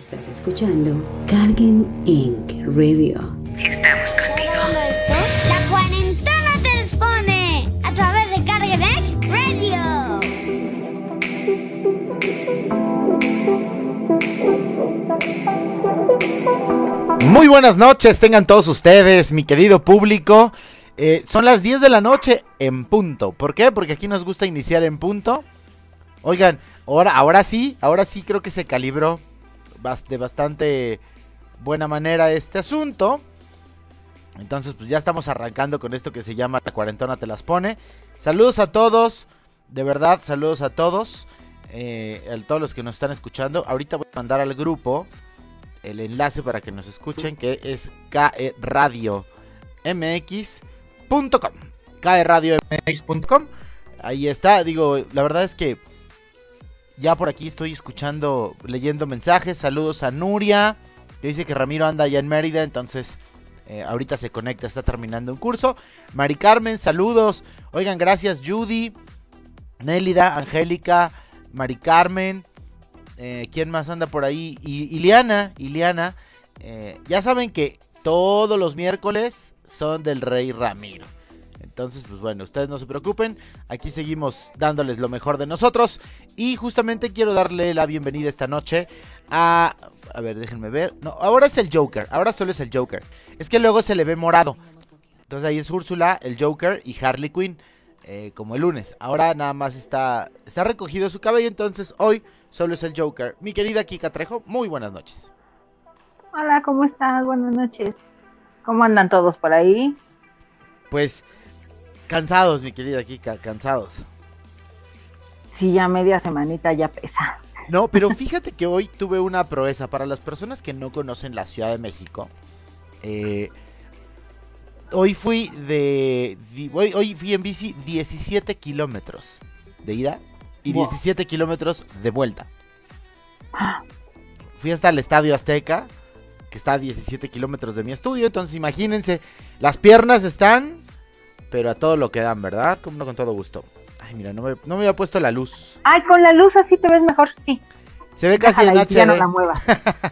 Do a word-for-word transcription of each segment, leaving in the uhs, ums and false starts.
Estás escuchando Carguen Incorporated Radio. Estamos contigo. Esto? La cuarentena te responde a través de Carguen Incorporated Radio. Muy buenas noches, tengan todos ustedes, mi querido público. Eh, son las diez de la noche en punto. ¿Por qué? Porque aquí nos gusta iniciar en punto. Oigan, ahora, ahora sí, ahora sí creo que se calibró de bastante buena manera este asunto. Entonces pues ya estamos arrancando con esto que se llama La Cuarentona Te Las Pone. Saludos a todos, de verdad, saludos a todos, eh, a todos los que nos están escuchando. Ahorita voy a mandar al grupo el enlace para que nos escuchen, que es k e radio m x punto com, k e radio m x punto com. Ahí está, digo, la verdad es que ya por aquí estoy escuchando, leyendo mensajes. Saludos a Nuria, que dice que Ramiro anda allá en Mérida, entonces eh, ahorita se conecta, está terminando un curso. Mari Carmen, saludos. Oigan, gracias Judy, Nélida, Angélica, Mari Carmen. Eh, ¿Quién más anda por ahí? I- Iliana, Iliana. Eh, ya saben que todos los miércoles son del Rey Ramiro. Entonces, pues bueno, ustedes no se preocupen. Aquí seguimos dándoles lo mejor de nosotros. Y justamente quiero darle la bienvenida esta noche a... A ver, déjenme ver. No, ahora es el Joker. Ahora solo es el Joker. Es que luego se le ve morado. Entonces ahí es Úrsula, el Joker y Harley Quinn. Eh, como el lunes. Ahora nada más está, está recogido su cabello. Entonces hoy solo es el Joker. Mi querida Kika Trejo, muy buenas noches. Hola, ¿cómo estás? Buenas noches. ¿Cómo andan todos por ahí? Pues cansados, mi querida Kika, cansados. Sí, ya media semanita ya pesa. No, pero fíjate que hoy tuve una proeza. Para las personas que no conocen la Ciudad de México, eh, hoy fui de, de hoy, hoy fui en bici diecisiete kilómetros de ida y Wow. diecisiete kilómetros de vuelta. Fui hasta el Estadio Azteca, que está a diecisiete kilómetros de mi estudio. Entonces imagínense, las piernas están, pero a todo lo que dan, ¿verdad? Como no, con todo gusto. Ay, mira, no me, no me había puesto la luz. Ay, con la luz así te ves mejor, sí. Se ve casi Déjala en ahí, H D. ya no la muevas.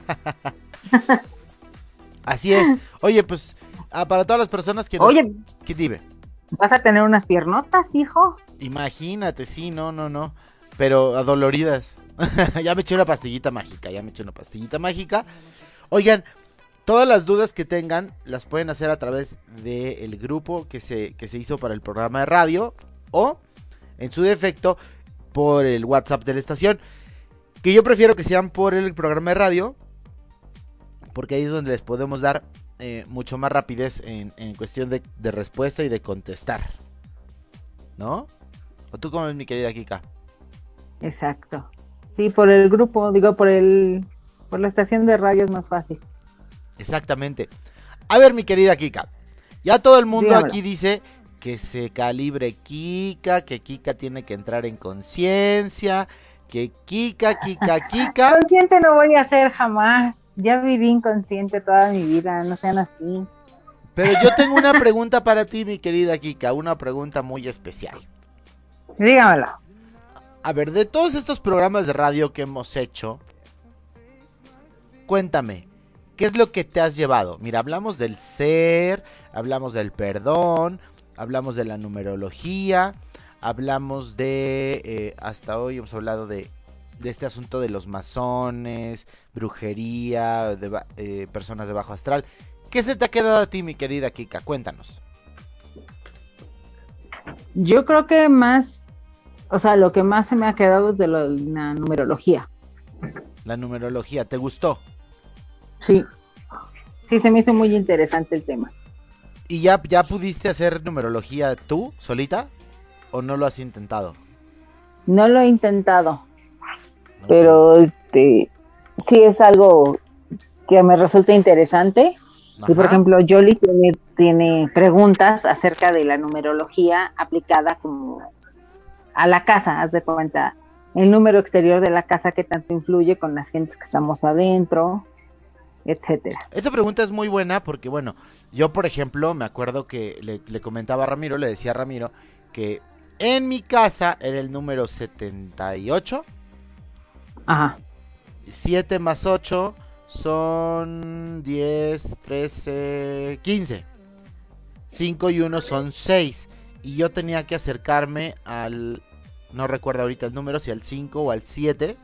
Así es. Oye, pues, ah, para todas las personas que... Nos... Oye, ¿Qué dime? ¿vas a tener unas piernotas, hijo? Imagínate, sí, no, no, no. Pero adoloridas. Ya me eché una pastillita mágica, ya me eché una pastillita mágica. Oigan, todas las dudas que tengan las pueden hacer a través del grupo que se, que se hizo para el programa de radio, o, en su defecto, por el WhatsApp de la estación. Que yo prefiero que sean por el programa de radio, porque ahí es donde les podemos dar eh, mucho más rapidez en, en cuestión de, de respuesta y de contestar, ¿no? ¿O tú cómo ves, mi querida Kika? Exacto. Sí, por el grupo, digo, por el, por la estación de radio es más fácil. Exactamente. A ver, mi querida Kika, ya todo el mundo Dígamelo. aquí dice que se calibre Kika, que Kika tiene que entrar en conciencia, que Kika, Kika, Kika. Consciente no voy a ser jamás. Ya viví inconsciente toda mi vida, no sean así. Pero yo tengo una pregunta para ti, mi querida Kika, una pregunta muy especial. Dígamelo. A ver, de todos estos programas de radio que hemos hecho, cuéntame, ¿qué es lo que te has llevado? Mira, hablamos del ser, hablamos del perdón, hablamos de la numerología, hablamos de, eh, hasta hoy hemos hablado de, de este asunto de los masones, brujería, de, ba- eh, personas de bajo astral. ¿Qué se te ha quedado a ti, mi querida Kika? Cuéntanos. Yo creo que más, o sea, lo que más se me ha quedado es de lo- la numerología. La numerología, ¿te gustó? Sí, sí, se me hizo muy interesante el tema. ¿Y ya, ya pudiste hacer numerología tú, solita? ¿O no lo has intentado? No lo he intentado, pero este, sí es algo que me resulta interesante. Y por Ajá. ejemplo, Yoli tiene, tiene preguntas acerca de la numerología aplicada como a la casa, haz de cuenta, el número exterior de la casa que tanto influye con las gentes que estamos adentro, etcétera. Esa pregunta es muy buena porque, bueno, yo por ejemplo me acuerdo que le, le comentaba a Ramiro, le decía a Ramiro que en mi casa era el número setenta y ocho. Ajá. siete más ocho son diez, trece, quince. cinco y uno son seis. Y yo tenía que acercarme al... No recuerdo ahorita el número, si al cinco o al siete.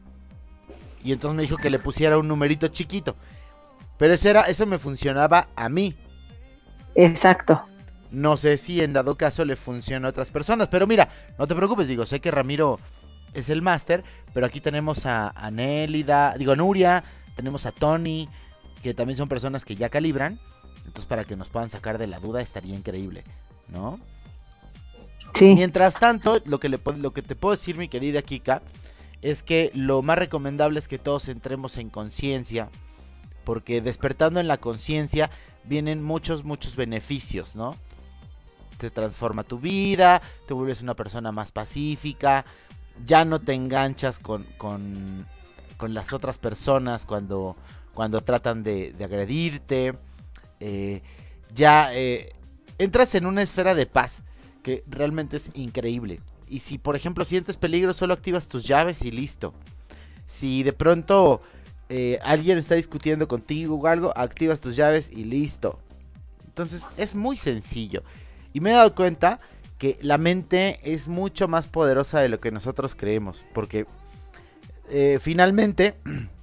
Y entonces me dijo que le pusiera un numerito chiquito. Pero eso, era, eso me funcionaba a mí. Exacto. No sé si en dado caso le funciona a otras personas. Pero mira, no te preocupes, digo, sé que Ramiro es el máster. Pero aquí tenemos a, a Nélida, digo a Nuria, tenemos a Tony, que también son personas que ya calibran. Entonces para que nos puedan sacar de la duda estaría increíble, ¿no? Sí. Mientras tanto, lo que, le, lo que te puedo decir, mi querida Kika, es que lo más recomendable es que todos entremos en conciencia, porque despertando en la conciencia vienen muchos, muchos beneficios, ¿no? Te transforma tu vida, te vuelves una persona más pacífica, ya no te enganchas con, con, con las otras personas cuando, cuando tratan de, de agredirte, eh, ya eh, entras en una esfera de paz que realmente es increíble. Y si por ejemplo sientes peligro, solo activas tus llaves y listo. Si de pronto eh, alguien está discutiendo contigo o algo, activas tus llaves y listo. Entonces es muy sencillo. Y me he dado cuenta que la mente es mucho más poderosa de lo que nosotros creemos. Porque eh, finalmente,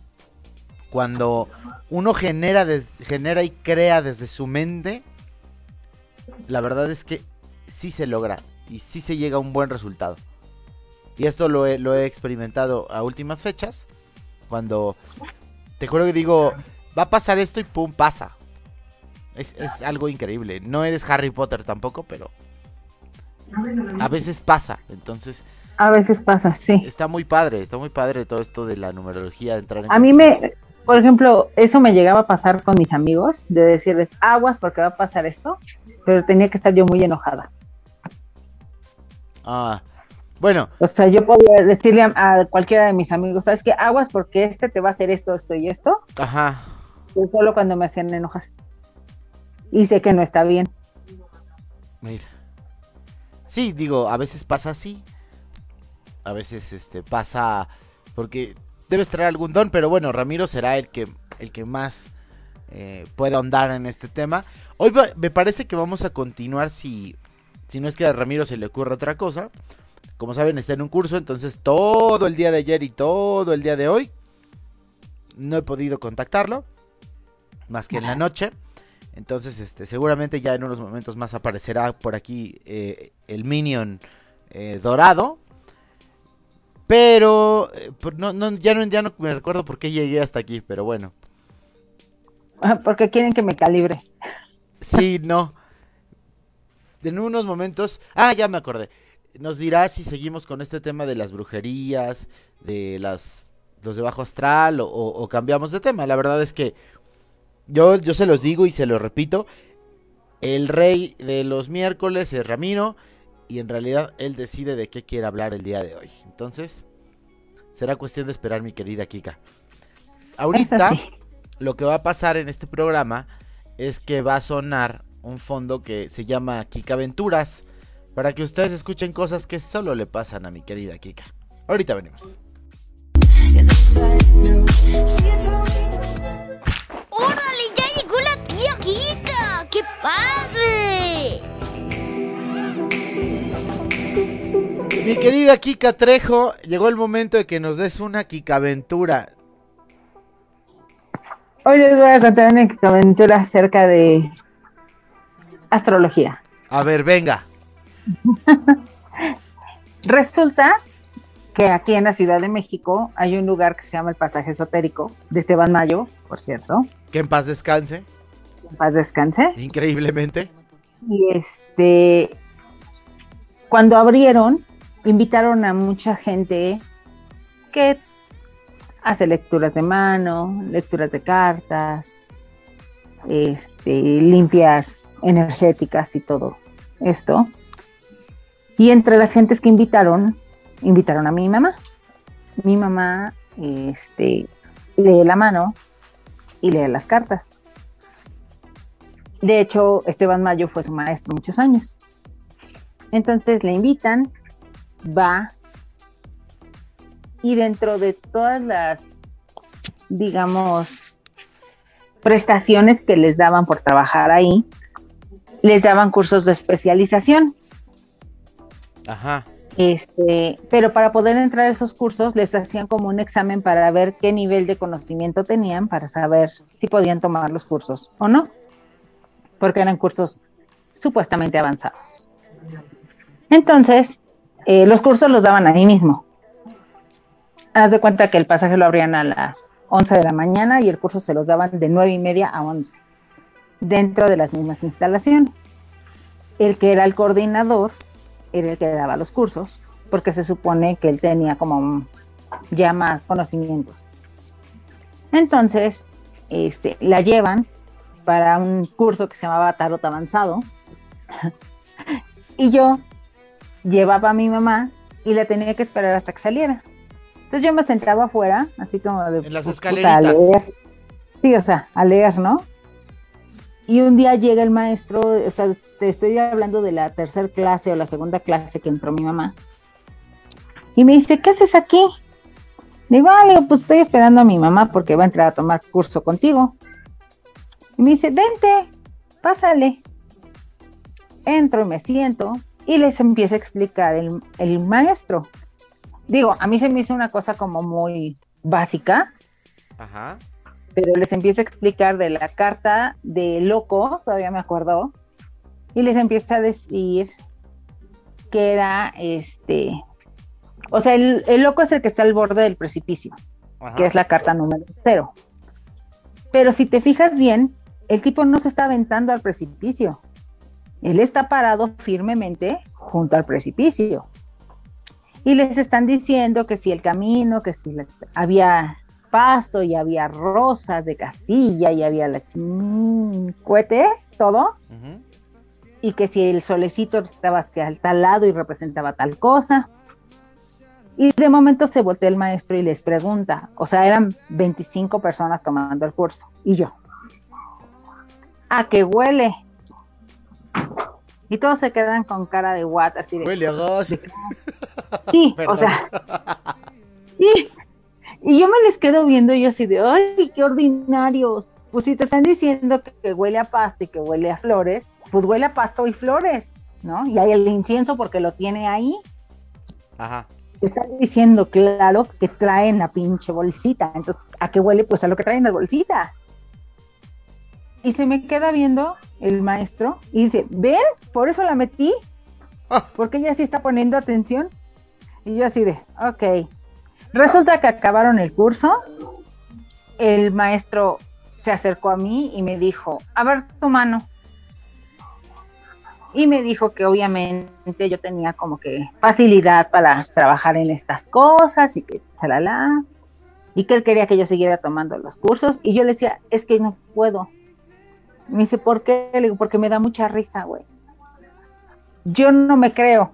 cuando uno genera, des, genera y crea desde su mente, la verdad es que sí se logra y sí se llega a un buen resultado. Y esto lo he, lo he experimentado a últimas fechas, cuando te juro que digo, va a pasar esto y pum, pasa. Es, es algo increíble. No eres Harry Potter tampoco, pero a veces pasa. Entonces a veces pasa, sí. Está muy padre, está muy padre todo esto de la numerología, de entrar en A mí me, por ejemplo, eso me llegaba a pasar con mis amigos, de decirles aguas porque va a pasar esto, pero tenía que estar yo muy enojada. Ah, bueno. O sea, yo podía decirle a, a cualquiera de mis amigos, ¿sabes qué? Aguas porque este te va a hacer esto, esto y esto. Ajá. Y solo cuando me hacían enojar. Y sé que no está bien. Mira. Sí, digo, a veces pasa así. A veces este pasa porque debes traer algún don, pero bueno, Ramiro será el que el que más eh, pueda ahondar en este tema. Hoy va, me parece que vamos a continuar si si no es que a Ramiro se le ocurra otra cosa. Como saben, está en un curso, entonces todo el día de ayer y todo el día de hoy no he podido contactarlo, más que en la noche. Entonces, este, seguramente ya en unos momentos más aparecerá por aquí eh, el Minion eh, dorado. Pero eh, no, no, ya, no, ya no me recuerdo por qué llegué hasta aquí, pero bueno. Porque quieren que me calibre. Sí, no. En unos momentos... Ah, ya me acordé. Nos dirá si seguimos con este tema de las brujerías, de las los de bajo astral o, o cambiamos de tema. La verdad es que yo, yo se los digo y se los repito. El rey de los miércoles es Ramiro y en realidad él decide de qué quiere hablar el día de hoy. Entonces, será cuestión de esperar, mi querida Kika. Ahorita, sí, lo que va a pasar en este programa es que va a sonar un fondo que se llama Kika Aventuras, para que ustedes escuchen cosas que solo le pasan a mi querida Kika. Ahorita venimos. ¡Órale! ¡Ya llegó la tía Kika! ¡Qué padre! Mi querida Kika Trejo, llegó el momento de que nos des una Kika Aventura. Hoy les voy a contar una Kika Aventura acerca de astrología. A ver, venga. Resulta que aquí en la Ciudad de México hay un lugar que se llama el Pasaje Esotérico de Esteban Mayo, por cierto. Que en paz descanse. Que en paz descanse. Increíblemente. Y este, cuando abrieron, invitaron a mucha gente que hace lecturas de mano, lecturas de cartas, este, limpias energéticas y todo esto. Y entre las gentes que invitaron, invitaron a mi mamá. Mi mamá este, lee la mano y lee las cartas. De hecho, Esteban Mayo fue su maestro muchos años. Entonces le invitan, va, y dentro de todas las digamos, prestaciones que les daban por trabajar ahí, les daban cursos de especialización. Ajá. Este, pero para poder entrar a esos cursos les hacían como un examen para ver qué nivel de conocimiento tenían, para saber si podían tomar los cursos o no, porque eran cursos supuestamente avanzados. Entonces, eh, los cursos los daban ahí mismo. Haz de cuenta que el pasaje lo abrían a las once de la mañana y el curso se los daban de nueve y media a once, dentro de las mismas instalaciones. El que era el coordinador era el que daba los cursos, porque se supone que él tenía como ya más conocimientos. Entonces, este, la llevan para un curso que se llamaba Tarot Avanzado, y yo llevaba a mi mamá y la tenía que esperar hasta que saliera. Entonces yo me sentaba afuera, así como de... En las puta, escaleritas. a leer. Sí, o sea, a leer, ¿no? Y un día llega el maestro, o sea, te estoy hablando de la tercera clase o la segunda clase que entró mi mamá. Y me dice, ¿qué haces aquí? Digo, ah, digo, pues estoy esperando a mi mamá porque va a entrar a tomar curso contigo. Y me dice, vente, pásale. Entro y me siento y les empieza a explicar el, el maestro. Digo, a mí se me hizo una cosa como muy básica. Ajá. Pero les empieza a explicar de la carta de loco, todavía me acuerdo, y les empieza a decir que era este, o sea, el, el loco es el que está al borde del precipicio, Ajá. que es la carta número cero. Pero si te fijas bien, el tipo no se está aventando al precipicio, él está parado firmemente junto al precipicio. Y les están diciendo que si el camino, que si la, había pasto y había rosas de Castilla y había la cohete, todo, uh-huh. Y que si el solecito estaba hacia el tal lado y representaba tal cosa. Y de momento se voltea el maestro y les pregunta, o sea, eran veinticinco personas tomando el curso, y yo, ¿a qué huele? Y todos se quedan con cara de what, así de... Huele a gas. De, sí, o sea... Sí. Y yo me les quedo viendo y yo así de, ¡ay, qué ordinarios! Pues si te están diciendo que, que huele a pasto y que huele a flores, pues huele a pasto y flores, ¿no? Y hay el incienso porque lo tiene ahí. Ajá. Te están diciendo, claro, que traen la pinche bolsita. Entonces, ¿a qué huele? Pues a lo que traen la bolsita. Y se me queda viendo el maestro y dice, ¿ven? Por eso la metí. Porque ella sí está poniendo atención. Y yo así de, ok. Resulta que acabaron el curso, el maestro se acercó a mí y me dijo, a ver tu mano. Y me dijo que obviamente yo tenía como que facilidad para trabajar en estas cosas y que chalala, y que él quería que yo siguiera tomando los cursos. Y yo le decía, es que no puedo. Me dice, ¿por qué? Le digo, porque me da mucha risa, güey. Yo no me creo.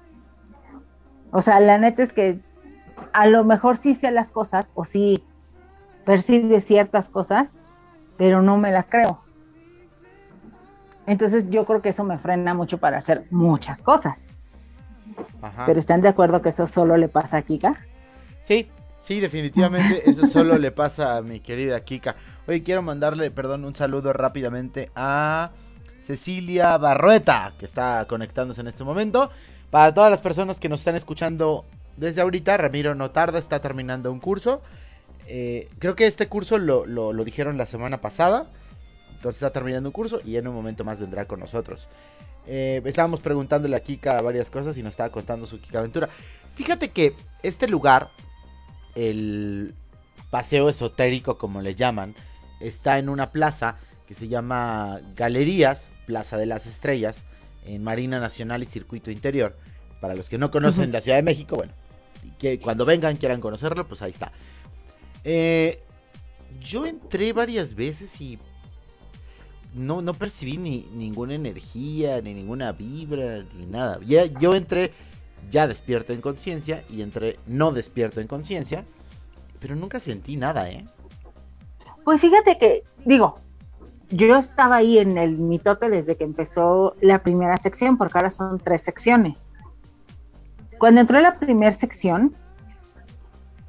O sea, la neta es que a lo mejor sí sé las cosas o sí percibe ciertas cosas, pero no me las creo. Entonces yo creo que eso me frena mucho para hacer muchas cosas. Ajá. ¿Pero están de acuerdo que eso solo le pasa a Kika? Sí, sí, definitivamente eso solo le pasa a mi querida Kika. Oye, quiero mandarle, perdón, un saludo rápidamente a Cecilia Barrueta, que está conectándose en este momento. Para todas las personas que nos están escuchando desde ahorita, Ramiro no tarda, está terminando un curso. Eh, creo que este curso lo, lo, lo dijeron la semana pasada. Entonces está terminando un curso y en un momento más vendrá con nosotros. Eh, estábamos preguntándole a Kika varias cosas y nos estaba contando su Kika aventura. Fíjate que este lugar, el paseo esotérico como le llaman, está en una plaza que se llama Galerías, Plaza de las Estrellas, en Marina Nacional y Circuito Interior. Para los que no conocen uh-huh. la Ciudad de México, bueno, que cuando vengan quieran conocerlo, pues ahí está. Eh, yo entré varias veces y no, no percibí ni ninguna energía, ni ninguna vibra, ni nada. Ya, yo entré ya despierto en conciencia y entré no despierto en conciencia, pero nunca sentí nada, ¿eh? Pues fíjate que, digo, yo estaba ahí en el mitote desde que empezó la primera sección, porque ahora son tres secciones. Cuando entró la primera sección,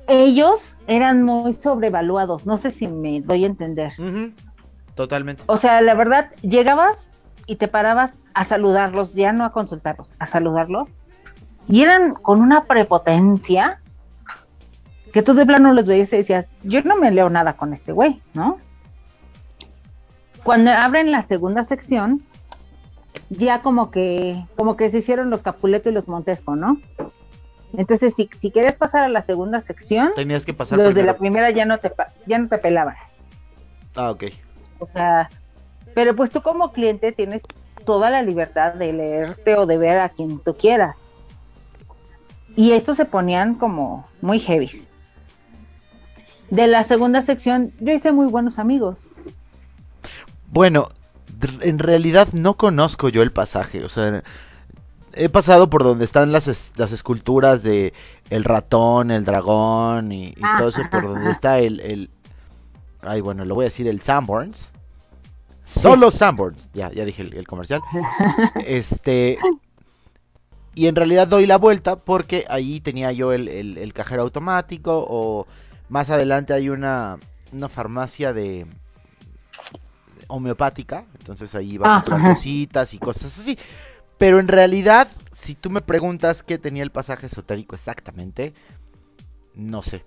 ellos eran muy sobrevaluados, no sé si me doy a entender. Uh-huh. Totalmente. O sea, la verdad, llegabas y te parabas a saludarlos, ya no a consultarlos, a saludarlos, y eran con una prepotencia que tú de plano los veías y decías, yo no me leo nada con este güey, ¿no? Cuando abren la segunda sección, ya como que, como que se hicieron los Capuleto y los Montesco, ¿no? Entonces, si, si quieres pasar a la segunda sección, tenías que pasar los primero. de la primera ya no te ya no te pelaban. Ah, ok. O sea, pero pues tú como cliente tienes toda la libertad de leerte o de ver a quien tú quieras. Y estos se ponían como muy heavies. De la segunda sección, yo hice muy buenos amigos. Bueno, en realidad no conozco yo el pasaje, o sea, he pasado por donde están las, es, las esculturas de el ratón, el dragón y, y ah, todo eso, por donde está el, el, ay bueno, lo voy a decir, el Sanborns, solo sí. Sanborns, ya, ya dije el, el comercial, este, y en realidad doy la vuelta porque ahí tenía yo el, el, el cajero automático, o más adelante hay una, una farmacia de homeopática, entonces ahí iba a comprar cositas y cosas así, pero en realidad, si tú me preguntas qué tenía el pasaje esotérico exactamente, no sé.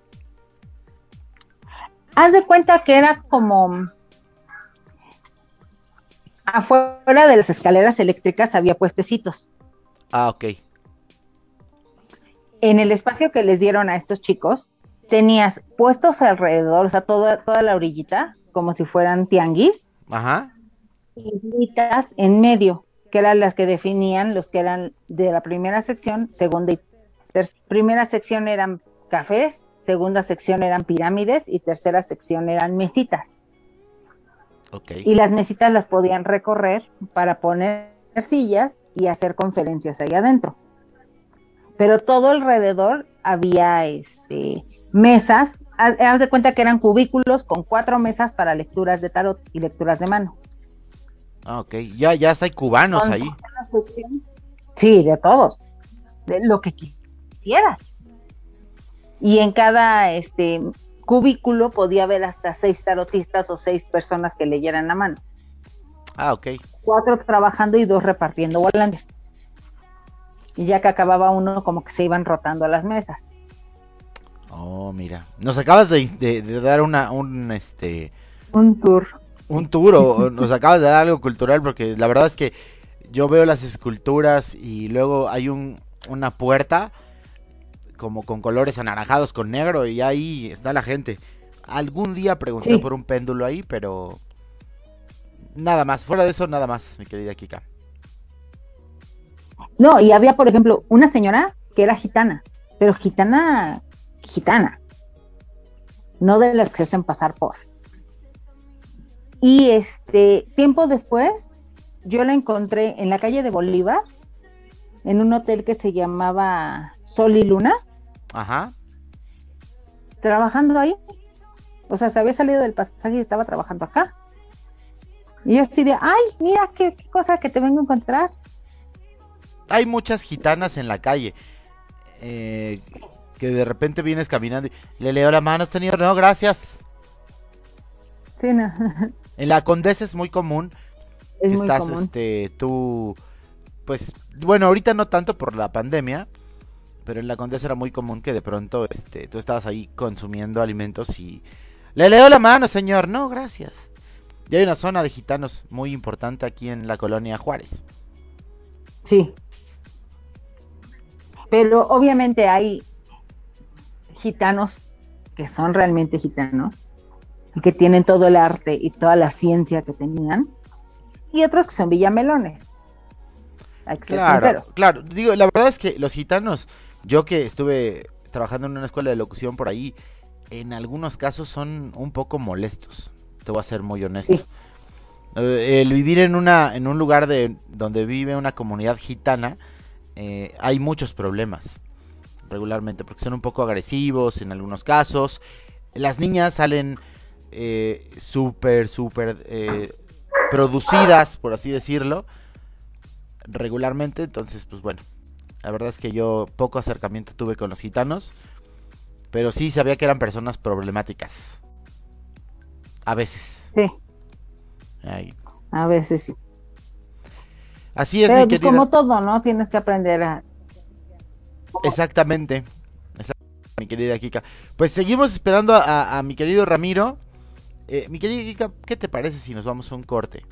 Haz de cuenta que era como afuera de las escaleras eléctricas había puestecitos. Ah, ok. En el espacio que les dieron a estos chicos, tenías puestos alrededor, o sea, toda, toda la orillita, como si fueran tianguis. Ajá. Y listas en medio, que eran las que definían los que eran de la primera sección, segunda y tercera. Primera sección eran cafés, segunda sección eran pirámides y tercera sección eran mesitas. Okay. Y las mesitas las podían recorrer para poner sillas y hacer conferencias ahí adentro. Pero todo alrededor había este mesas, haz de cuenta que eran cubículos con cuatro mesas para lecturas de tarot y lecturas de mano. Ah, ok, ya, ya hay cubanos ahí. Sí, de todos, de lo que quisieras. Y en cada este cubículo podía haber hasta seis tarotistas o seis personas que leyeran la mano. Ah, ok. Cuatro trabajando y dos repartiendo volantes. Y ya que acababa uno, como que se iban rotando las mesas. Oh, mira, nos acabas de, de, de dar una, un, este... Un tour. Un tour, o nos acabas de dar algo cultural, porque la verdad es que yo veo las esculturas y luego hay un, una puerta como con colores anaranjados con negro y ahí está la gente. Algún día pregunté sí. por un péndulo ahí, pero nada más, fuera de eso nada más, mi querida Kika. No, y había, por ejemplo, una señora que era gitana, pero gitana, gitana, no de las que se hacen pasar por. Y este, tiempo después, yo la encontré en la calle de Bolívar, en un hotel que se llamaba Sol y Luna. Ajá. Trabajando ahí. O sea, se había salido del pasaje y estaba trabajando acá. Y yo así de, ay, mira qué, qué cosa que te vengo a encontrar. Hay muchas gitanas en la calle, eh, que de repente vienes caminando y le leo la mano, señor, no, gracias. Sí, no. En la Condesa es muy común. Es que muy estás, común. este, tú, pues, bueno, ahorita no tanto por la pandemia, pero en la Condesa era muy común que de pronto, este, tú estabas ahí consumiendo alimentos y le leo la mano, señor, no, gracias. Y hay una zona de gitanos muy importante aquí en la colonia Juárez. Sí. Pero obviamente hay gitanos que son realmente gitanos y que tienen todo el arte y toda la ciencia que tenían, y otros que son villamelones. Hay que ser claro, sinceros. claro, digo, la verdad es que los gitanos, yo que estuve trabajando en una escuela de locución por ahí, en algunos casos son un poco molestos, te voy a ser muy honesto. Sí. Eh, el vivir en una en un lugar de donde vive una comunidad gitana, eh, hay muchos problemas regularmente, porque son un poco agresivos en algunos casos. Las niñas salen eh, súper, súper eh, producidas, por así decirlo, regularmente. Entonces, pues bueno, la verdad es que yo poco acercamiento tuve con los gitanos. pero sí sabía que eran personas problemáticas. A veces. Sí. Ay. A veces sí. Así es, pero mi pues querida. como todo, ¿no? Tienes que aprender a... Exactamente. Exactamente, mi querida Kika. Pues seguimos esperando a, a mi querido Ramiro. Eh, mi querida Kika, ¿qué te parece si nos vamos a un corte?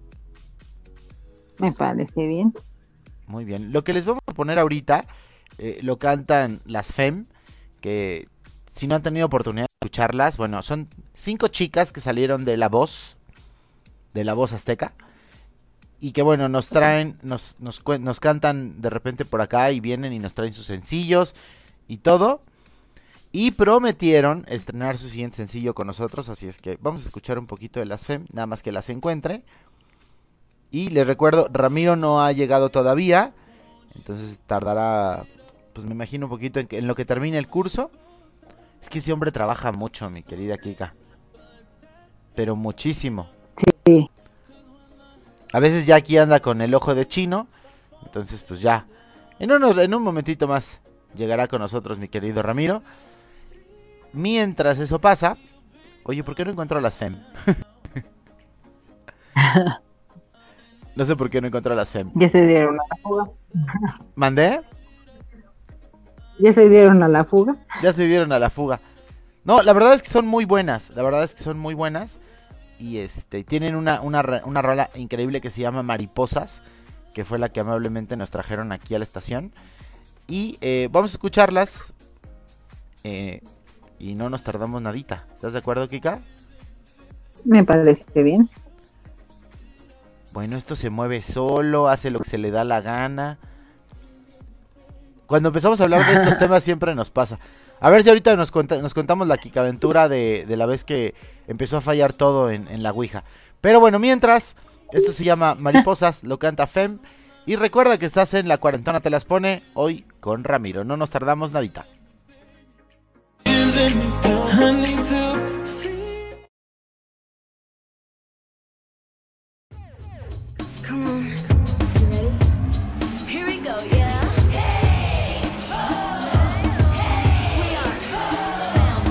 Me parece bien. Muy bien. Lo que les vamos a poner ahorita eh, lo cantan las F E M, que si no han tenido oportunidad de escucharlas, bueno, son cinco chicas que salieron de La Voz, de La Voz Azteca, y que bueno, nos traen, nos, nos, nos cantan de repente por acá y vienen y nos traen sus sencillos y todo. Y prometieron estrenar su siguiente sencillo con nosotros, así es que vamos a escuchar un poquito de las F E M, nada más que las encuentre. Y les recuerdo, Ramiro no ha llegado todavía, entonces tardará, pues me imagino un poquito en, que, en lo que termine el curso. Es que ese hombre trabaja mucho, mi querida Kika, pero muchísimo. Sí. A veces ya aquí anda con el ojo de chino, entonces pues ya, en, unos, en un momentito más llegará con nosotros mi querido Ramiro. Mientras eso pasa, oye, ¿por qué no encuentro a las F E M? No sé por qué no encuentro a las F E M. Ya se dieron a la fuga. ¿Mandé? Ya se dieron a la fuga. Ya se dieron a la fuga. No, la verdad es que son muy buenas. La verdad es que son muy buenas. Y este tienen una, una, una rola increíble que se llama Mariposas, que fue la que amablemente nos trajeron aquí a la estación. Y eh, vamos a escucharlas. Eh, y no nos tardamos nadita. ¿Estás de acuerdo, Kika? Me parece bien. Bueno, esto se mueve solo, hace lo que se le da la gana. Cuando empezamos a hablar de estos temas siempre nos pasa. A ver si ahorita nos, cuenta, nos contamos la Kikaventura de, de la vez que empezó a fallar todo en, en la Ouija. Pero bueno, mientras, esto se llama Mariposas, lo canta F E M. Y recuerda que estás en La Cuarentona Te Las Pone, hoy con Ramiro. No nos tardamos nadita. Come on, you ready? Here we go, yeah. Hey, oh, hey, we are F E M.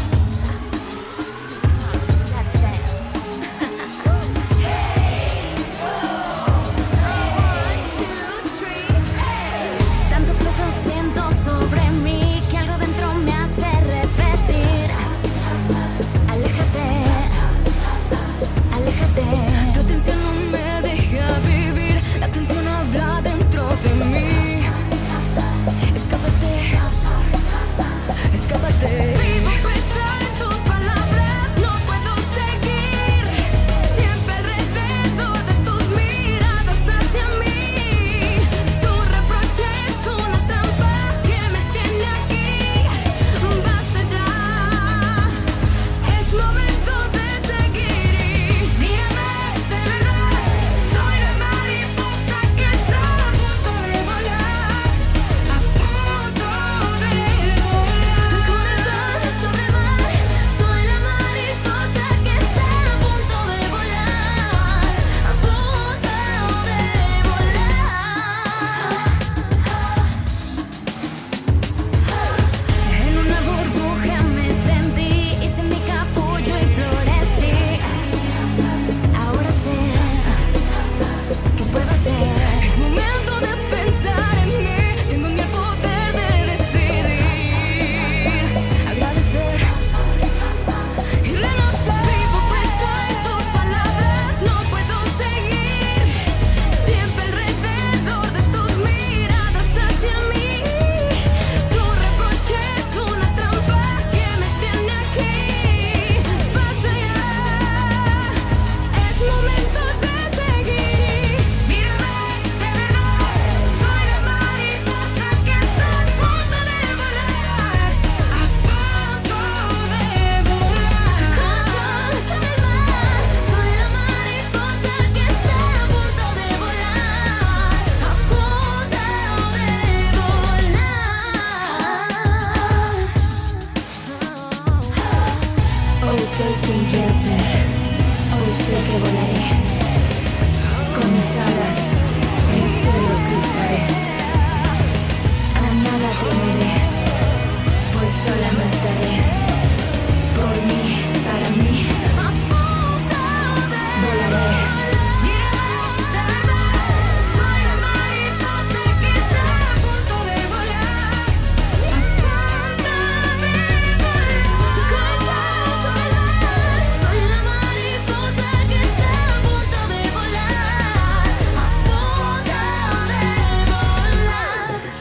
Let's dance. Hey, oh, one, two, three, hey. Tanto peso siento sobre mí que algo dentro me hace repetir.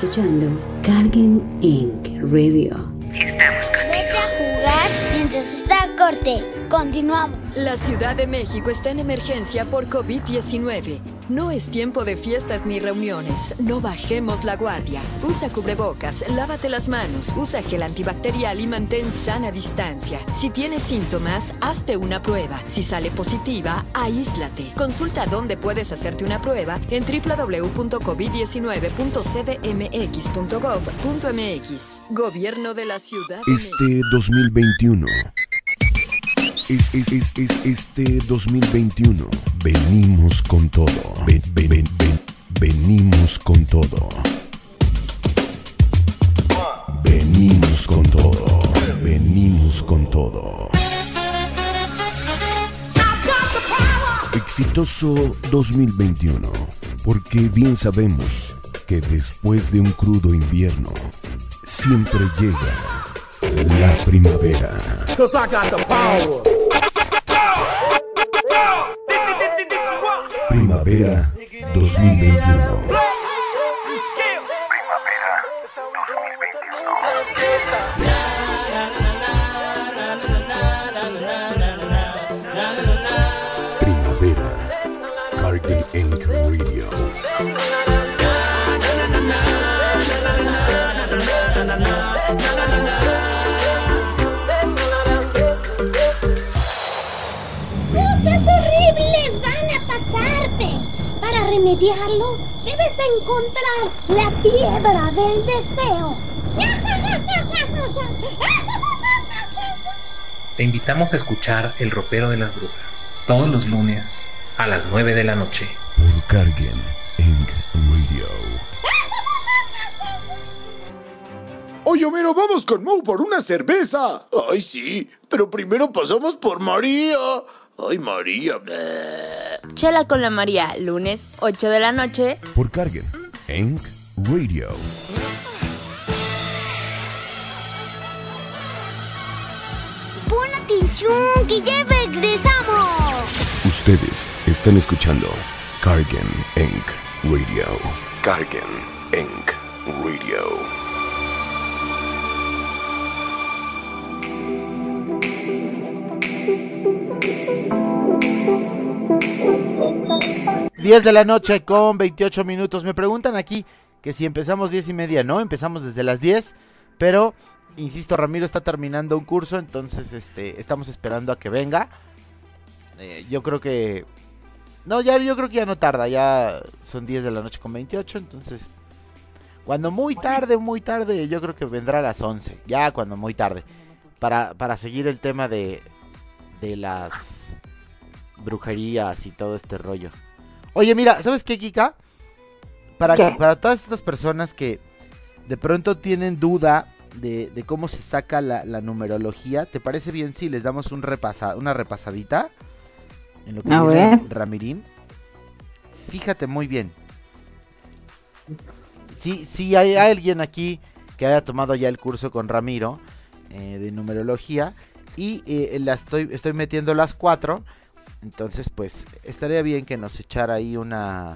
escuchando Carguen Incorporated. Radio. Vete a jugar mientras está el corte. Continuamos. La Ciudad de México está en emergencia por COVID diecinueve. No es tiempo de fiestas ni reuniones. No bajemos la guardia. Usa cubrebocas, lávate las manos, usa gel antibacterial y mantén sana distancia. Si tienes síntomas, hazte una prueba. Si sale positiva, aíslate. Consulta dónde puedes hacerte una prueba en doble u doble u doble u punto covid diecinueve punto c d m x punto gov punto m x. Gobierno de la Ciudad de México. Este dos mil veintiuno. Es, es, es, es, este dos mil veintiuno venimos con todo. Ven, ven, ven, ven, venimos con todo. Venimos con todo. Venimos con todo. Exitoso dos mil veintiuno, porque bien sabemos que después de un crudo invierno siempre llega la primavera. Primavera dos mil veintiuno. Primavera. Carguen Incorporated. Radio. Horribles van a pasarte. Para remediarlo, debes encontrar la piedra del deseo. Te invitamos a escuchar El Ropero de las Brujas todos los lunes a las nueve de la noche por Carguen Incorporated. Radio. Oye, Homero, vamos con Mo por una cerveza. Ay, sí, pero primero pasamos por María. Ay, María. Chela con la María, lunes, ocho de la noche. Por Carguen Incorporated. Radio. Pon atención, que ya regresamos. Ustedes están escuchando Carguen Incorporated. Radio. Carguen Incorporated. Radio. diez de la noche con veintiocho minutos. Me preguntan aquí que si empezamos diez y media. No, empezamos desde las diez. Pero, insisto, Ramiro está terminando un curso. Entonces, este, estamos esperando a que venga. Eh, yo creo que... No, ya yo creo que ya no tarda. Ya son diez de la noche con veintiocho. Entonces, cuando muy tarde, muy tarde, yo creo que vendrá a las once. Ya cuando muy tarde. Para, para seguir el tema de, de las brujerías y todo este rollo. Oye, mira, ¿sabes qué, Kika? Para, ¿Qué? para todas estas personas que de pronto tienen duda de, de cómo se saca la, la numerología, ¿te parece bien si les damos un repasa, una repasadita? En lo que A dice ver. Ramirín. Fíjate muy bien. Si, si hay alguien aquí que haya tomado ya el curso con Ramiro eh, de numerología y eh, la estoy, estoy metiendo las cuatro. Entonces, pues, estaría bien que nos echara ahí una...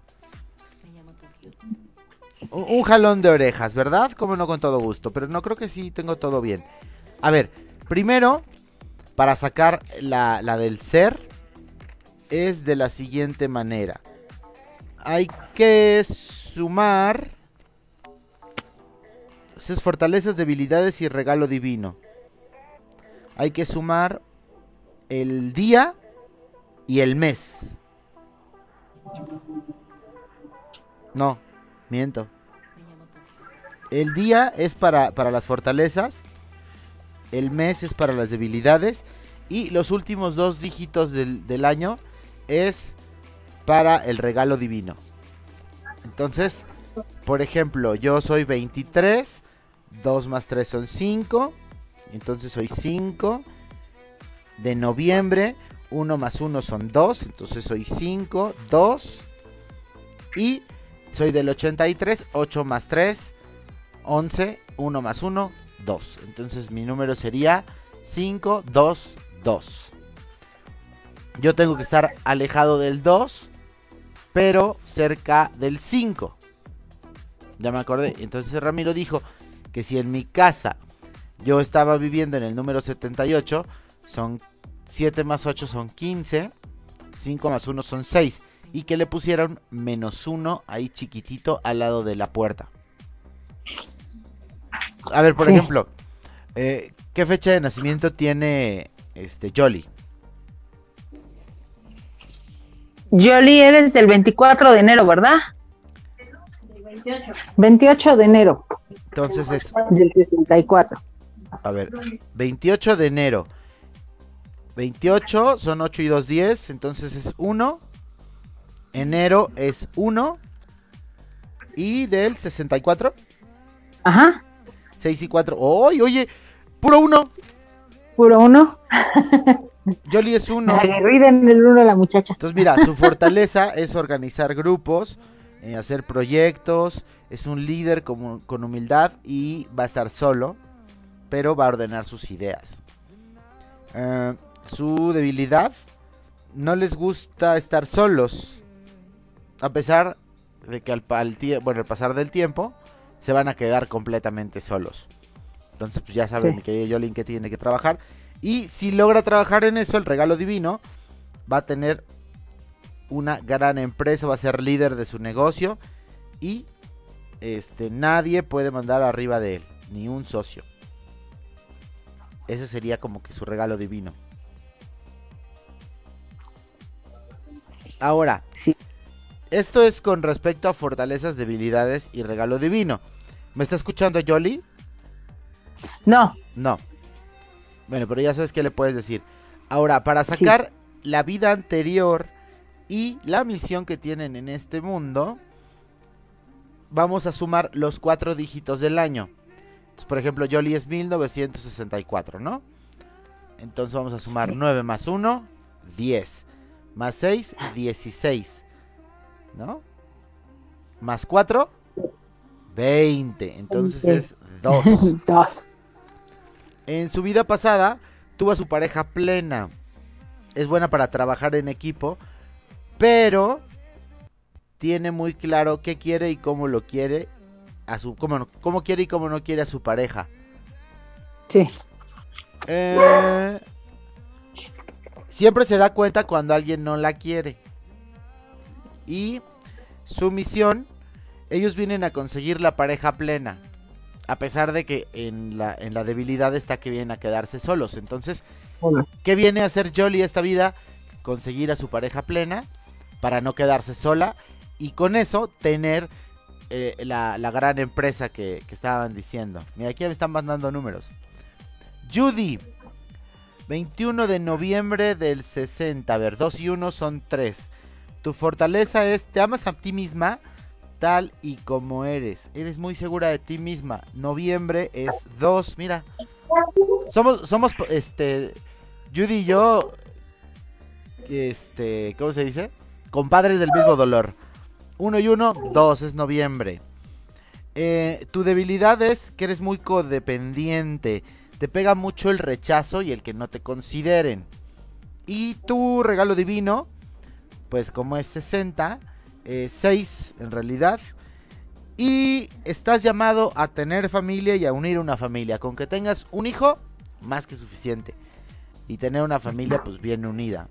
Un, un jalón de orejas, ¿verdad? Como no, con todo gusto. Pero no, creo que sí tengo todo bien. A ver, primero, para sacar la, la del ser, es de la siguiente manera. Hay que sumar sus fortalezas, debilidades y regalo divino. Hay que sumar el día y el mes. No, miento. El día es para, para las fortalezas. El mes es para las debilidades. Y los últimos dos dígitos del, del año es para el regalo divino. Entonces, por ejemplo, yo soy veintitrés. dos más tres son cinco. Entonces soy cinco. De noviembre. uno más uno son dos, entonces soy cinco, dos. Y soy del ochenta y tres, ocho más tres, once, uno más uno, dos. Entonces mi número sería cinco, dos, dos. Yo tengo que estar alejado del dos, pero cerca del cinco. Ya me acordé. Entonces Ramiro dijo que si en mi casa yo estaba viviendo en el número setenta y ocho, son siete más ocho son quince, cinco más uno son seis. Y que le pusieron menos uno ahí chiquitito al lado de la puerta. A ver, por Sí. ejemplo, eh, ¿qué fecha de nacimiento tiene este Yoli? Yoli, eres del veinticuatro de enero, ¿verdad? veintiocho de enero Entonces es, del sesenta y cuatro. a ver, veintiocho de enero. veintiocho son ocho y dos, diez, entonces es uno. Enero es uno. Y del sesenta y cuatro, Ajá, seis y cuatro. ¡Oye, oye! ¡Puro uno! puro uno. Yoli es uno. Aguerrida en el uno la muchacha. Entonces mira, su fortaleza es organizar grupos, eh, hacer proyectos, es un líder con, con humildad y va a estar solo, pero va a ordenar sus ideas. Eh, su debilidad, no les gusta estar solos, a pesar de que al, al tie- bueno, al pasar del tiempo se van a quedar completamente solos. Entonces pues ya saben, Sí. mi querido Yolín, que tiene que trabajar. Y si logra trabajar en eso, el regalo divino va a tener una gran empresa, va a ser líder de su negocio y este nadie puede mandar arriba de él, ni un socio. Ese sería como que su regalo divino. Ahora, Sí. esto es con respecto a fortalezas, debilidades y regalo divino. ¿Me está escuchando Yoli? No, No. Bueno, pero ya sabes qué le puedes decir. Ahora, para sacar la vida anterior y la misión que tienen en este mundo, vamos a sumar los cuatro dígitos del año. Entonces, por ejemplo, Yoli es mil novecientos sesenta y cuatro, ¿no? Entonces vamos a sumar nueve más uno, diez. Más seis, dieciséis. ¿No? Más cuatro, veinte. Entonces veinte. es dos. dos. En su vida pasada tuvo a su pareja plena. Es buena para trabajar en equipo, pero tiene muy claro qué quiere y cómo lo quiere a su cómo, cómo quiere y cómo no quiere a su pareja. Sí. Eh, siempre se da cuenta cuando alguien no la quiere. Y su misión, ellos vienen a conseguir la pareja plena. A pesar de que en la, en la debilidad está que vienen a quedarse solos. Entonces, Bueno, ¿qué viene a hacer Yoli esta vida? Conseguir a su pareja plena para no quedarse sola y con eso tener eh, la, la gran empresa que, que estaban diciendo. Mira, aquí me están mandando números. Judy, veintiuno de noviembre del sesenta. A ver, dos y uno son tres. Tu fortaleza es, te amas a ti misma tal y como eres. Eres muy segura de ti misma. Noviembre es dos, mira. Somos, somos, este, Judy y yo, este, ¿cómo se dice? Compadres del mismo dolor. Uno y uno, dos, es noviembre. Eh, tu debilidad es que eres muy codependiente. Te pega mucho el rechazo y el que no te consideren. Y tu regalo divino, pues como es sesenta, eh, seis en realidad. Y estás llamado a tener familia y a unir una familia. Con que tengas un hijo, más que suficiente. Y tener una familia pues bien unida.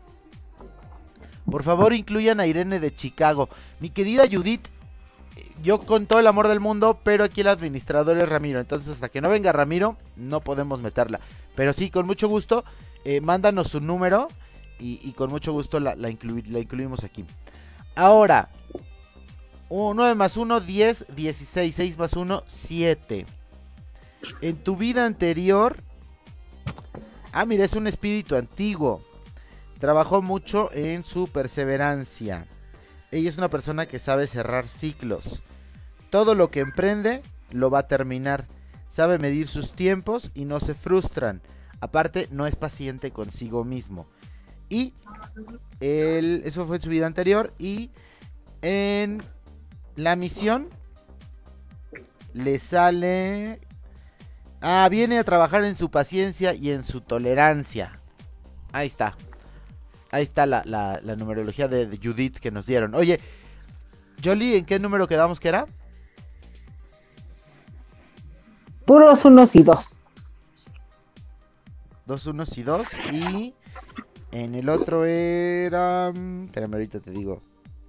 Por favor, incluyan a Irene de Chicago. Mi querida Judith, yo con todo el amor del mundo, pero aquí el administrador es Ramiro. Entonces hasta que no venga Ramiro, no podemos meterla. Pero sí, con mucho gusto, eh, mándanos su número y, y con mucho gusto la, la, inclu la incluimos aquí. Ahora, uh, nueve más uno, diez, dieciséis, seis más uno, siete. En tu vida anterior... Ah, mira, es un espíritu antiguo. Trabajó mucho en su perseverancia. Ella es una persona que sabe cerrar ciclos. Todo lo que emprende lo va a terminar. Sabe medir sus tiempos y no se frustran. Aparte, no es paciente consigo mismo. Y él, eso fue en su vida anterior. Y en la misión le sale... Ah, viene a trabajar en su paciencia y en su tolerancia. Ahí está. Ahí está la, la, la numerología de, de Judith que nos dieron. Oye, Yoli, ¿en qué número quedamos que era? Puros unos y dos. Dos unos y dos. Y en el otro era... mm, Espérame, ahorita te digo.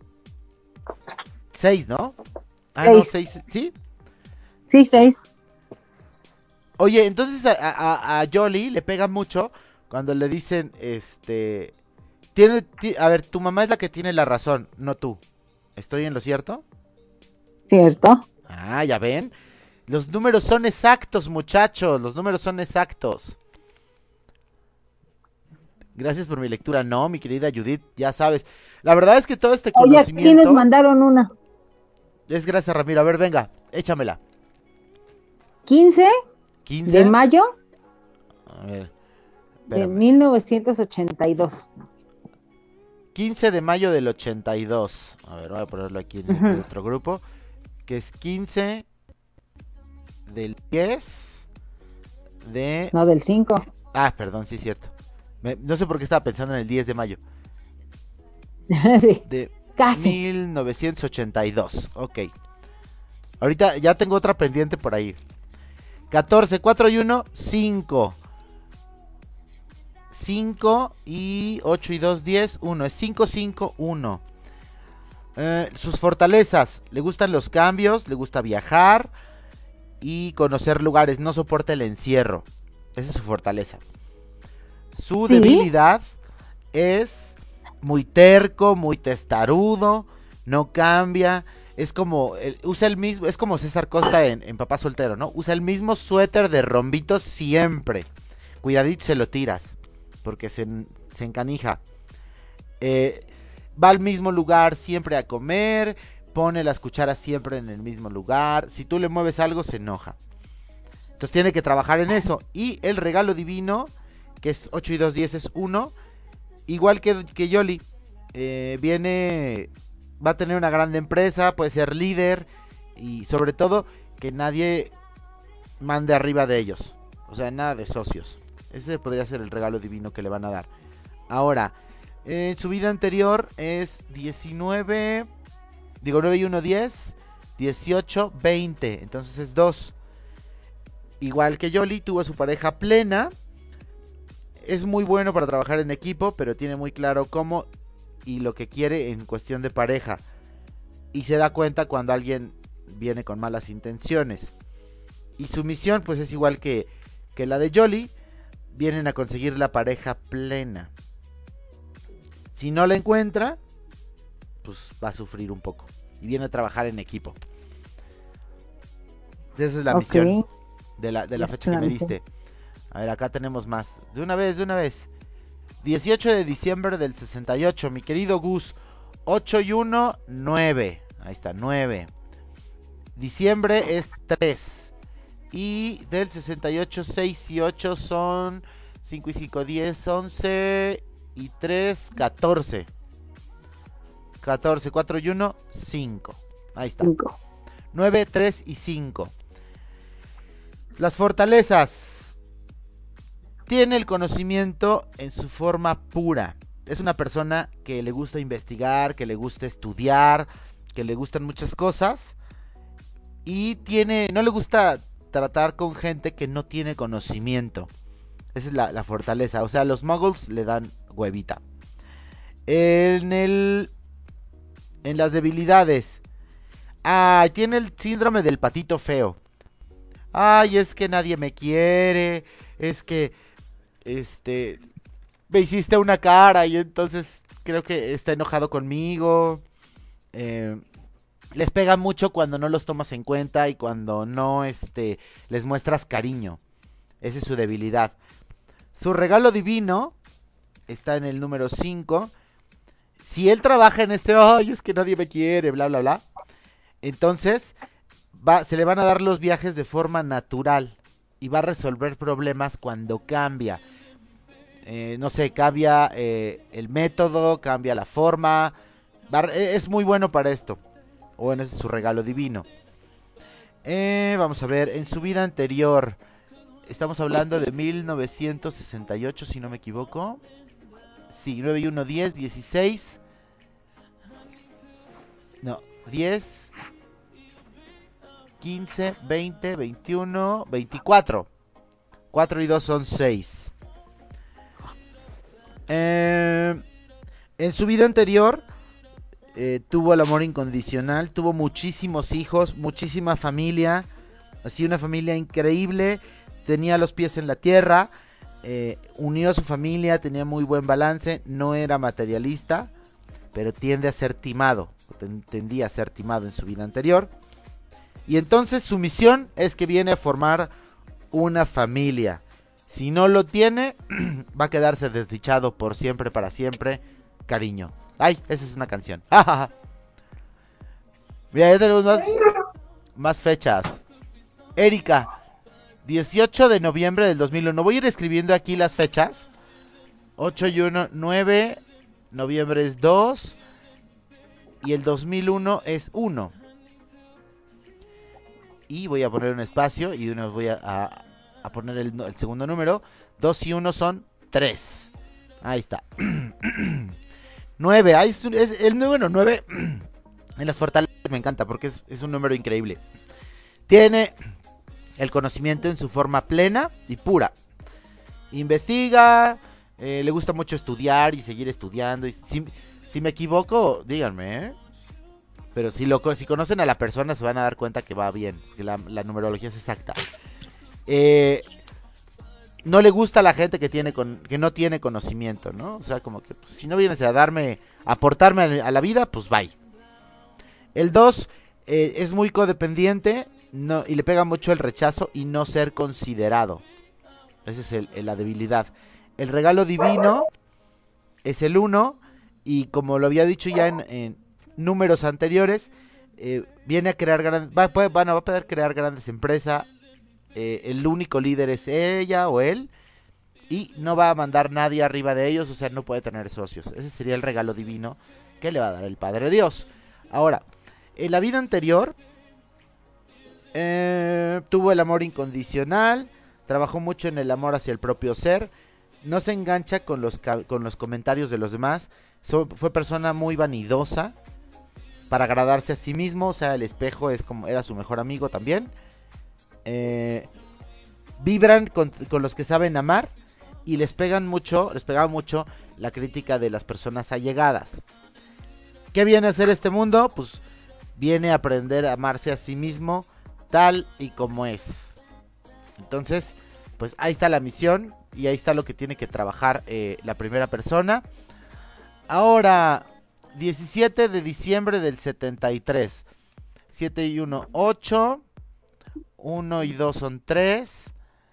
Seis, ¿no? Ah, no, Seis. seis. ¿Sí? Sí, seis. Oye, entonces a, a, a Yoli le pega mucho cuando le dicen, este... Tiene, ti- a ver, tu mamá es la que tiene la razón, no tú. ¿Estoy en lo cierto? Cierto. Ah, ya ven. Los números son exactos, muchachos. Los números son exactos. Gracias por mi lectura. No, mi querida Judith, ya sabes. La verdad es que todo este Oye, aquí nos conocimiento mandaron una. es gracias a Ramiro. A ver, venga, échamela. quince ¿quince? de mayo A ver, de espérame. mil novecientos ochenta y dos. quince de mayo del ochenta y dos. A ver, voy a ponerlo aquí en el Ujú. otro grupo. Que es quince del diez de... No, del cinco. Ah, perdón, sí es cierto. Me- no sé por qué estaba pensando en el diez de mayo. Sí, De casi. mil novecientos ochenta y dos. Ok. Ahorita ya tengo otra pendiente por ahí. catorce, cuatro y uno, cinco. cinco y ocho y dos, diez, uno. Es cinco, cinco, uno. Eh, sus fortalezas. Le gustan los cambios, le gusta viajar y conocer lugares. No soporta el encierro. Esa es su fortaleza. Su ¿Sí? debilidad es muy terco, muy testarudo, no cambia. Es como, el- usa el mismo, es como César Costa en, en Papá Soltero, ¿no? Usa el mismo suéter de rombitos siempre. Cuidadito se lo tiras, porque se, en- se encanija. Eh, va al mismo lugar siempre a comer, pone las cucharas siempre en el mismo lugar. Si tú le mueves algo, se enoja. Entonces tiene que trabajar en eso. Y el regalo divino, que es ocho y dos, diez, es uno. Igual que, que Yoli, eh, viene, va a tener una gran empresa, puede ser líder y sobre todo que nadie mande arriba de ellos. O sea, nada de socios. Ese podría ser el regalo divino que le van a dar. Ahora, en su vida anterior es diecinueve, digo nueve y uno, diez, dieciocho, veinte. Entonces es dos. Igual que Yoli, tuvo a su pareja plena. Es muy bueno para trabajar en equipo, pero tiene muy claro cómo y lo que quiere en cuestión de pareja. Y se da cuenta cuando alguien viene con malas intenciones. Y su misión pues es igual que, que la de Yoli. Vienen a conseguir la pareja plena. Si no la encuentra, pues va a sufrir un poco. Y viene a trabajar en equipo. Esa es la Ok. misión de la, de la Esa fecha es que la me misión. diste. A ver, acá tenemos más. De una vez, de una vez. dieciocho de diciembre del sesenta y ocho, mi querido Gus. ocho y uno, nueve. Ahí está, nueve. Diciembre es tres. Y del sesenta y ocho, seis y ocho son cinco y cinco, diez, once y tres, catorce. catorce, cuatro y uno, cinco. Ahí está. Cinco. nueve, tres y cinco. Las fortalezas. Tiene el conocimiento en su forma pura. Es una persona que le gusta investigar, que le gusta estudiar, que le gustan muchas cosas. Y tiene, no le gusta tratar con gente que no tiene conocimiento. Esa es la, la fortaleza. O sea, los muggles le dan huevita. En el... En las debilidades. Ay, tiene el síndrome del patito feo. Ay, es que nadie me quiere. Es que... Este... Me hiciste una cara y entonces creo que está enojado conmigo. Eh, les pega mucho cuando no los tomas en cuenta y cuando no este, les muestras cariño. Esa es su debilidad. Su regalo divino está en el número cinco. Si él trabaja en este, ay, es que nadie me quiere, bla, bla, bla. Entonces, va, se le van a dar los viajes de forma natural. Y va a resolver problemas cuando cambia. Eh, no sé, cambia eh, el método, cambia la forma. Va, es muy bueno para esto. O bueno, ese es su regalo divino. Eh, vamos a ver, en su vida anterior. Estamos hablando de mil novecientos sesenta y ocho, si no me equivoco. Sí, nueve y uno, diez, dieciséis. No, diez. quince, veinte, veintiuno, veinticuatro. cuatro y dos son seis. Eh, en su vida anterior eh, tuvo el amor incondicional, tuvo muchísimos hijos, muchísima familia, así una familia increíble, tenía los pies en la tierra, eh, unió a su familia, tenía muy buen balance, no era materialista, pero tiende a ser timado, tendía a ser timado en su vida anterior. Y entonces su misión es que viene a formar una familia. Si no lo tiene, va a quedarse desdichado por siempre, para siempre. Cariño. Ay, esa es una canción. Mira, ya tenemos más, más fechas. Erika, dieciocho de noviembre del dos mil uno. Voy a ir escribiendo aquí las fechas. ocho y uno, nueve. Noviembre es dos. Y el dos mil uno es uno. Y voy a poner un espacio y de una vez voy a, a, a poner el, el segundo número. dos y uno son tres. Ahí está. nueve. Ahí es, es el número nueve. En las fortalezas me encanta porque es, es un número increíble. Tiene el conocimiento en su forma plena y pura. Investiga. Eh, le gusta mucho estudiar y seguir estudiando. Y si, si me equivoco, díganme, ¿eh? Pero si, lo, si conocen a la persona se van a dar cuenta que va bien, que la, la numerología es exacta. Eh, no le gusta a la gente que tiene con, que no tiene conocimiento, ¿no? O sea, como que pues, si no vienes a darme, a aportarme a, a la vida, pues bye. El dos eh, es muy codependiente no, y le pega mucho el rechazo y no ser considerado. Esa es el, el, la debilidad. El regalo divino es el uno y como lo había dicho ya en... en números anteriores, eh, viene a crear grandes, va, puede, bueno, va a poder crear grandes empresas, eh, el único líder es ella o él, y no va a mandar nadie arriba de ellos, o sea, no puede tener socios. Ese sería el regalo divino que le va a dar el Padre Dios. Ahora, en la vida anterior, eh, tuvo el amor incondicional, trabajó mucho en el amor hacia el propio ser, no se engancha con los, con los comentarios de los demás, so, fue persona muy vanidosa, para agradarse a sí mismo, o sea, el espejo es como era su mejor amigo también. Eh, vibran con, con los que saben amar y les pegan mucho, les pegaba mucho la crítica de las personas allegadas. ¿Qué viene a hacer este mundo? Pues viene a aprender a amarse a sí mismo tal y como es. Entonces, pues ahí está la misión y ahí está lo que tiene que trabajar eh, la primera persona. Ahora... diecisiete de diciembre del setenta y tres. siete y uno, ocho. uno y dos son tres.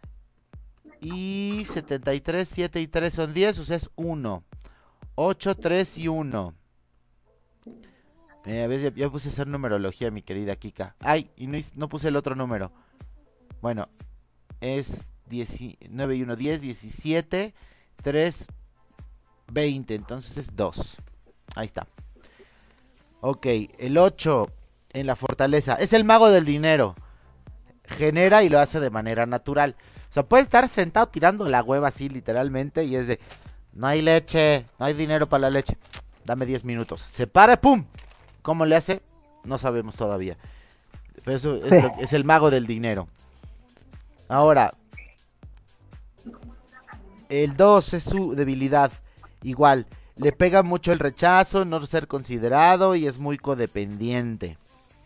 Y setenta y tres, siete y tres son diez. O sea, es uno. ocho, tres y uno. Eh, a ver, ya, ya puse esa numerología, mi querida Kika. Ay, y no, no puse el otro número. Bueno, es nueve y uno, diez, diecisiete, tres, veinte. Entonces es dos. Ahí está. Ok, el ocho en la fortaleza. Es el mago del dinero. Genera y lo hace de manera natural. O sea, puede estar sentado tirando la hueva así literalmente y es de... No hay leche, no hay dinero para la leche. Dame diez minutos. Se para, ¡pum! ¿Cómo le hace? No sabemos todavía. Pero eso es, Sí. lo- es el mago del dinero. Ahora, el dos es su debilidad. Igual, le pega mucho el rechazo, no ser considerado y es muy codependiente.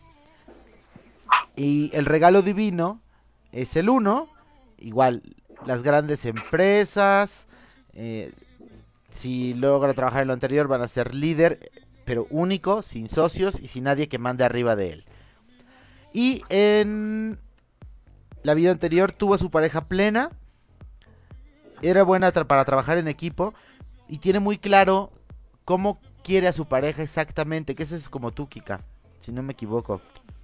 Y el regalo divino es el uno. Igual, las grandes empresas, eh, si logra trabajar en lo anterior, van a ser líder, pero único, sin socios y sin nadie que mande arriba de él. Y en la vida anterior tuvo a su pareja plena, era buena tra- para trabajar en equipo y tiene muy claro cómo quiere a su pareja exactamente, que ese es como tú, Kika, si no me equivoco.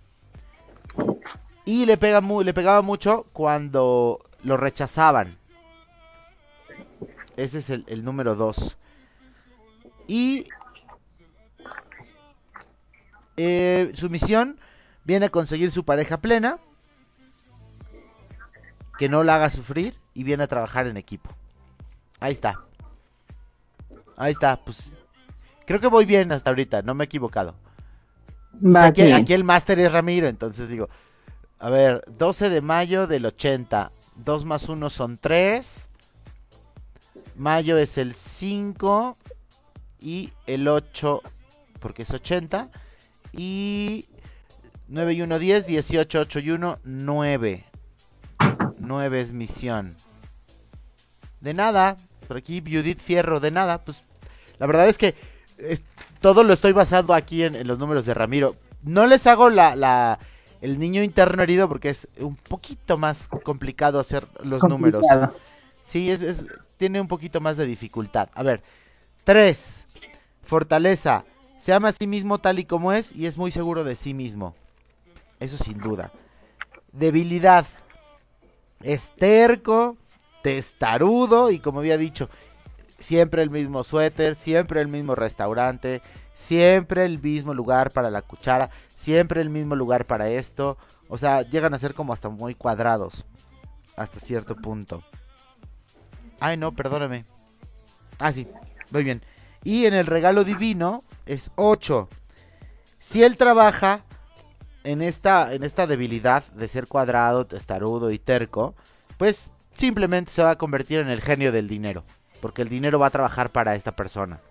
Y le pega mu- le pegaba mucho cuando lo rechazaban. Ese es el, el número dos. Y eh, su misión viene a conseguir su pareja plena, que no la haga sufrir y viene a trabajar en equipo. Ahí está. Ahí está, pues creo que voy bien hasta ahorita, no me he equivocado. Va Aquí, bien. aquí el máster es Ramiro, entonces digo, A ver, doce de mayo del ochenta. dos más uno son tres. Mayo es el cinco. Y el ocho, porque es ochenta. Y nueve y uno, diez. dieciocho, ocho y uno, nueve. nueve es misión. De nada. Por aquí Judith Fierro, de nada. Pues la verdad es que es, todo lo estoy basando aquí en, en los números de Ramiro. No les hago la, la el niño interno herido porque es un poquito más complicado hacer los complicado. números. Sí, es, es, tiene un poquito más de dificultad. A ver, tres. Fortaleza. Se ama a sí mismo tal y como es y es muy seguro de sí mismo. Eso sin duda. Debilidad. Es terco, testarudo y como había dicho, siempre el mismo suéter, siempre el mismo restaurante, siempre el mismo lugar para la cuchara, siempre el mismo lugar para esto. O sea, llegan a ser como hasta muy cuadrados, hasta cierto punto. Ay, no, perdóname. Ah, sí, muy bien. Y en el regalo divino es ocho. Si él trabaja en esta, en esta debilidad de ser cuadrado, testarudo y terco, pues simplemente se va a convertir en el genio del dinero. Porque el dinero va a trabajar para esta persona.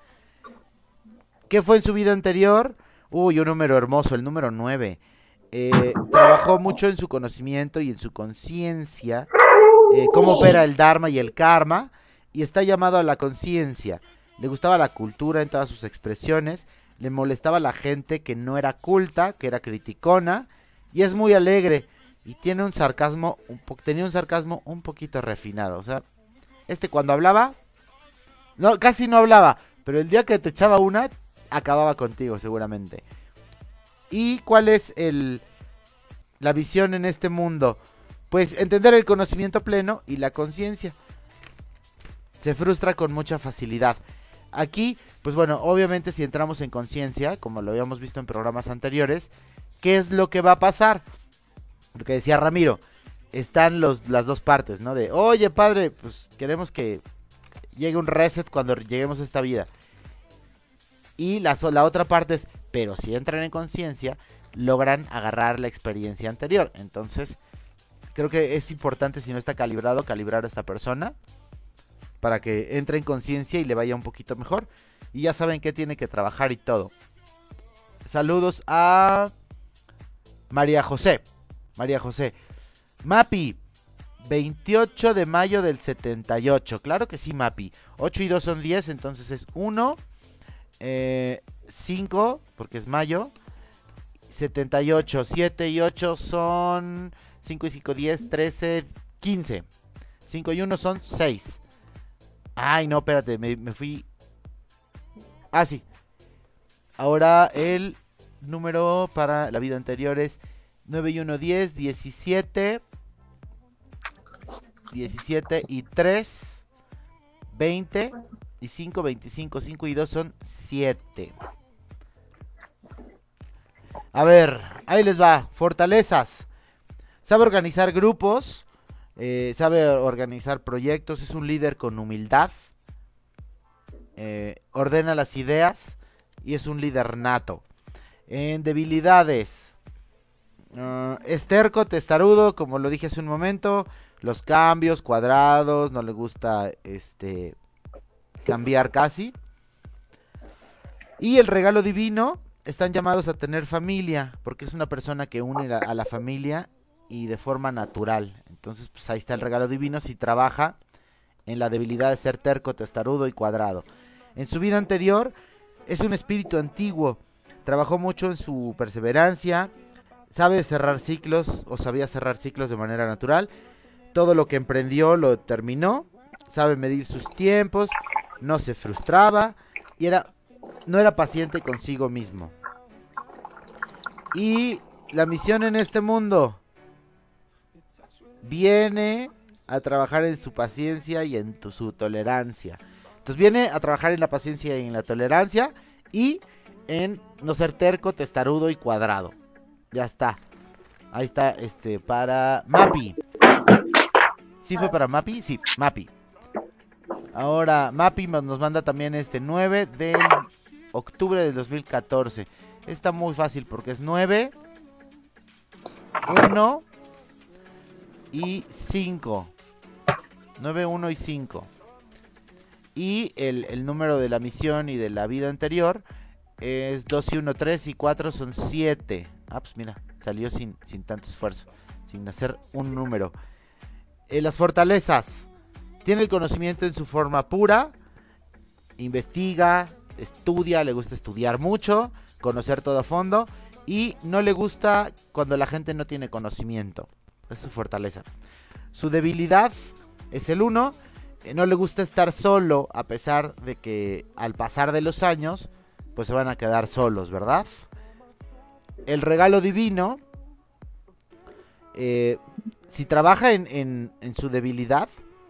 ¿Qué fue en su vida anterior? Uy, un número hermoso, el número nueve. Eh, trabajó mucho en su conocimiento y en su conciencia. Eh, cómo opera el Dharma y el Karma. Y está llamado a la conciencia. Le gustaba la cultura en todas sus expresiones. Le molestaba la gente que no era culta, que era criticona. Y es muy alegre. Y tiene un sarcasmo, un po- tenía un sarcasmo un poquito refinado. O sea, este cuando hablaba, no, casi no hablaba. Pero el día que te echaba una, acababa contigo seguramente. ¿Y cuál es el la visión en este mundo? Pues entender el conocimiento pleno y la conciencia. Se frustra con mucha facilidad. Aquí, pues bueno, obviamente si entramos en conciencia, como lo habíamos visto en programas anteriores, ¿qué es lo que va a pasar? Lo que decía Ramiro, están los, las dos partes, ¿no? De, oye padre, pues queremos que llegue un reset cuando lleguemos a esta vida. Y la, la otra parte es, pero si entran en conciencia, logran agarrar la experiencia anterior. Entonces, creo que es importante, si no está calibrado, calibrar a esta persona para que entre en conciencia y le vaya un poquito mejor. Y ya saben que tiene que trabajar y todo. Saludos a María José. María José. Mapi, veintiocho de mayo del setenta y ocho. Claro que sí, Mapi. ocho y dos son diez, entonces es uno. Eh, cinco, porque es mayo. setenta y ocho. siete y ocho son cinco y cinco, diez, trece, quince. cinco y uno son seis. Ay, no, espérate, me, me fui. Ah, sí. Ahora el número para la vida anterior es nueve y uno, diez, diecisiete. diecisiete y tres, veinte. Y cinco, veinticinco. cinco y dos son siete. A ver, ahí les va. Fortalezas. Sabe organizar grupos. Eh, sabe organizar proyectos, es un líder con humildad, eh, ordena las ideas y es un líder nato. En debilidades, uh, es terco, testarudo, como lo dije hace un momento, los cambios, cuadrados, no le gusta este cambiar casi. Y el regalo divino, están llamados a tener familia, porque es una persona que une a, a la familia y de forma natural. Entonces, pues ahí está el regalo divino si trabaja en la debilidad de ser terco, testarudo y cuadrado. En su vida anterior, es un espíritu antiguo. Trabajó mucho en su perseverancia, sabe cerrar ciclos, o sabía cerrar ciclos de manera natural. Todo lo que emprendió lo terminó, sabe medir sus tiempos, no se frustraba y era, no era paciente consigo mismo. Y la misión en este mundo: viene a trabajar en su paciencia y en tu, su tolerancia. Entonces viene a trabajar en la paciencia y en la tolerancia y en no ser terco, testarudo y cuadrado. Ya está. Ahí está este para Mapi. ¿Sí fue para Mapi? Sí, Mapi. Ahora Mapi nos manda también este nueve de octubre del dos mil catorce. Está muy fácil porque es nueve, uno y cinco. nueve, uno y cinco. Y el, el número de la misión y de la vida anterior es dos y uno, tres y cuatro son siete. Ah, pues mira, salió sin, sin tanto esfuerzo, sin hacer un número. Eh, las fortalezas. Tiene el conocimiento en su forma pura. Investiga, estudia, le gusta estudiar mucho, conocer todo a fondo. Y no le gusta cuando la gente no tiene conocimiento. Es su fortaleza. Su debilidad es el uno. No le gusta estar solo, a pesar de que al pasar de los años, pues se van a quedar solos, ¿verdad? El regalo divino, eh, si trabaja en, en, en su debilidad,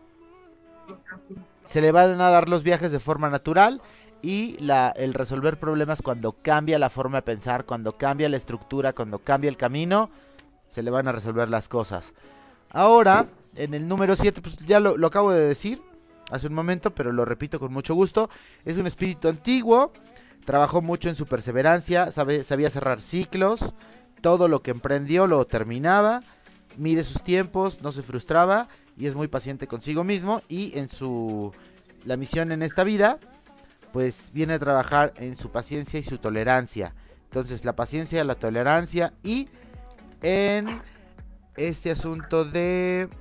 se le van a dar los viajes de forma natural y la, el resolver problemas cuando cambia la forma de pensar, cuando cambia la estructura, cuando cambia el camino, se le van a resolver las cosas. Ahora, en el número siete, pues ya lo, lo acabo de decir hace un momento, pero lo repito con mucho gusto. Es un espíritu antiguo, trabajó mucho en su perseverancia, sabe, sabía cerrar ciclos, todo lo que emprendió lo terminaba, mide sus tiempos, no se frustraba y es muy paciente consigo mismo. Y en su la misión en esta vida, pues viene a trabajar en su paciencia y su tolerancia. Entonces la paciencia, la tolerancia y en este asunto de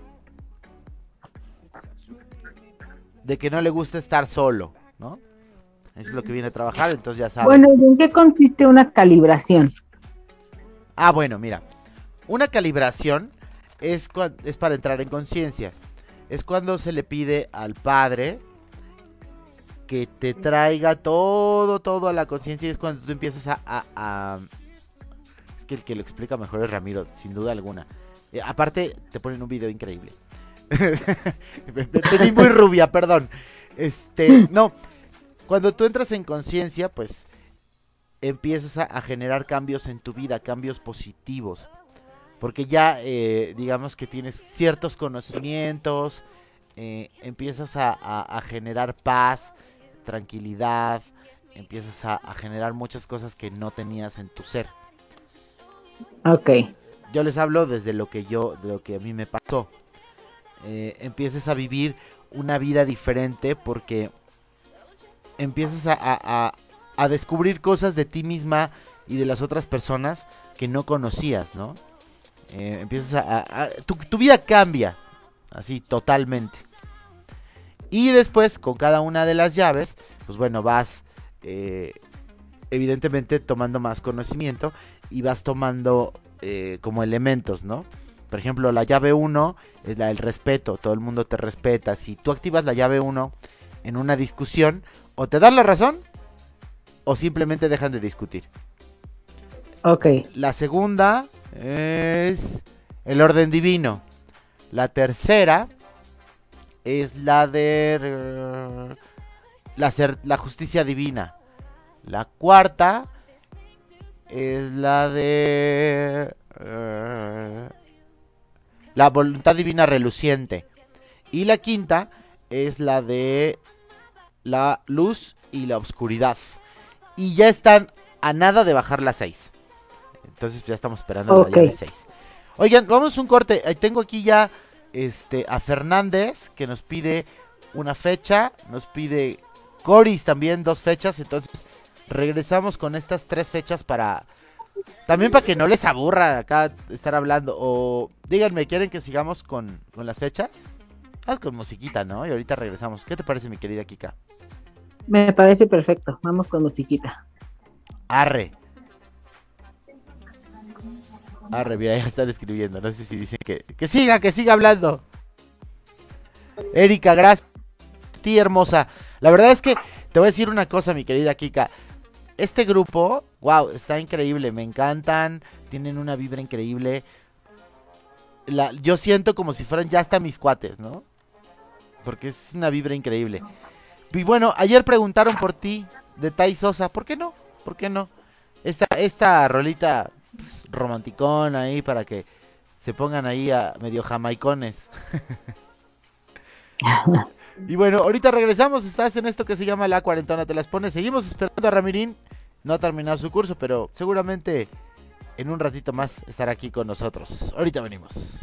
de que no le gusta estar solo, ¿no? Eso es lo que viene a trabajar, entonces ya saben. Bueno, ¿y en qué consiste una calibración? Ah, bueno, mira, una calibración es, cua- es para entrar en conciencia. Es cuando se le pide al padre que te traiga todo, todo a la conciencia, y es cuando tú empiezas a, a, a... Es que el que lo explica mejor es Ramiro, sin duda alguna. Eh, aparte, te ponen un video increíble. Te vi muy rubia, perdón. Este, no, cuando tú entras en conciencia, pues empiezas a, a generar cambios en tu vida, cambios positivos, porque ya eh, digamos que tienes ciertos conocimientos, eh, empiezas a, a, a generar paz, tranquilidad, empiezas a, a generar muchas cosas que no tenías en tu ser. Ok. Yo les hablo desde lo que yo, de lo que a mí me pasó. Eh, empiezas a vivir una vida diferente porque empiezas a, a, a, a descubrir cosas de ti misma y de las otras personas que no conocías, ¿no? Eh, empiezas a... a, a tu, tu vida cambia, así, totalmente. Y después, con cada una de las llaves, pues bueno, vas eh, evidentemente tomando más conocimiento y vas tomando eh, como elementos, ¿no? Por ejemplo, la llave uno es la del respeto, todo el mundo te respeta. Si tú activas la llave uno en una discusión, o te dan la razón, o simplemente dejan de discutir. Ok. La segunda es el orden divino. La tercera es la de la, ser, la justicia divina. La cuarta es la de... Uh, la voluntad divina reluciente. Y la quinta es la de la luz y la oscuridad. Y ya están a nada de bajar las seis. Entonces ya estamos esperando okay. la llave seis. Oigan, vamos a un corte. Tengo aquí ya este a Fernández, que nos pide una fecha. Nos pide Coris también dos fechas. Entonces regresamos con estas tres fechas para... También para que no les aburra acá estar hablando. O díganme, ¿quieren que sigamos con, con las fechas? Haz con musiquita, ¿no? Y ahorita regresamos. ¿Qué te parece, mi querida Kika? Me parece perfecto. Vamos con musiquita. Arre. Arre, mira, ya están escribiendo. No sé si dicen que, que siga, que siga hablando. Erika, gracias. Ti, hermosa. La verdad es que te voy a decir una cosa, mi querida Kika. Este grupo, wow, está increíble, me encantan, tienen una vibra increíble. La, yo siento como si fueran ya hasta mis cuates, ¿no? Porque es una vibra increíble. Y bueno, ayer preguntaron por ti, de Tai Sosa, ¿por qué no? ¿Por qué no? Esta, esta rolita pues, romanticón ahí para que se pongan ahí a medio jamaicones. Y bueno, ahorita regresamos, estás en esto que se llama La Cuarentona Te Las Pone. Seguimos esperando a Ramirín, no ha terminado su curso, pero seguramente en un ratito más estará aquí con nosotros. Ahorita venimos.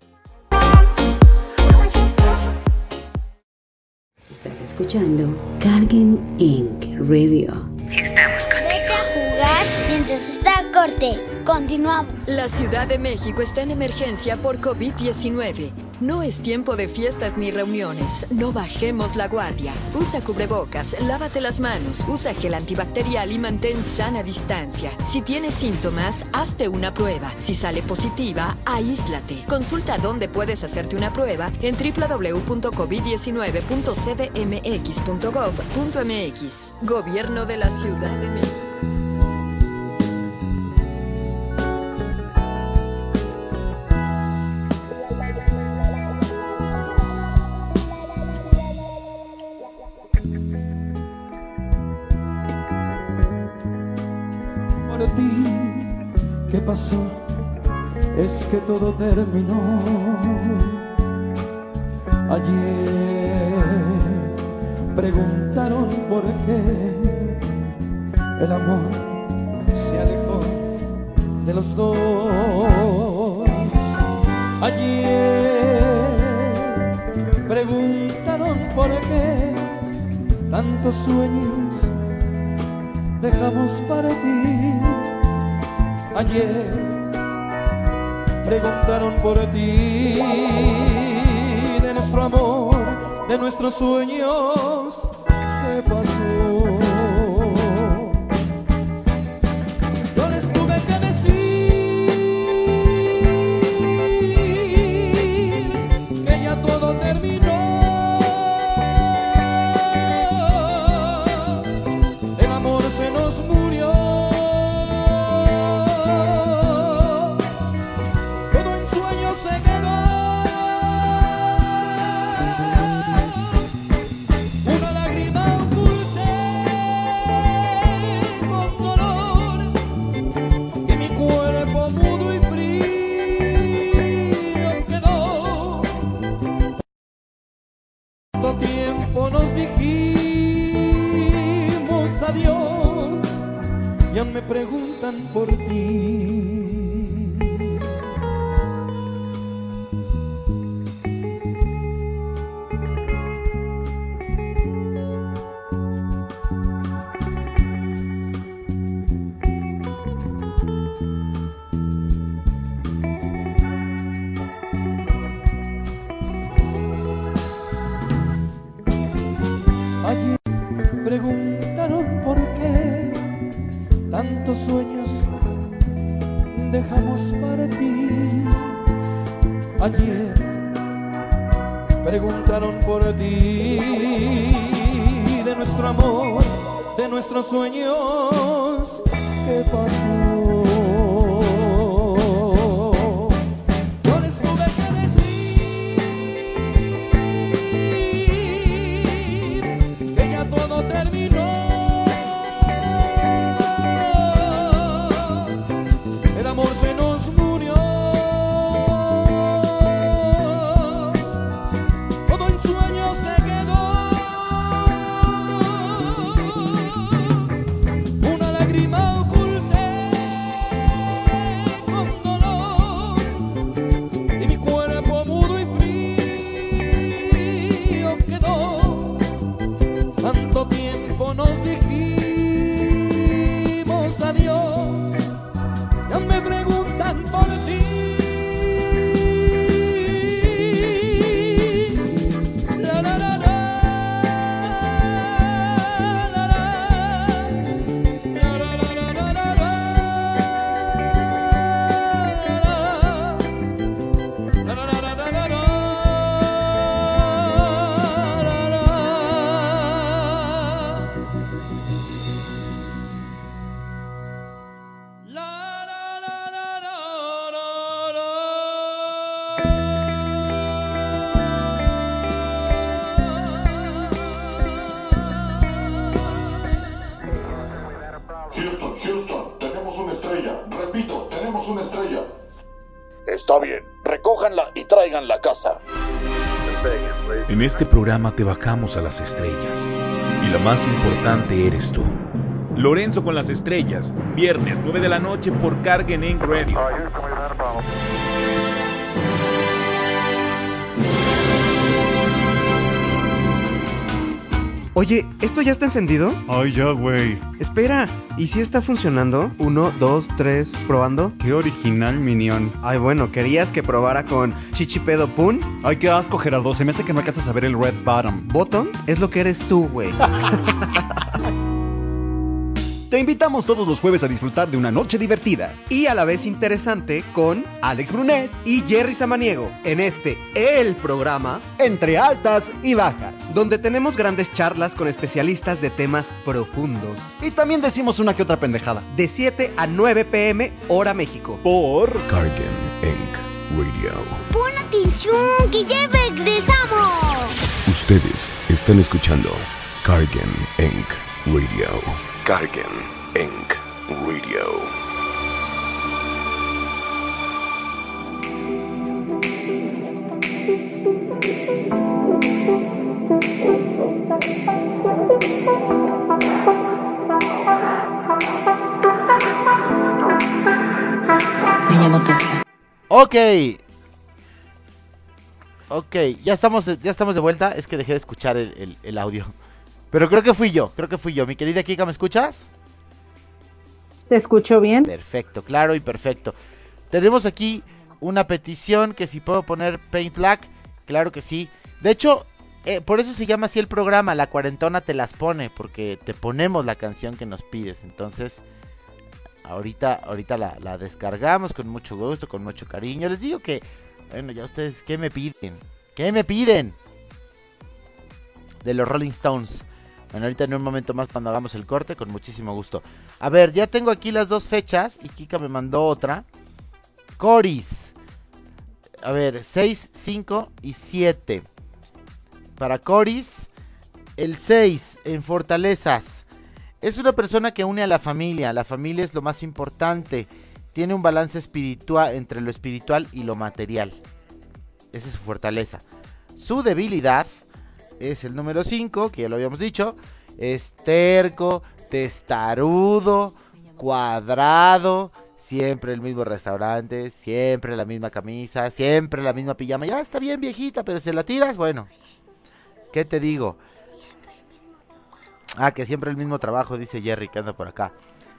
Estás escuchando Carguen Incorporated Radio. Estamos contigo. Vete a jugar mientras está corte. Continuamos. La Ciudad de México está en emergencia por COVID diecinueve. No es tiempo de fiestas ni reuniones. No bajemos la guardia. Usa cubrebocas, lávate las manos, usa gel antibacterial y mantén sana distancia. Si tienes síntomas, hazte una prueba. Si sale positiva, aíslate. Consulta dónde puedes hacerte una prueba en doble u doble u doble u punto covid diecinueve punto c d m x punto gov punto m x. Gobierno de la Ciudad de México. Para ti, ¿qué pasó? Es que todo terminó ayer. Preguntaron por qué el amor se alejó de los dos. Ayer preguntaron por qué tantos sueños dejamos para ti. Ayer preguntaron por ti, de nuestro amor, de nuestros sueños, ¿qué pasó? Yo les tuve que decir que ya todo terminó. El amor se nos murió. Todo en sueños se quedó. Una lágrima oculté con dolor y mi cuerpo mudo y frío quedó. Tanto tiempo nos dijimos adiós y aún me preguntan por ti. Ayer preguntaron por qué tantos sueños dejamos para ti. Ayer preguntaron por ti, de nuestro amor, de nuestros sueños, ¿qué pasó? Yo les tuve que decir que ya todo terminó. El amor se nos murió. Todo en sueños se quedó. Una lágrima oculté con dolor y mi cuerpo mudo y frío quedó. Tanto tiempo nos dijimos adiós, ya me preguntan por ti. La, la, la, la, la, la, la, la, la, la, la, la, la, la, la, la, la, la. Houston, Houston, tenemos una estrella. Repito, tenemos una estrella. Está bien, recójanla y tráiganla a casa. En este programa te bajamos a las estrellas y la más importante eres tú. Lorenzo con las estrellas, viernes nueve de la noche por Cargen Incorporated Radio. Oye, ¿esto ya está encendido? Ay, ya, güey. Espera, ¿y si está funcionando? Uno, dos, tres, probando. Qué original, Minion. Ay, bueno, ¿querías que probara con Chichipedo Pun? Ay, qué asco, Gerardo. Se me hace que no alcanzas a ver el red bottom. ¿Bottom? Es lo que eres tú, güey. Te invitamos todos los jueves a disfrutar de una noche divertida y a la vez interesante con Alex Brunet y Jerry Samaniego en este El Programa Entre Altas y Bajas, donde tenemos grandes charlas con especialistas de temas profundos. Y también decimos una que otra pendejada. De siete a nueve pm, hora México. Por Cargen Incorporated Radio. Pon atención, que ya regresamos. Ustedes están escuchando Cargen Incorporated Radio. Cargen Incorporated Radio. Ok. Ok, ya estamos, de, ya estamos de vuelta. Es que dejé de escuchar el, el, el audio. Pero creo que fui yo, creo que fui yo. Mi querida Kika, ¿me escuchas? ¿Te escucho bien? Perfecto, claro y perfecto. Tenemos aquí una petición que si puedo poner Paint Black. Claro que sí. De hecho, eh, por eso se llama así el programa. La cuarentona te las pone, porque te ponemos la canción que nos pides. Entonces, ahorita, ahorita la, la descargamos con mucho gusto, con mucho cariño. Les digo que, bueno, ya ustedes, ¿qué me piden? ¿Qué me piden? De los Rolling Stones. Bueno, ahorita en un momento más cuando hagamos el corte, con muchísimo gusto. A ver, ya tengo aquí las dos fechas y Kika me mandó otra. Coris. A ver, seis, cinco y siete. Para Coris, el seis en Fortalezas. Es una persona que une a la familia. La familia es lo más importante. Tiene un balance espiritual entre lo espiritual y lo material. Esa es su fortaleza. Su debilidad es el número cinco, que ya lo habíamos dicho. Es terco, testarudo, cuadrado, siempre el mismo restaurante, siempre la misma camisa, siempre la misma pijama. Ya está bien viejita, pero si la tiras, bueno, ¿qué te digo? Ah, que siempre el mismo trabajo, dice Jerry, que anda por acá.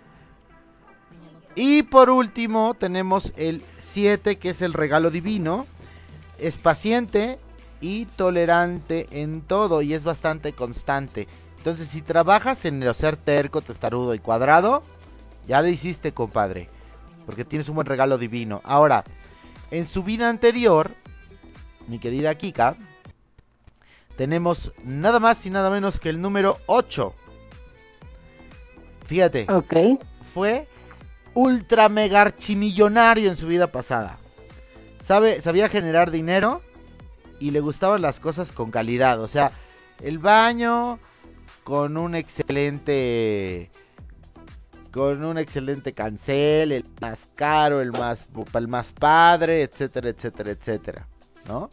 Y por último tenemos el siete, que es el regalo divino. Es paciente y tolerante en todo y es bastante constante. Entonces, si trabajas en el ser terco, testarudo y cuadrado, ya lo hiciste, compadre, porque tienes un buen regalo divino. Ahora, en su vida anterior, mi querida Kika, tenemos nada más y nada menos que el número ocho. Fíjate, okay. Fue ultra mega archimillonario en su vida pasada. Sabe, sabía generar dinero y le gustaban las cosas con calidad. O sea, el baño con un excelente, con un excelente cancel, el más caro, el más, el más padre, etcétera, etcétera, etcétera, ¿no?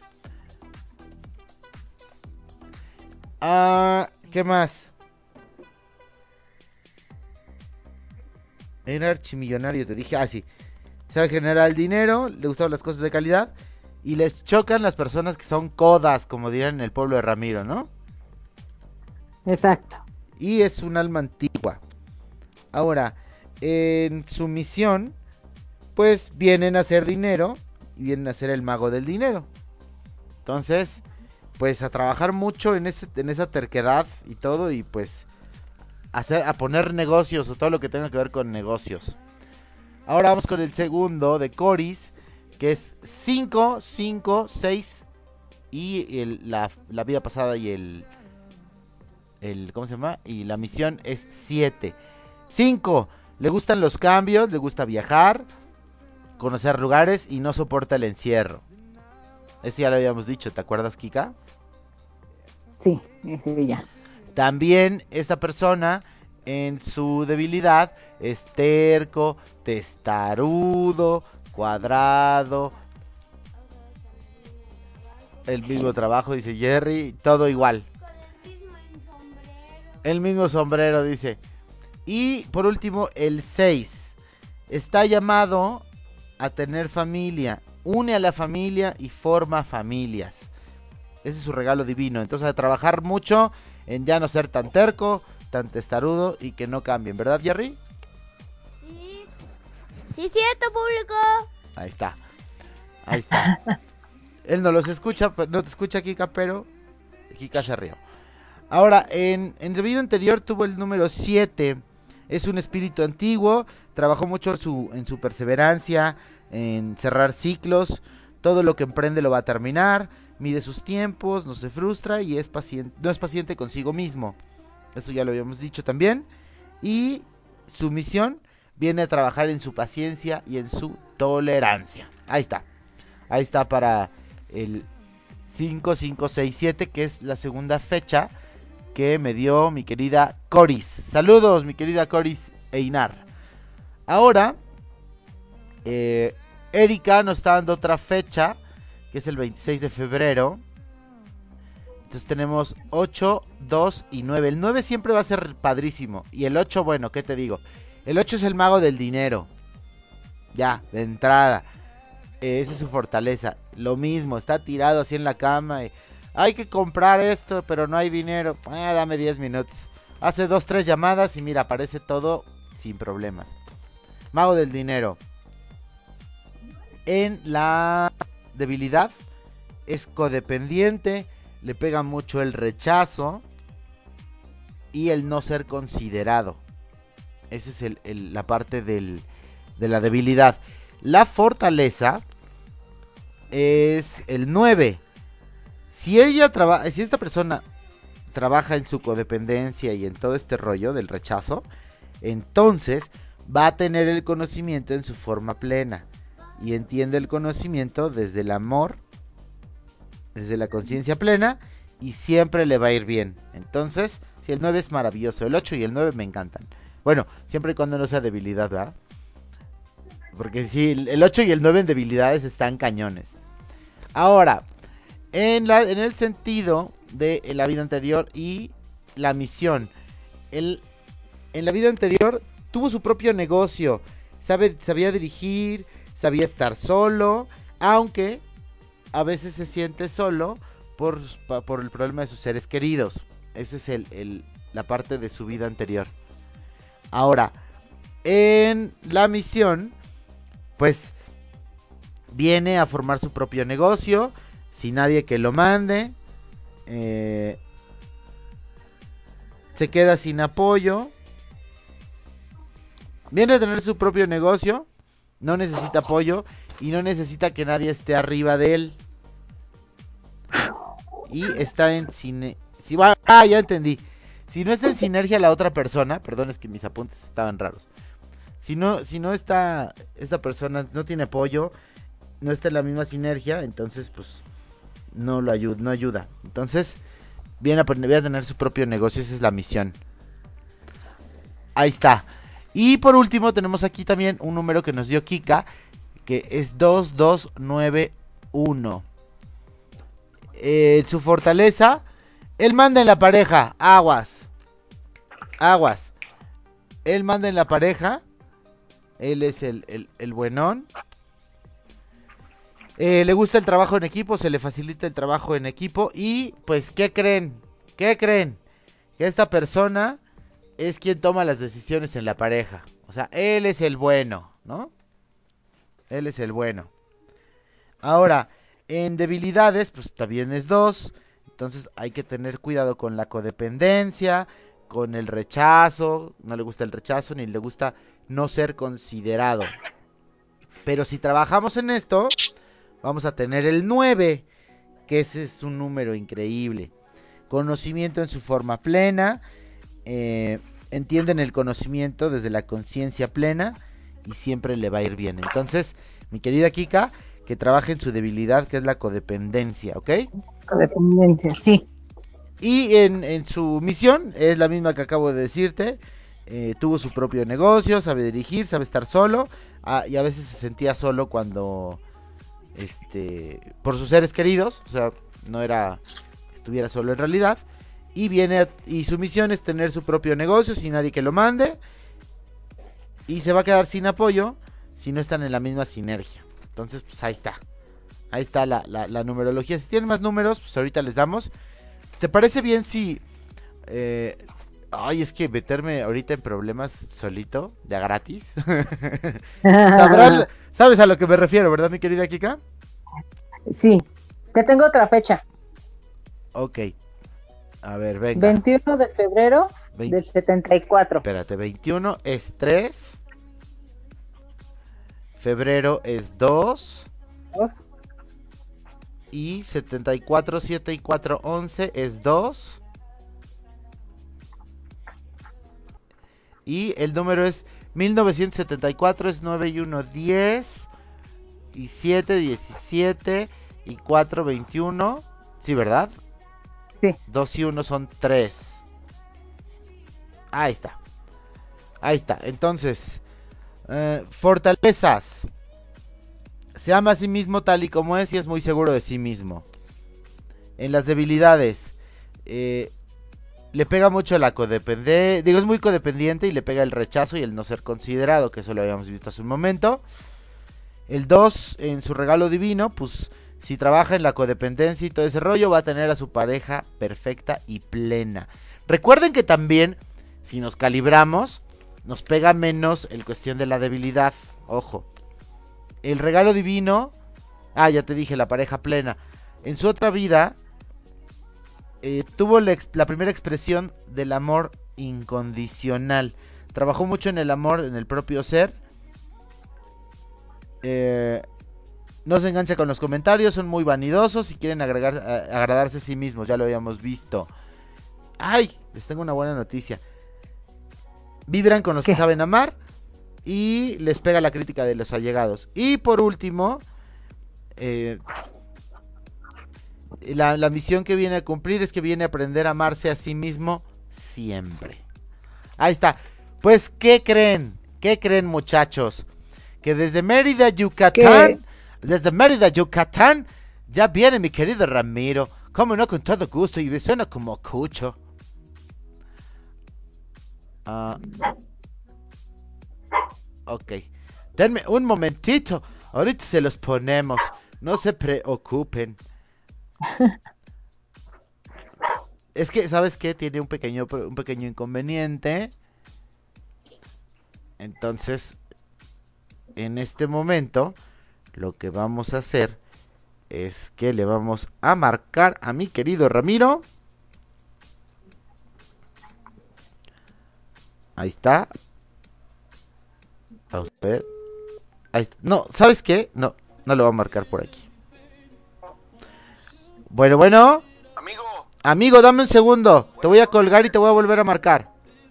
Ah, ¿qué más? Era archimillonario, te dije, ah, sí. Sabe generar el dinero, le gustaban las cosas de calidad y les chocan las personas que son codas, como dirán en el pueblo de Ramiro, ¿no? Exacto. Y es un alma antigua. Ahora, en su misión, pues vienen a hacer dinero y vienen a ser el mago del dinero. Entonces, pues a trabajar mucho en ese, en esa terquedad y todo, y pues hacer, a poner negocios o todo lo que tenga que ver con negocios. Ahora vamos con el segundo de Coris, que es cinco, cinco, seis y el, la, la vida pasada y el, el, ¿cómo se llama? Y la misión es siete. cinco, le gustan los cambios, le gusta viajar, conocer lugares y no soporta el encierro. Ese ya lo habíamos dicho, ¿te acuerdas, Kika? Sí, ese ya. También esta persona en su debilidad es terco, testarudo, cuadrado, el mismo trabajo, dice Jerry, todo igual. El mismo sombrero, dice. Y por último, el seis. Está llamado a tener familia. Une a la familia y forma familias. Ese es su regalo divino. Entonces a trabajar mucho en ya no ser tan terco, tan testarudo y que no cambien. ¿Verdad, Jerry? Sí. Sí, cierto, público. Ahí está. Ahí está. Él no los escucha, no te escucha, Kika, pero Kika se rió. Ahora, en, en el video anterior tuvo el número siete. Es un espíritu antiguo. Trabajó mucho en su, en su perseverancia, en cerrar ciclos. Todo lo que emprende lo va a terminar. Mide sus tiempos, no se frustra y es paciente, no es paciente consigo mismo. Eso ya lo habíamos dicho también. Y su misión viene a trabajar en su paciencia y en su tolerancia. Ahí está. Ahí está para el cinco, cinco, seis, siete, que es la segunda fecha que me dio mi querida Coris. Saludos, mi querida Coris Einar. Ahora, eh, Erika nos está dando otra fecha, que es el veintiséis de febrero. Entonces tenemos ocho, dos y nueve. El nueve siempre va a ser padrísimo. Y el ocho, bueno, ¿qué te digo? El ocho es el mago del dinero. Ya, de entrada. Eh, esa es su fortaleza. Lo mismo, está tirado así en la cama y... Hay que comprar esto, pero no hay dinero. Ah, dame diez minutos. Hace dos, tres llamadas y mira, aparece todo sin problemas. Mago del dinero. En la debilidad es codependiente, le pega mucho el rechazo y el no ser considerado. Esa es el, el, la parte del, de la debilidad. La fortaleza es el nueve. Si ella trabaja, si esta persona trabaja en su codependencia y en todo este rollo del rechazo, entonces va a tener el conocimiento en su forma plena y entiende el conocimiento desde el amor, desde la conciencia plena y siempre le va a ir bien. Entonces, si el nueve es maravilloso, el ocho y el nueve me encantan. Bueno, siempre y cuando no sea debilidad, ¿verdad? Porque si el ocho y el nueve en debilidades están cañones. Ahora, En, la, en el sentido de la vida anterior y la misión. El, en la vida anterior tuvo su propio negocio. Sabe, sabía dirigir, sabía estar solo. Aunque a veces se siente solo por, por el problema de sus seres queridos. Esa es el, el, la parte de su vida anterior. Ahora, en la misión, pues viene a formar su propio negocio. Sin nadie que lo mande. Eh, se queda sin apoyo. Viene a tener su propio negocio. No necesita apoyo. Y no necesita que nadie esté arriba de él. Y está en cine. Si va, ah, ya entendí. Si no está en sinergia la otra persona. Perdón, es que mis apuntes estaban raros. Si no, si no está. Esta persona no tiene apoyo. No está en la misma sinergia. Entonces pues no lo ayuda, no ayuda. Entonces viene a, viene a tener su propio negocio. Esa es la misión. Ahí está. Y por último tenemos aquí también un número que nos dio Kika, que es dos dos nueve uno. Eh, su fortaleza, él manda en la pareja. Aguas. Aguas. Él manda en la pareja. Él es el, el, el buenón. Eh, le gusta el trabajo en equipo, se le facilita el trabajo en equipo. Y pues, ¿qué creen? ¿Qué creen? Que esta persona es quien toma las decisiones en la pareja. O sea, él es el bueno, ¿no? Él es el bueno. Ahora, en debilidades, pues también es dos. Entonces hay que tener cuidado con la codependencia, con el rechazo. No le gusta el rechazo, ni le gusta no ser considerado. Pero si trabajamos en esto, vamos a tener el nueve, que ese es un número increíble. Conocimiento en su forma plena. Eh, entienden el conocimiento desde la conciencia plena y siempre le va a ir bien. Entonces, mi querida Kika, que trabaje en su debilidad, que es la codependencia, ¿ok? Codependencia, sí. Y en, en su misión, es la misma que acabo de decirte. Eh, tuvo su propio negocio, sabe dirigir, sabe estar solo. Ah, y a veces se sentía solo cuando... Este, por sus seres queridos, o sea, no era que estuviera solo en realidad, Y viene y su misión es tener su propio negocio sin nadie que lo mande. Y se va a quedar sin apoyo si no están en la misma sinergia. Entonces, pues ahí está. Ahí está la, la, la numerología. Si tienen más números, pues ahorita les damos. ¿Te parece bien si... Eh, ay, es que meterme ahorita en problemas solito, de a gratis? Sabrán, ¿sabes a lo que me refiero, verdad, mi querida Kika? Sí, te tengo otra fecha. Ok. A ver, venga. veintiuno de febrero veinte del setenta y cuatro. Espérate, veintiuno es tres. Febrero es dos. dos. Y setenta y cuatro, siete y cuatro, once es dos. Y el número es mil novecientos setenta y cuatro, es nueve y uno, diez. Y siete, diecisiete. Y cuatro, veintiuno. Sí, ¿verdad? Sí. dos y uno son tres. Ahí está. Ahí está. Entonces, eh, fortalezas. Se ama a sí mismo tal y como es y es muy seguro de sí mismo. En las debilidades, eh, le pega mucho la codependencia. Digo, es muy codependiente y le pega el rechazo y el no ser considerado, que eso lo habíamos visto hace un momento. El dos, en su regalo divino, pues si trabaja en la codependencia y todo ese rollo, va a tener a su pareja perfecta y plena. Recuerden que también, si nos calibramos, nos pega menos el cuestión de la debilidad. Ojo. El regalo divino, ah, ya te dije, la pareja plena. En su otra vida, eh, tuvo la, la primera expresión del amor incondicional. Trabajó mucho en el amor, en el propio ser. Eh, no se engancha con los comentarios, son muy vanidosos y quieren agregar, a, agradarse a sí mismos, ya lo habíamos visto. ¡Ay! Les tengo una buena noticia. Vibran con los ¿Qué? que saben amar. Y les pega la crítica de los allegados. Y por último, eh, la, la misión que viene a cumplir es que viene a aprender a amarse a sí mismo siempre. Ahí está. Pues, ¿qué creen? ¿Qué creen, muchachos? Que desde Mérida, Yucatán, ¿Qué? desde Mérida, Yucatán, ya viene mi querido Ramiro. Cómo no, con todo gusto. Y me suena como cucho. Ah... Uh, Ok, denme un momentito, ahorita se los ponemos, no se preocupen. Es que, ¿sabes qué? Tiene un pequeño, un pequeño inconveniente. Entonces, en este momento, lo que vamos a hacer es que le vamos a marcar a mi querido Ramiro. Ahí está. Vamos a ver. Ahí está. No, ¿sabes qué? No, no lo voy a marcar por aquí. Bueno, bueno. Amigo. Amigo, dame un segundo. Te voy a colgar y te voy a volver a marcar.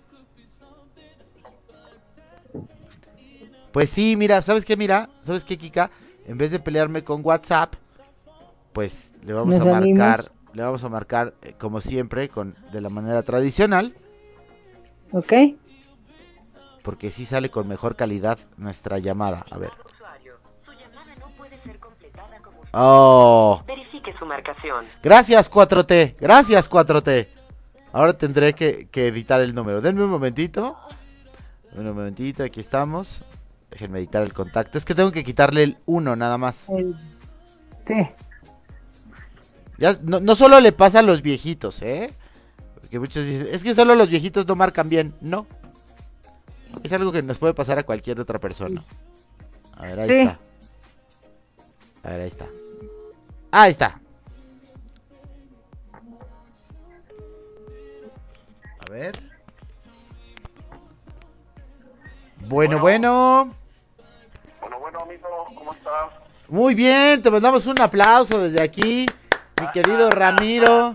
Pues sí, mira, ¿sabes qué? Mira, ¿sabes qué, Kika? En vez de pelearme con WhatsApp, pues le vamos a marcar, le vamos a marcar eh, como siempre, con de la manera tradicional. Ok. Porque sí sale con mejor calidad nuestra llamada. A ver. Oh. Verifique su marcación. Gracias, cuatro T. Gracias, cuatro T. Ahora tendré que, que editar el número. Denme un momentito. Un momentito, aquí estamos. Déjenme editar el contacto. Es que tengo que quitarle el uno nada más. El... Sí. Ya, no, no solo le pasa a los viejitos, ¿eh? Porque muchos dicen, es que solo los viejitos no marcan bien. No. Es algo que nos puede pasar a cualquier otra persona. A ver, ahí sí. está. A ver, ahí está. Ahí está. A ver. Bueno, bueno. Bueno, bueno, amigo, ¿cómo estás? Muy bien, te mandamos un aplauso desde aquí, mi querido Ramiro.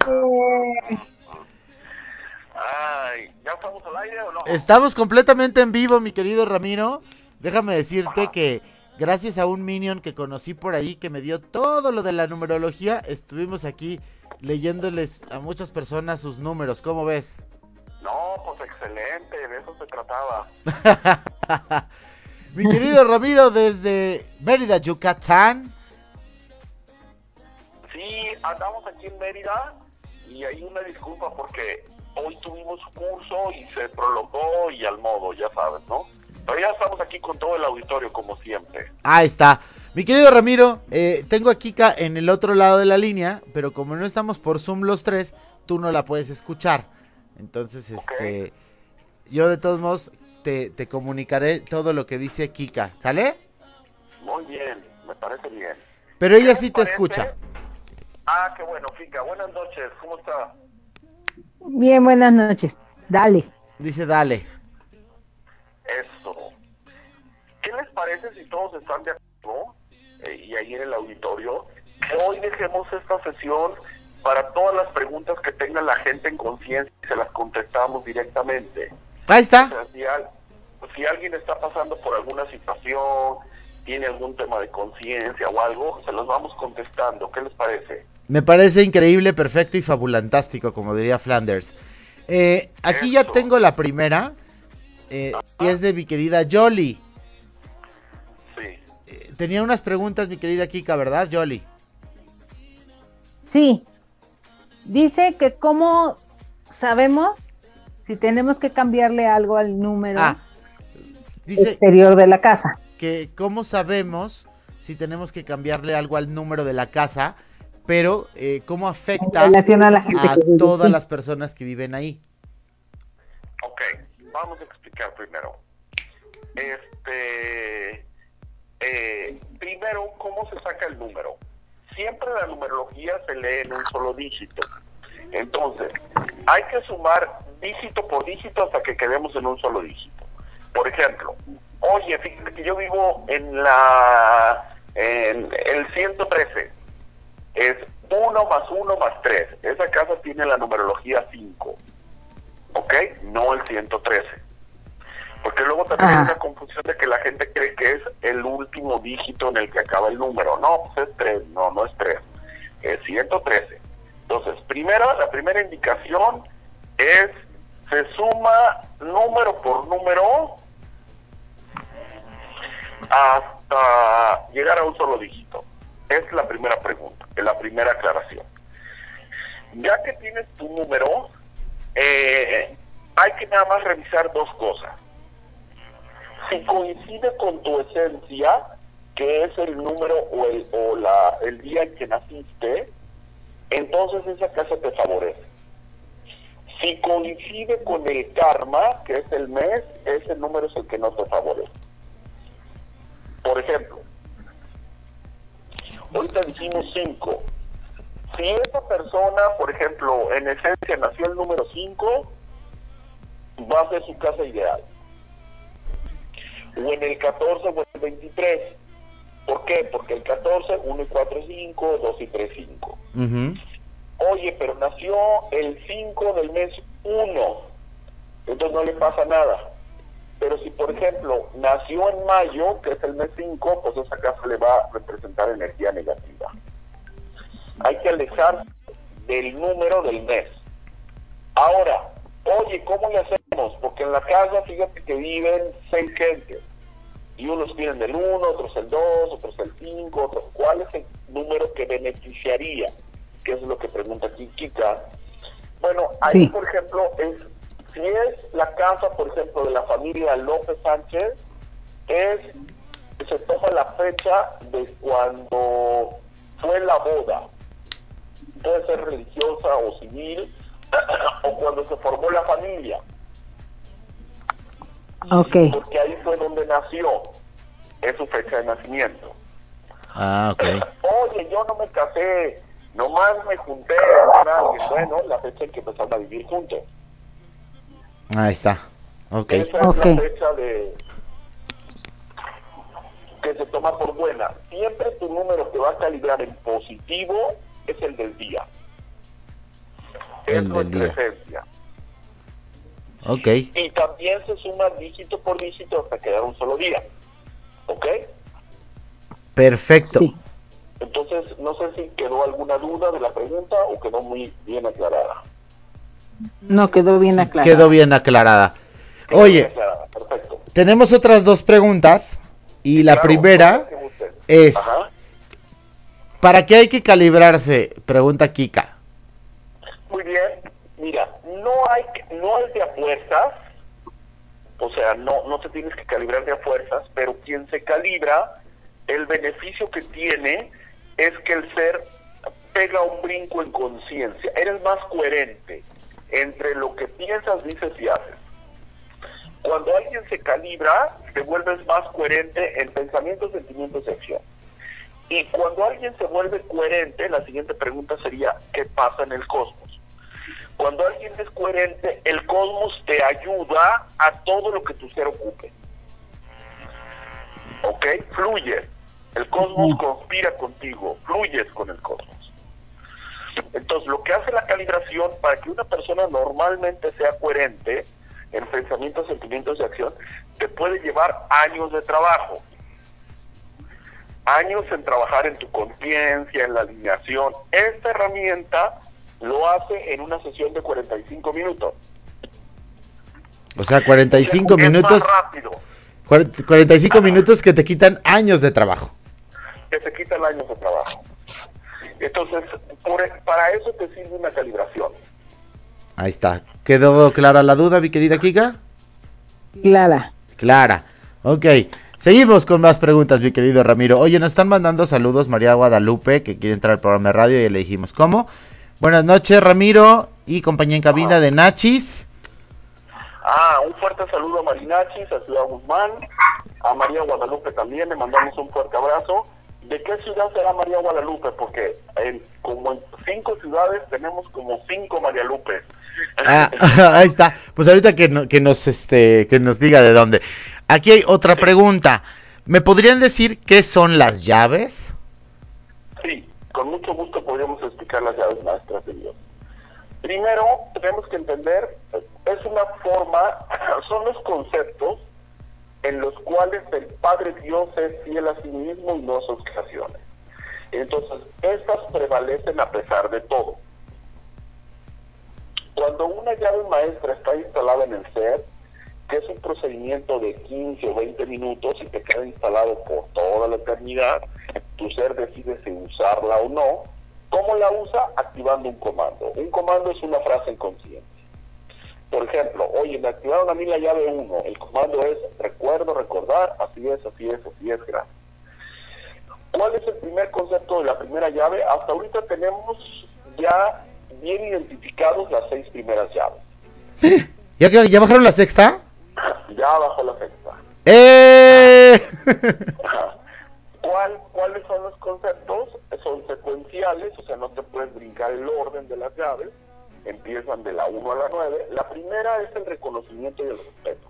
Ay, ¿ya estamos al aire o no? Estamos completamente en vivo, mi querido Ramiro. Déjame decirte Ajá. que gracias a un minion que conocí por ahí que me dio todo lo de la numerología, estuvimos aquí leyéndoles a muchas personas sus números. ¿Cómo ves? No, pues excelente, de eso se trataba. Mi querido Ramiro, desde Mérida, Yucatán. Sí, andamos aquí en Mérida y hay una disculpa porque hoy tuvimos curso y se prolongó y al modo, ya sabes, ¿no? Pero ya estamos aquí con todo el auditorio como siempre. Ahí está. Mi querido Ramiro, eh, tengo a Kika en el otro lado de la línea, pero como no estamos por Zoom los tres, tú no la puedes escuchar. Entonces, este, okay. yo de todos modos te, te comunicaré todo lo que dice Kika, ¿sale? Muy bien, me parece bien. Pero ella sí te escucha. Ah, qué bueno, Kika. Buenas noches, ¿cómo está? Bien, buenas noches. Dale. Dice dale. Eso. ¿Qué les parece si todos están de acuerdo, eh, y ahí en el auditorio, que hoy dejemos esta sesión para todas las preguntas que tenga la gente en conciencia y se las contestamos directamente? Ahí está. O sea, si, al, si alguien está pasando por alguna situación, tiene algún tema de conciencia o algo, se los vamos contestando. ¿Qué les parece? Me parece increíble, perfecto y fabulantástico, como diría Flanders. Eh, aquí Eso. ya tengo la primera, eh, y es de mi querida Yoli. Sí. Eh, tenía unas preguntas, mi querida Kika, ¿verdad, Yoli? Sí. Dice que cómo sabemos si tenemos que cambiarle algo al número ah, dice exterior de la casa. Que cómo sabemos si tenemos que cambiarle algo al número de la casa, pero eh, cómo afecta a, la gente a que vive, todas sí. las personas que viven ahí. Ok, vamos a explicar primero. Este, eh, primero, ¿cómo se saca el número? Siempre la numerología se lee en un solo dígito. Entonces, hay que sumar dígito por dígito hasta que quedemos en un solo dígito. Por ejemplo, oye, fíjate que yo vivo en la en el ciento trece. Es uno más uno más tres. Esa casa tiene la numerología cinco. ¿Ok? No el ciento trece. Porque luego también ah. hay una confusión de que la gente cree que es el último dígito en el que acaba el número. No, pues es tres. No, no es tres. Es ciento trece. Entonces, primero, la primera indicación es, se suma número por número hasta llegar a un solo dígito. Es la primera pregunta, es la primera aclaración. Ya que tienes tu número, eh, hay que nada más revisar dos cosas. Si coincide con tu esencia, que es el número o el, o la, el día en que naciste, entonces esa casa te favorece. Si coincide con el karma, que es el mes, ese número es el que no te favorece. Por ejemplo, ahorita dijimos cinco. Si esa persona, por ejemplo, en esencia nació el número cinco, va a ser su casa ideal. O en el catorce o en el veintitrés. ¿Por qué? Porque el catorce, uno y cuatro, cinco, dos y tres, cinco. Uh-huh. Oye, pero nació el cinco del mes uno, entonces no le pasa nada. Pero si, por ejemplo, nació en mayo, que es el mes cinco, pues esa casa le va a representar energía negativa. Hay que alejarse del número del mes. Ahora, oye, ¿cómo le hacemos? Porque en la casa, fíjate que viven seis gentes. Y unos tienen el uno, otros el dos, otros el cinco, otros... ¿Cuál es el número que beneficiaría? Que es lo que pregunta aquí Kika. Bueno, ahí, sí. por ejemplo, es... Si es la casa, por ejemplo, de la familia López Sánchez, es se toma la fecha de cuando fue la boda. Puede ser religiosa o civil, o cuando se formó la familia. Okay. Porque ahí fue donde nació. Es su fecha de nacimiento. Ah, ok. Oye, yo no me casé, nomás me junté con alguien. Bueno, la fecha en que empezaron a vivir juntos. Ahí está. Ok. Esa es okay. la fecha de que se toma por buena. Siempre tu número que va a calibrar en positivo es el del día. El es del nuestra día. esencia. Ok. Y también se suma dígito por dígito hasta quedar un solo día. ¿Ok? Perfecto. Sí. Entonces, no sé si quedó alguna duda de la pregunta o quedó muy bien aclarada. No, quedó bien aclarada. Quedó bien aclarada. Quedó Oye, bien aclarada. Perfecto. tenemos otras dos preguntas. Y la Claro, primera es, Ajá. ¿para qué hay que calibrarse? Pregunta Kika. Muy Muy bien. Mira, no hay, no es de a fuerzas, o sea, no, no te tienes que calibrar de a fuerzas, pero quien se calibra, el beneficio que tiene es que el ser pega un brinco en conciencia. Eres más coherente entre lo que piensas, dices y haces. Cuando alguien se calibra, te vuelves más coherente en pensamientos, sentimientos y acción. Y cuando alguien se vuelve coherente, la siguiente pregunta sería, ¿qué pasa en el cosmos? Cuando alguien es coherente, el cosmos te ayuda a todo lo que tu ser ocupe. ¿Ok? Fluye. El cosmos conspira contigo, fluyes con el cosmos. Entonces, lo que hace la calibración para que una persona normalmente sea coherente en pensamientos, sentimientos y acción, te puede llevar años de trabajo. Años en trabajar en tu conciencia, en la alineación. Esta herramienta lo hace en una sesión de cuarenta y cinco minutos. O sea, cuarenta y cinco Es minutos. más rápido. cuarenta y cinco minutos que te quitan años de trabajo. Que se quitan años de trabajo. Entonces, por, para eso te sirve una calibración. Ahí está. ¿Quedó clara la duda, mi querida Kika? Clara. Clara. Ok. Seguimos con más preguntas, mi querido Ramiro. Oye, nos están mandando saludos María Guadalupe, que quiere entrar al programa de radio, y le dijimos, ¿cómo? Buenas noches, Ramiro, y compañía en cabina ah. de Nachis. Ah, un fuerte saludo a Marinachis, a Ciudad Guzmán, a María Guadalupe también, le mandamos un fuerte abrazo. ¿De qué ciudad será María Guadalupe? Porque en, como en cinco ciudades tenemos como cinco María Lupe. Ah, ahí está. Pues ahorita que, no, que nos este que nos diga de dónde. Aquí hay otra pregunta. ¿Me podrían decir qué son las llaves? Sí, con mucho gusto podríamos explicar las llaves maestras de Dios. Primero, tenemos que entender, es una forma, son los conceptos en los cuales el Padre Dios es fiel a sí mismo y no a sus creaciones. Entonces, estas prevalecen a pesar de todo. Cuando una llave maestra está instalada en el ser, que es un procedimiento de quince o veinte minutos y te queda instalado por toda la eternidad, tu ser decide si usarla o no. ¿Cómo la usa? Activando un comando. Un comando es una frase en conciencia. Por ejemplo, oye, me activaron a mí la llave uno. El comando es, recuerdo, recordar, así es, así es, así es, gracias. ¿Cuál es el primer concepto de la primera llave? Hasta ahorita tenemos ya bien identificados las seis primeras llaves. ¿Ya, ya bajaron la sexta? Ya bajó la sexta. ¡Eh! ¿Cuál, ¿Cuáles son los conceptos? Son secuenciales, o sea, no te puedes brincar el orden de las llaves. Empiezan de la uno a la nueve. La primera es el reconocimiento y el respeto.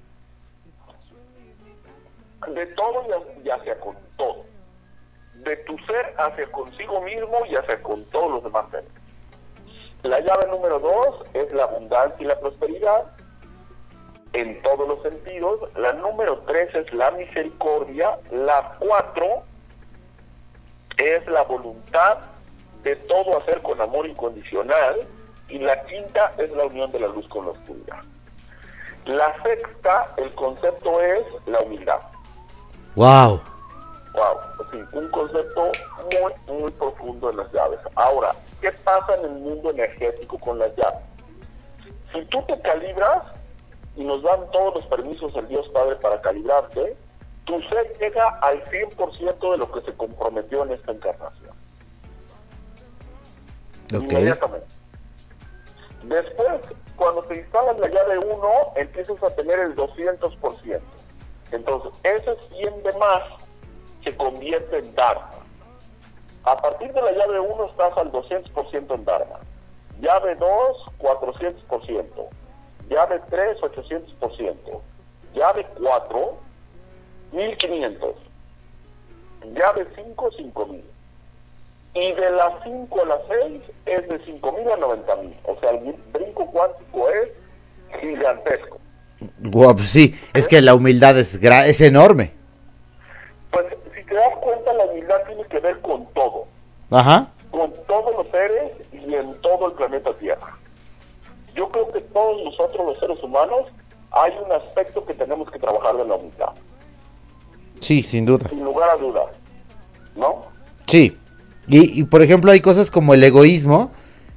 De todo y hacia con todo. De tu ser hacia consigo mismo y hacia con todos los demás seres. La llave número dos es la abundancia y la prosperidad en todos los sentidos. La número tres es la misericordia. La cuatro es la voluntad de todo hacer con amor incondicional. Y la quinta es la unión de la luz con la oscuridad. La sexta, el concepto es la humildad. Wow. Wow, sí, un concepto muy, muy profundo en las llaves. Ahora, ¿qué pasa en el mundo energético con las llaves? Si tú te calibras y nos dan todos los permisos del Dios Padre para calibrarte, tu ser llega al cien por ciento de lo que se comprometió en esta encarnación. Okay. Inmediatamente. Después, cuando te instalas la llave uno, empiezas a tener el doscientos por ciento. Entonces, ese cien de más se convierte en Dharma. A partir de la llave uno estás al doscientos por ciento en Dharma. Llave dos, cuatrocientos por ciento. Llave tres, ochocientos por ciento. Llave cuatro, mil quinientos. Llave cinco, cinco mil. Y de las cinco a las seis es de cinco mil a noventa mil. O sea, el brinco cuántico es gigantesco. Wow, pues sí, es que la humildad es, gra- es enorme. Pues si te das cuenta, la humildad tiene que ver con todo. Ajá. Con todos los seres y en todo el planeta Tierra. Yo creo que todos nosotros los seres humanos hay un aspecto que tenemos que trabajar de la humildad. Sí, sin duda. Sin lugar a dudas. ¿No? Sí. Y, y por ejemplo hay cosas como el egoísmo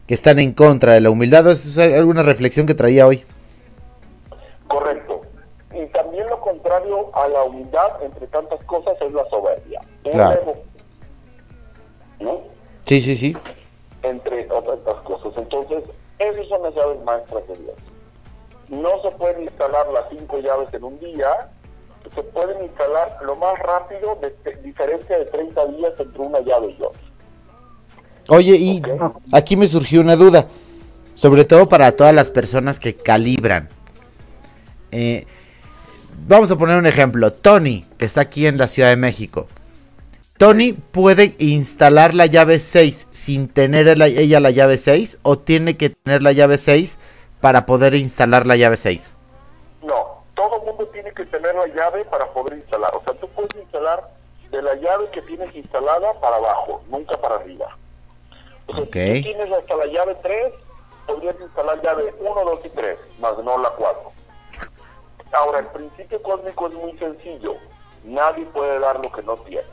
que están en contra de la humildad. ¿Eso es alguna reflexión que traía hoy? Correcto. Y también lo contrario a la humildad, entre tantas cosas, es la soberbia. Un Claro. ego, ¿no? Sí, sí, sí. Entre otras cosas. Entonces, esas son las llaves maestras de Dios. No se pueden instalar las cinco llaves en un día, se pueden instalar lo más rápido, de, de diferencia de treinta días entre una llave y otra. Oye, y aquí me surgió una duda, sobre todo para todas las personas que calibran. Eh, vamos a poner un ejemplo. Tony, que está aquí en la Ciudad de México. ¿Tony puede instalar la llave seis sin tener la- ella la llave seis? ¿O tiene que tener la llave seis para poder instalar la llave seis? No, todo el mundo tiene que tener la llave para poder instalar. O sea, tú puedes instalar de la llave que tienes instalada para abajo, nunca para arriba. O sea, Ok. si tú tienes hasta la llave tres, podrías instalar llave uno, dos y tres, más no la cuatro. Ahora, el principio cósmico es muy sencillo. Nadie puede dar lo que no tiene.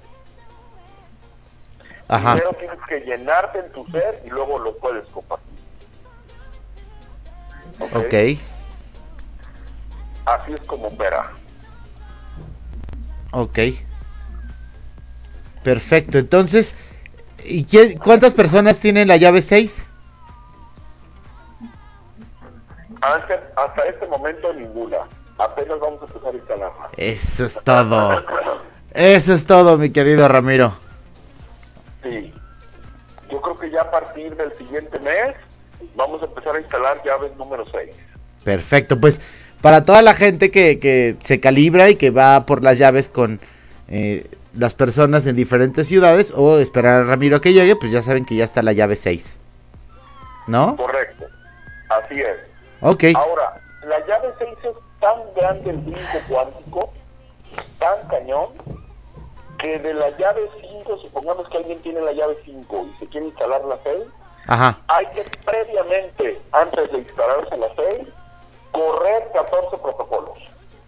Ajá. Primero tienes que llenarte en tu ser y luego lo puedes compartir. Ok. Así es como opera. Ok. Perfecto. Entonces, ¿y qué- cuántas personas tienen la llave seis? Hasta, hasta este momento ninguna. Apenas vamos a empezar a instalarla. Eso es todo. Eso es todo, mi querido Ramiro. Sí. Yo creo que ya a partir del siguiente mes vamos a empezar a instalar llaves número seis. Perfecto, pues para toda la gente que, que se calibra y que va por las llaves con eh, las personas en diferentes ciudades o esperar a Ramiro a que llegue, pues ya saben que ya está la llave seis. ¿No? Correcto. Así es. Ok. Ahora, la llave seis es tan grande el brinco cuántico, tan cañón, que de la llave cinco, supongamos que alguien tiene la llave cinco y se quiere instalar la seis, Ajá. hay que previamente, antes de instalarse la seis, correr catorce protocolos.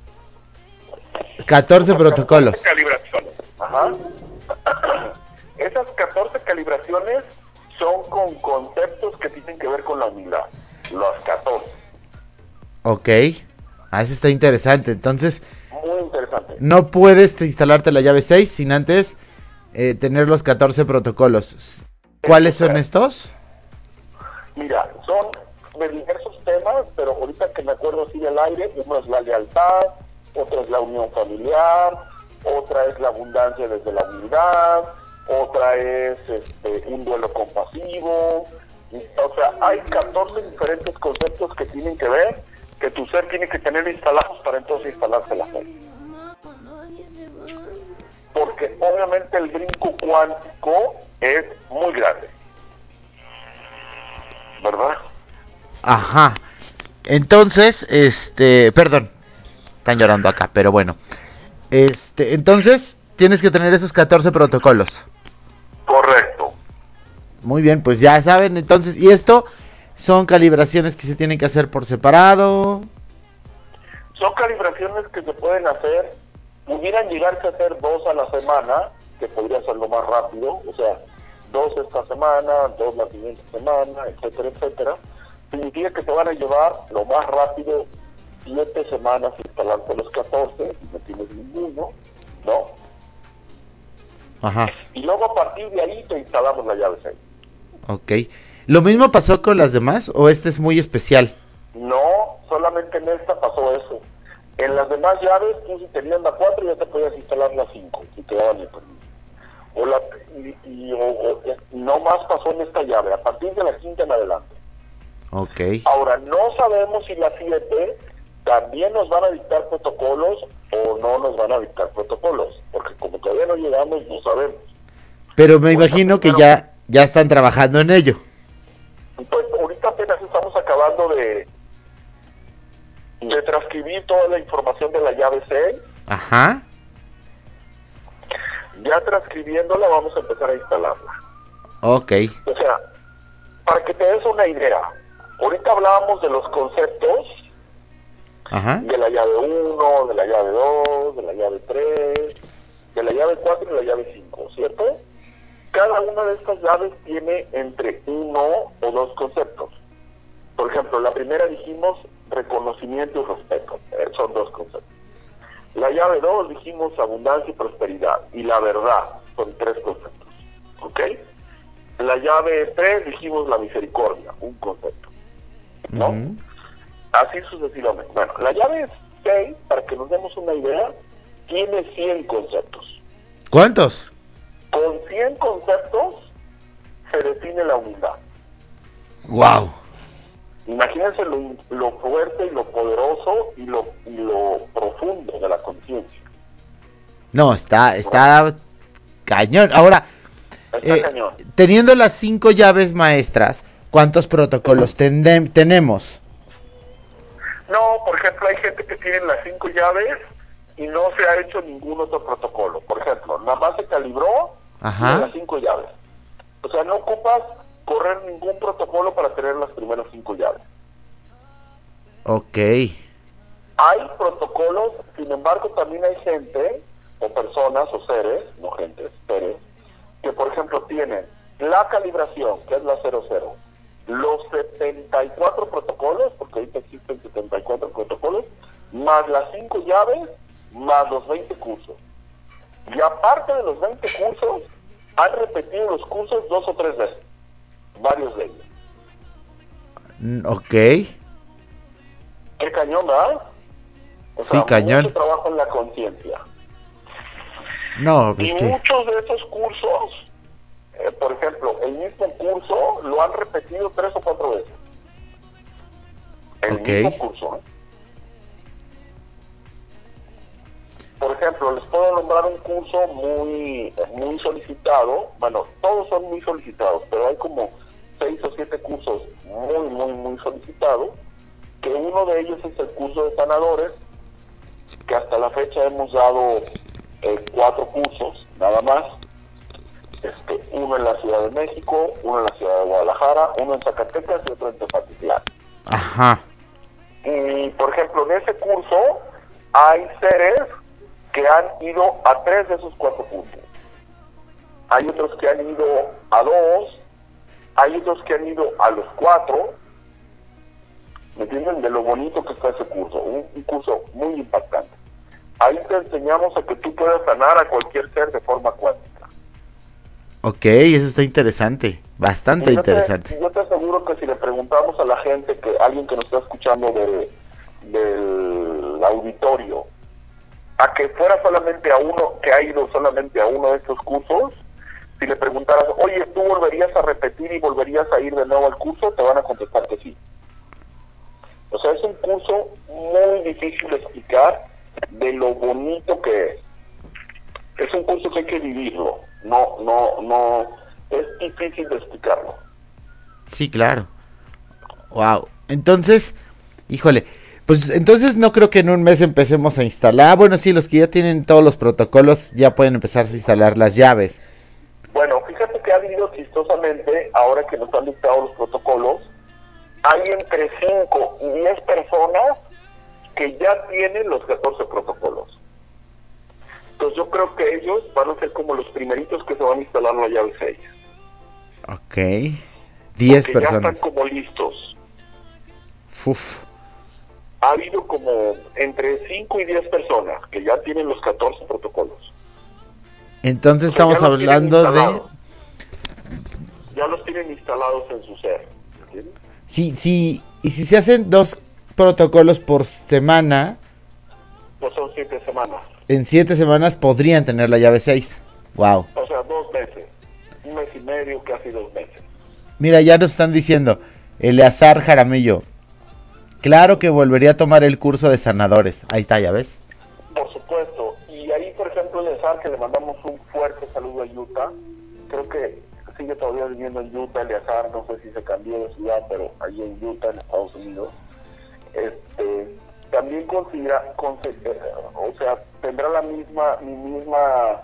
catorce protocolos. catorce calibraciones. Ajá. Esas catorce calibraciones son con conceptos que tienen que ver con la humildad. Los catorce. Ok. Ah, eso está interesante. Entonces, Muy interesante. no puedes instalarte la llave seis sin antes eh, tener los catorce protocolos. ¿Cuáles son estos? Mira, son de diversos temas, pero ahorita que me acuerdo así del aire, uno es la lealtad, otro es la unión familiar, otra es la abundancia desde la humildad, otra es este, un duelo compasivo. O sea, hay catorce diferentes conceptos que tienen que ver, que tu ser tiene que tener instalados para entonces instalarse la fe. Porque obviamente el brinco cuántico es muy grande, ¿verdad? Ajá. Entonces, este, perdón, están llorando acá, pero bueno. Este, entonces, tienes que tener esos catorce protocolos. Correcto. Muy bien, pues ya saben, entonces, y esto son calibraciones que se tienen que hacer por separado. Son calibraciones que se pueden hacer, pudieran llegarse a hacer dos a la semana, que podría ser lo más rápido, o sea, dos esta semana, dos la siguiente semana, etcétera, etcétera. Significa que te van a llevar lo más rápido siete semanas instalarte los catorce, y no tienes ninguno, ¿no? Ajá, Y luego a partir de ahí te instalamos la llave seis. ok. ¿Lo mismo pasó con las demás o este es muy especial? No, solamente en esta pasó eso. En las demás llaves, tú si tenías la cuatro ya te podías instalar la cinco, si te daban el permiso. O la, y, y- o- o- no más pasó en esta llave, a partir de la quinta en adelante. Ok. Ahora, no sabemos si la siete también nos van a dictar protocolos o no nos van a dictar protocolos, porque como todavía no llegamos, no sabemos. Pero me imagino que ya, ya están trabajando en ello. Y pues ahorita apenas estamos acabando de, de transcribir toda la información de la llave seis. Ajá. Ya transcribiéndola vamos a empezar a instalarla. Ok. O sea, para que te des una idea, ahorita hablábamos de los conceptos Ajá. de la llave uno, de la llave dos, de la llave tres, de la llave cuatro y de la llave cinco, ¿cierto? cada una de estas llaves tiene entre uno o dos conceptos. Por ejemplo, la primera dijimos reconocimiento y respeto, eh, son dos conceptos. La llave dos dijimos abundancia y prosperidad, y la verdad, son tres conceptos, ¿ok? La llave tres dijimos la misericordia, un concepto, ¿no? Uh-huh. Así sucesivamente. Bueno, la llave seis, para que nos demos una idea, tiene cien conceptos. ¿Cuántos? Con cien conceptos se define la humildad. Wow. Imagínense lo, lo fuerte y lo poderoso y lo, y lo profundo de la conciencia. No, está, está cañón. Ahora, está eh, cañón. Teniendo las cinco llaves maestras, ¿cuántos protocolos tendem- tenemos? No, por ejemplo, hay gente que tiene las cinco llaves y no se ha hecho ningún otro protocolo. Por ejemplo, nada más se calibró Ajá. las cinco llaves. O sea, no ocupas correr ningún protocolo para tener las primeras cinco llaves. Ok. Hay protocolos, sin embargo, también hay gente, o personas, o seres, no gente, seres, que por ejemplo tienen la calibración, que es la cero cero, los setenta y cuatro protocolos, porque ahorita existen setenta y cuatro protocolos, más las cinco llaves, más los veinte cursos. Y aparte de los veinte cursos, han repetido los cursos dos o tres veces, varios de ellos. Ok. Qué cañón, ¿verdad? O Sí, sea, cañón. mucho trabajo en la conciencia. No, y es que... muchos de esos cursos, eh, por ejemplo, el mismo curso lo han repetido tres o cuatro veces. El Okay. mismo curso, ¿eh? Por ejemplo, les puedo nombrar un curso muy muy solicitado. Bueno, todos son muy solicitados, pero hay como seis o siete cursos muy, muy, muy solicitados, que uno de ellos es el curso de sanadores, que hasta la fecha hemos dado eh, cuatro cursos, nada más. Este, uno en la Ciudad de México, uno en la Ciudad de Guadalajara, uno en Zacatecas y otro en Tepatitlán. Ajá. Y, por ejemplo, en ese curso hay seres que han ido a tres de esos cuatro cursos. Hay otros que han ido a dos, hay otros que han ido a los cuatro. ¿Me entienden? De lo bonito que está ese curso, un, un curso muy impactante. Ahí te enseñamos a que tú puedas sanar a cualquier ser de forma cuántica. Ok, eso está interesante, bastante Y yo te- interesante. Yo te aseguro que si le preguntamos a la gente, que alguien que nos está escuchando de, del auditorio, a que fuera solamente a uno, que ha ido solamente a uno de estos cursos, si le preguntaras, oye, ¿tú volverías a repetir y volverías a ir de nuevo al curso? Te van a contestar que sí. O sea, es un curso muy difícil de explicar de lo bonito que es. Es un curso que hay que vivirlo. No, no, no, es difícil de explicarlo. Sí, claro. Wow. Entonces, híjole, pues entonces no creo que en un mes empecemos a instalar. Ah, bueno, sí, los que ya tienen todos los protocolos ya pueden empezar a instalar las llaves. Bueno, fíjate que ha habido chistosamente, ahora que nos han dictado los protocolos, hay entre cinco y diez personas que ya tienen los catorce protocolos. Entonces yo creo que ellos van a ser como los primeritos que se van a instalar la llave seis. Ok. diez Porque personas. ya están como listos. Uf. Ha habido como entre cinco y diez personas que ya tienen los catorce protocolos. Entonces O sea, ya estamos los tienen hablando de... instalados. Ya los tienen instalados en su ser. ¿Entiendes? Sí, sí, y si se hacen dos protocolos por semana, Pues son siete semanas. en siete semanas podrían tener la llave seis. Wow. O sea, dos meses. Un mes y medio, casi dos meses. Mira, ya nos están diciendo, Eleazar Jaramillo, claro que volvería a tomar el curso de sanadores. Ahí está, ya ves. Por supuesto. Y ahí, por ejemplo, Eleazar, que le mandamos un fuerte saludo a Utah. Creo que sigue todavía viviendo en Utah, Eleazar, no sé si se cambió de ciudad, pero allí en Utah, en Estados Unidos. Este, también considera, conse- eh, o sea, tendrá la misma, mi misma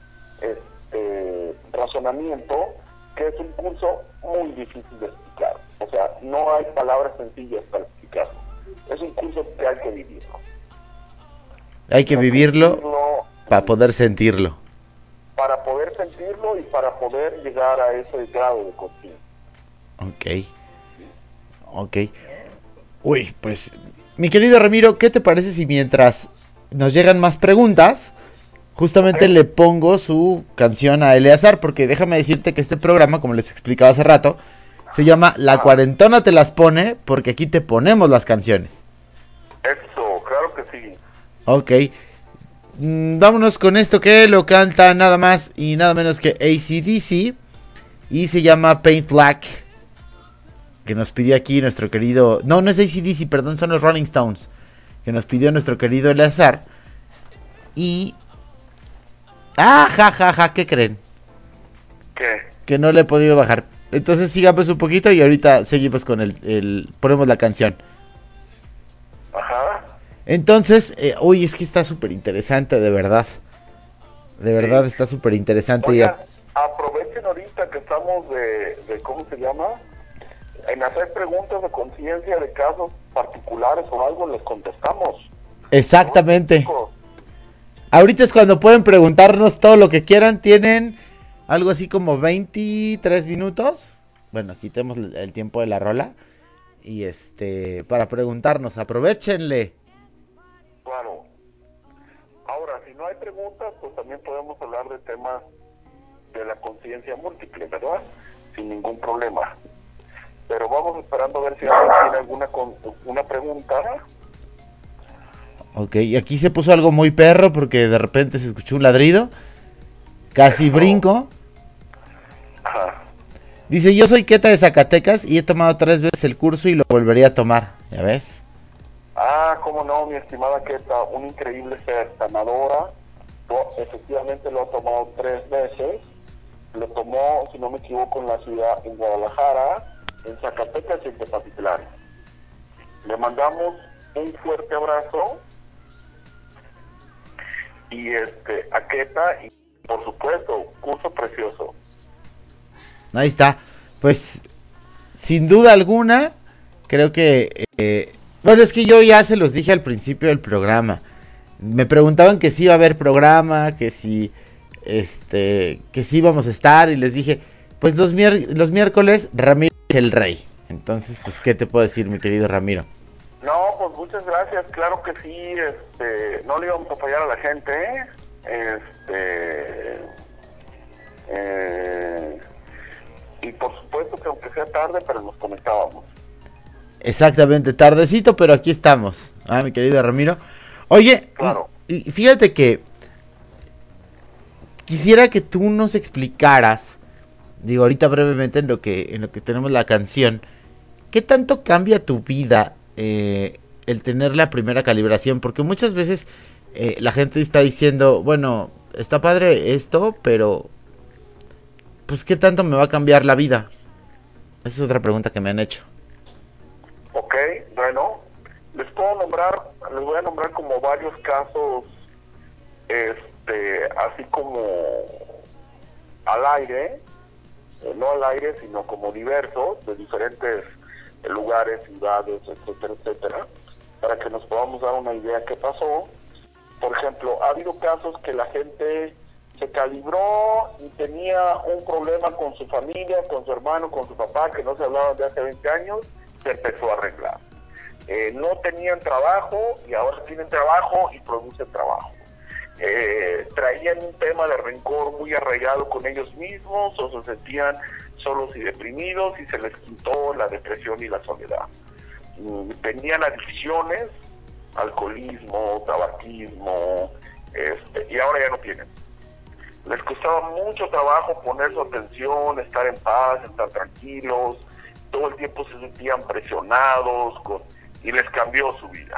este, razonamiento, que es un curso muy difícil de explicar. O sea, no hay palabras sencillas para explicarlo. Es un curso que hay que vivirlo. Hay que vivirlo para poder sentirlo. Para para poder sentirlo y para poder llegar a ese grado de conciencia. Ok. Ok. Uy, pues, mi querido Ramiro, ¿qué te parece si mientras nos llegan más preguntas, justamente okay, le pongo su canción a Eleazar? Porque déjame decirte que este programa, como les explicaba hace rato, se llama La Cuarentona te las pone, porque aquí te ponemos las canciones. Eso, claro que sí. Ok. Mm, vámonos con esto que lo canta nada más y nada menos que A C D C. Y se llama Paint Black, que nos pidió aquí nuestro querido... No, no es A C D C, perdón, son los Rolling Stones, que nos pidió nuestro querido Eleazar. Y... ¡Ah, ja, ja, ja! ¿Qué creen? ¿Qué? Que no le he podido bajar. Entonces sigamos un poquito y ahorita seguimos con el... el ponemos la canción. Ajá. Entonces, eh, uy, es que está súper interesante, de verdad. De verdad, sí, está súper interesante. Oiga, aprovechen ahorita que estamos de, de... ¿Cómo se llama? En hacer preguntas de conciencia de casos particulares o algo, les contestamos. Exactamente. ¿No? Ahorita es cuando pueden preguntarnos todo lo que quieran. Tienen algo así como veintitrés minutos. Bueno, quitemos el tiempo de la rola. Y este, para preguntarnos, aprovechenle. Claro. Ahora, si no hay preguntas, pues también podemos hablar de temas de la conciencia múltiple, ¿verdad? Sin ningún problema. Pero vamos esperando a ver si alguien tiene alguna con, una pregunta. Ok, y aquí se puso algo muy perro porque de repente se escuchó un ladrido. Casi Eso. brinco. Ajá. Dice, yo soy Queta de Zacatecas y he tomado tres veces el curso y lo volvería a tomar. ¿Ya ves? Ah, cómo no, mi estimada Queta, un increíble ser, sanadora. Efectivamente lo ha tomado tres veces. Lo tomó, si no me equivoco, en la ciudad, en Guadalajara, en Zacatecas y en Tepatitlán. Le mandamos un fuerte abrazo y este a Queta, y por supuesto, curso precioso. Ahí está. Pues sin duda alguna creo que eh, bueno, es que yo ya se los dije al principio del programa. Me preguntaban que si iba a haber programa, que si este que si íbamos a estar, y les dije, pues los, mier- los miércoles Ramiro es el rey. Entonces, pues, ¿qué te puedo decir, mi querido Ramiro? No, pues muchas gracias, claro que sí, este, no le íbamos a fallar a la gente, ¿eh? este, eh, y por supuesto que aunque sea tarde, pero nos conectábamos. Exactamente, tardecito, pero aquí estamos, ah, mi querido Ramiro. Oye, claro. y, y fíjate que quisiera que tú nos explicaras, digo, ahorita brevemente en lo que, en lo que tenemos la canción, ¿qué tanto cambia tu vida eh, el tener la primera calibración? Porque muchas veces eh, la gente está diciendo, bueno, está padre esto, pero pues ¿qué tanto me va a cambiar la vida? Esa es otra pregunta que me han hecho. Ok, bueno, les puedo nombrar, les voy a nombrar como varios casos, este, así como al aire, eh, no al aire, sino como diversos, de diferentes lugares, ciudades, etcétera, etcétera, para que nos podamos dar una idea qué pasó. Por ejemplo, ha habido casos que la gente se calibró y tenía un problema con su familia, con su hermano, con su papá, que no se hablaban de hace veinte años, se empezó a arreglar. Eh, no tenían trabajo y ahora tienen trabajo y producen trabajo. Eh, traían un tema de rencor muy arraigado con ellos mismos, o se sentían solos y deprimidos y se les quitó la depresión y la soledad. Mm, tenían adicciones, alcoholismo, tabaquismo, este, y ahora ya no tienen. Les costaba mucho trabajo poner su atención, estar en paz, estar tranquilos, todo el tiempo se sentían presionados con, y les cambió su vida.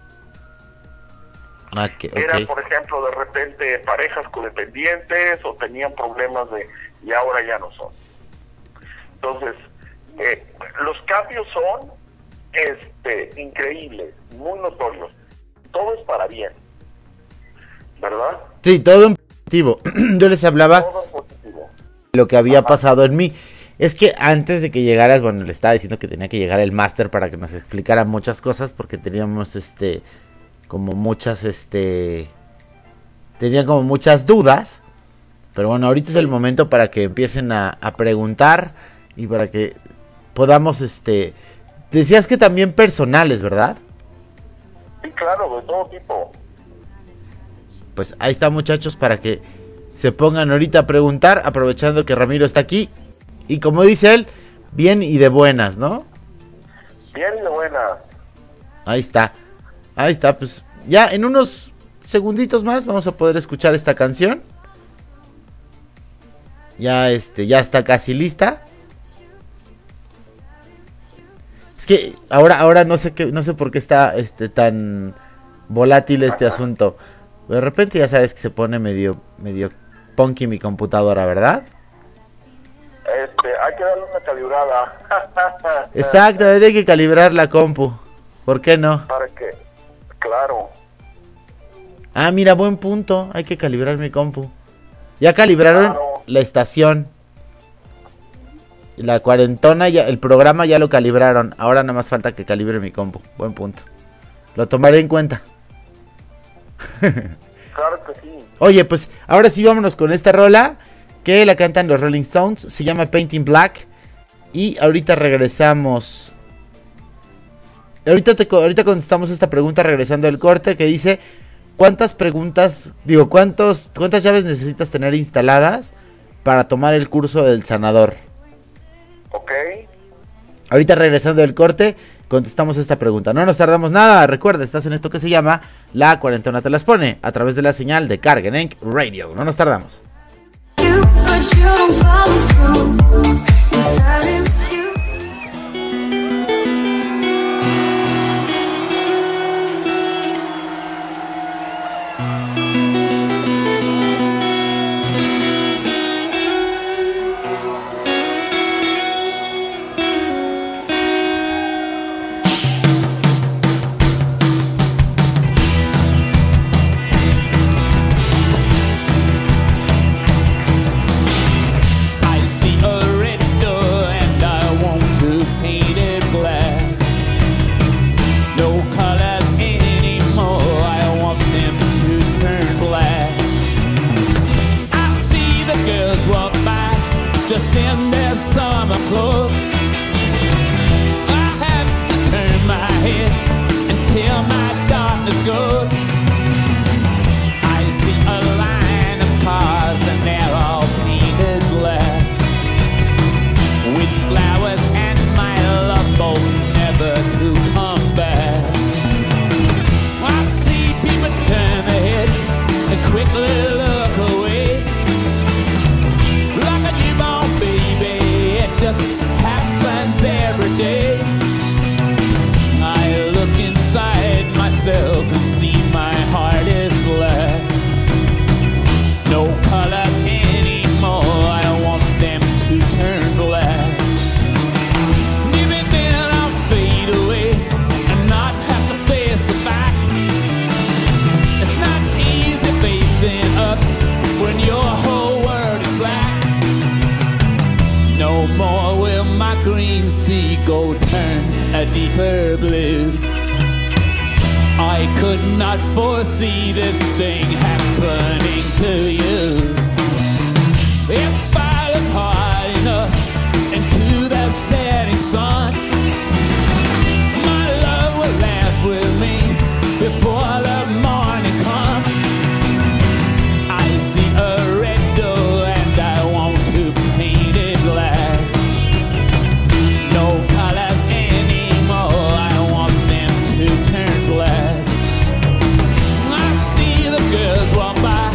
Okay, okay. Eran, por ejemplo, de repente parejas codependientes o tenían problemas de y ahora ya no son. Entonces, eh, los cambios son este increíbles, muy notorios. Todo es para bien, ¿verdad? Sí, todo en positivo. Yo les hablaba de lo que había Ajá. pasado en mí. Es que antes de que llegaras, bueno, le estaba diciendo que tenía que llegar el máster para que nos explicara muchas cosas, porque teníamos, este, como muchas, este, tenían como muchas dudas, Pero bueno, ahorita es el momento para que empiecen a, a preguntar y para que podamos, este... Decías que también personales, ¿verdad? Sí, claro, de todo tipo. Pues ahí está, muchachos, para que se pongan ahorita a preguntar, aprovechando que Ramiro está aquí. Y como dice él, bien y de buenas, ¿no? Bien y de buenas. Ahí está, ahí está, pues ya en unos segunditos más vamos a poder escuchar esta canción. Ya este, ya está casi lista. Es que ahora, ahora no sé qué, no sé por qué está este tan volátil este asunto. De repente ya sabes que se pone medio, medio punky mi computadora, ¿verdad? Este, hay que darle una calibrada. Exacto, hay que calibrar la compu. ¿Por qué no? ¿Para qué? Claro. Ah, mira, buen punto. Hay que calibrar mi compu. Ya calibraron claro. La estación. La cuarentona, ya, el programa ya lo calibraron. Ahora nada más falta que calibre mi compu. Buen punto. Lo tomaré en cuenta. Claro que sí. Oye, pues ahora sí vámonos con esta rola que la cantan los Rolling Stones. Se llama Painting Black. Y ahorita regresamos. Ahorita, te, ahorita contestamos esta pregunta regresando del corte que dice: ¿cuántas preguntas, digo, cuántos, cuántas llaves necesitas tener instaladas para tomar el curso del sanador? Ok. Ahorita regresando del corte contestamos esta pregunta. No nos tardamos nada. Recuerda, estás en esto que se llama La Cuarentona Te Las Pone, a través de la señal de Cargen Incorporated Radio. No nos tardamos. Deeper blue. I could not foresee this thing happening to you. If I look hard enough into the setting sun, my love will laugh with me before the morning comes. I see a red door and I want to paint it black. No colors anymore, I want them to turn black. I see the girls walk by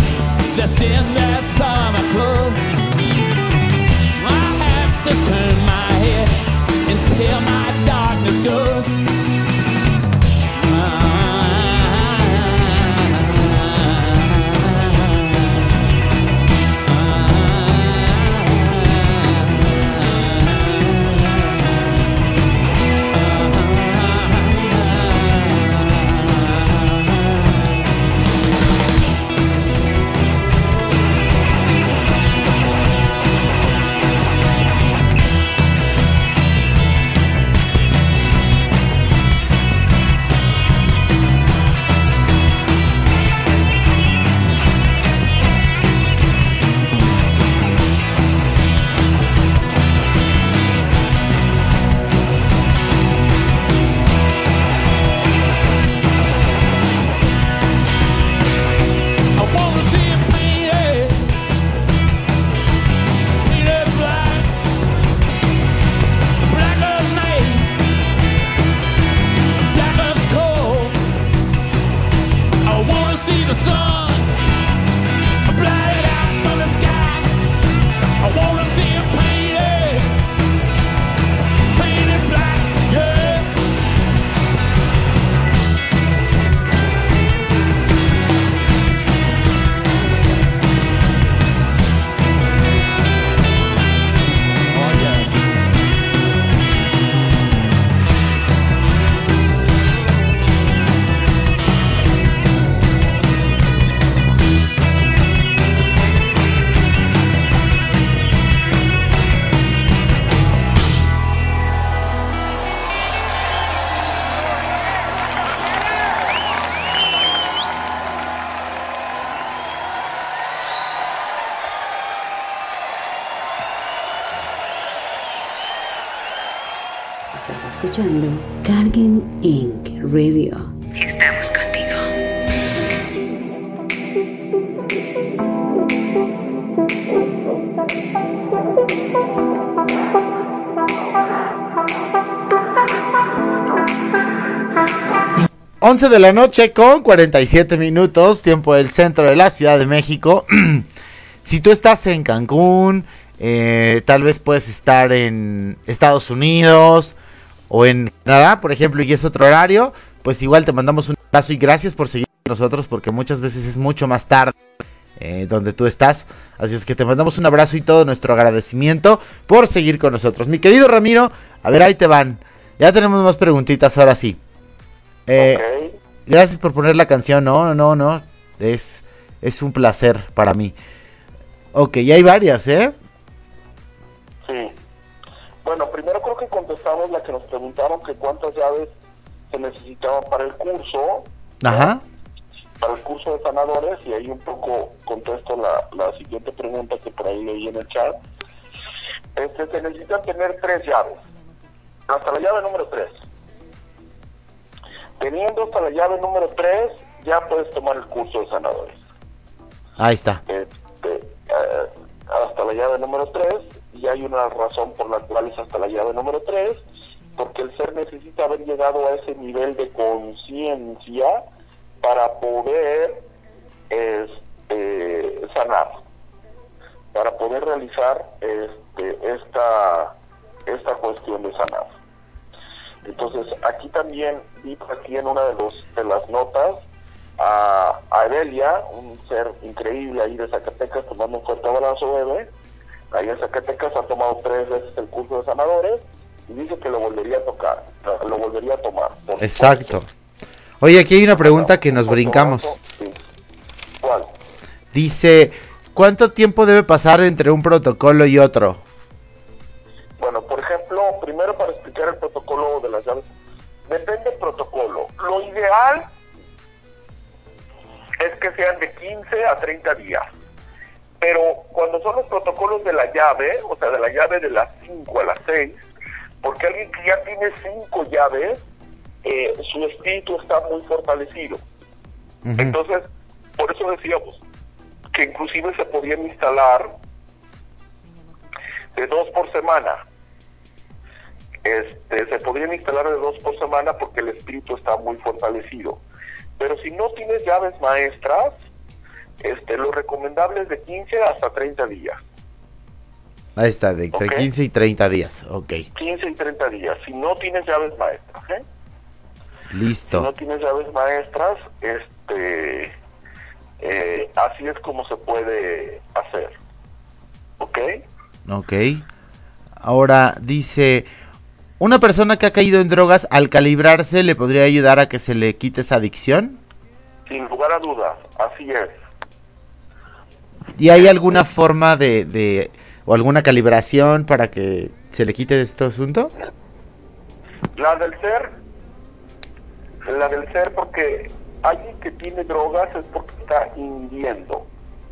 escuchando Cargen incorporated. Radio. Estamos contigo. once de la noche con cuarenta y siete minutos, tiempo del centro de la Ciudad de México. Si tú estás en Cancún, eh, tal vez puedes estar en Estados Unidos o en Canadá, por ejemplo, y es otro horario, pues igual te mandamos un abrazo y gracias por seguir con nosotros, porque muchas veces es mucho más tarde eh, donde tú estás. Así es que te mandamos un abrazo y todo nuestro agradecimiento por seguir con nosotros. Mi querido Ramiro, a ver, ahí te van. Ya tenemos más preguntitas, ahora sí. Eh, okay. Gracias por poner la canción. No, no, no, es, es un placer para mí. Ok, ya hay varias, ¿eh? Sí. Bueno, primero creo que contestamos la que nos preguntaron que cuántas llaves se necesitaban para el curso. Ajá. Para el curso de sanadores, y ahí un poco contesto la, la siguiente pregunta que por ahí leí en el chat. Este, se necesitan tener tres llaves. Hasta la llave número tres. Teniendo hasta la llave número tres, ya puedes tomar el curso de sanadores. Ahí está. Este, eh, hasta la llave número tres, y hay una razón por la cual es hasta la llave número tres, porque el ser necesita haber llegado a ese nivel de conciencia para poder este, sanar, para poder realizar este, esta, esta cuestión de sanar. Entonces, aquí también vi aquí en una de, los, de las notas a, a Evelia, un ser increíble ahí de Zacatecas, tomando un fuerte abrazo, bebé. Ahí en Zacatecas ha tomado tres veces el curso de sanadores y dice que lo volvería a tocar, lo volvería a tomar. Exacto. Oye, aquí hay una pregunta que nos brincamos. Sí. ¿Cuál? Dice, ¿cuánto tiempo debe pasar entre un protocolo y otro? Bueno, por ejemplo, primero para explicar el protocolo de las llaves, depende del protocolo. Lo ideal es que sean de quince a treinta días. Pero cuando son los protocolos de la llave, o sea, de la llave de las cinco a las seis, porque alguien que ya tiene cinco llaves, eh, su espíritu está muy fortalecido. Uh-huh. Entonces, por eso decíamos que inclusive se podían instalar de dos por semana. Este, se podrían instalar de dos por semana porque el espíritu está muy fortalecido. Pero si no tienes llaves maestras, este, lo recomendable es de quince hasta treinta días. Ahí está, de entre okay. quince y treinta días, ok. quince y treinta días, si no tienes llaves maestras, ¿eh? Listo. Si no tienes llaves maestras, este, eh, así es como se puede hacer. ¿Ok? Ok. Ahora dice, ¿una persona que ha caído en drogas al calibrarse le podría ayudar a que se le quite esa adicción? Sin lugar a dudas, así es. ¿Y hay alguna forma de, de o alguna calibración para que se le quite este asunto? La del ser, la del ser porque alguien que tiene drogas es porque está inhibiendo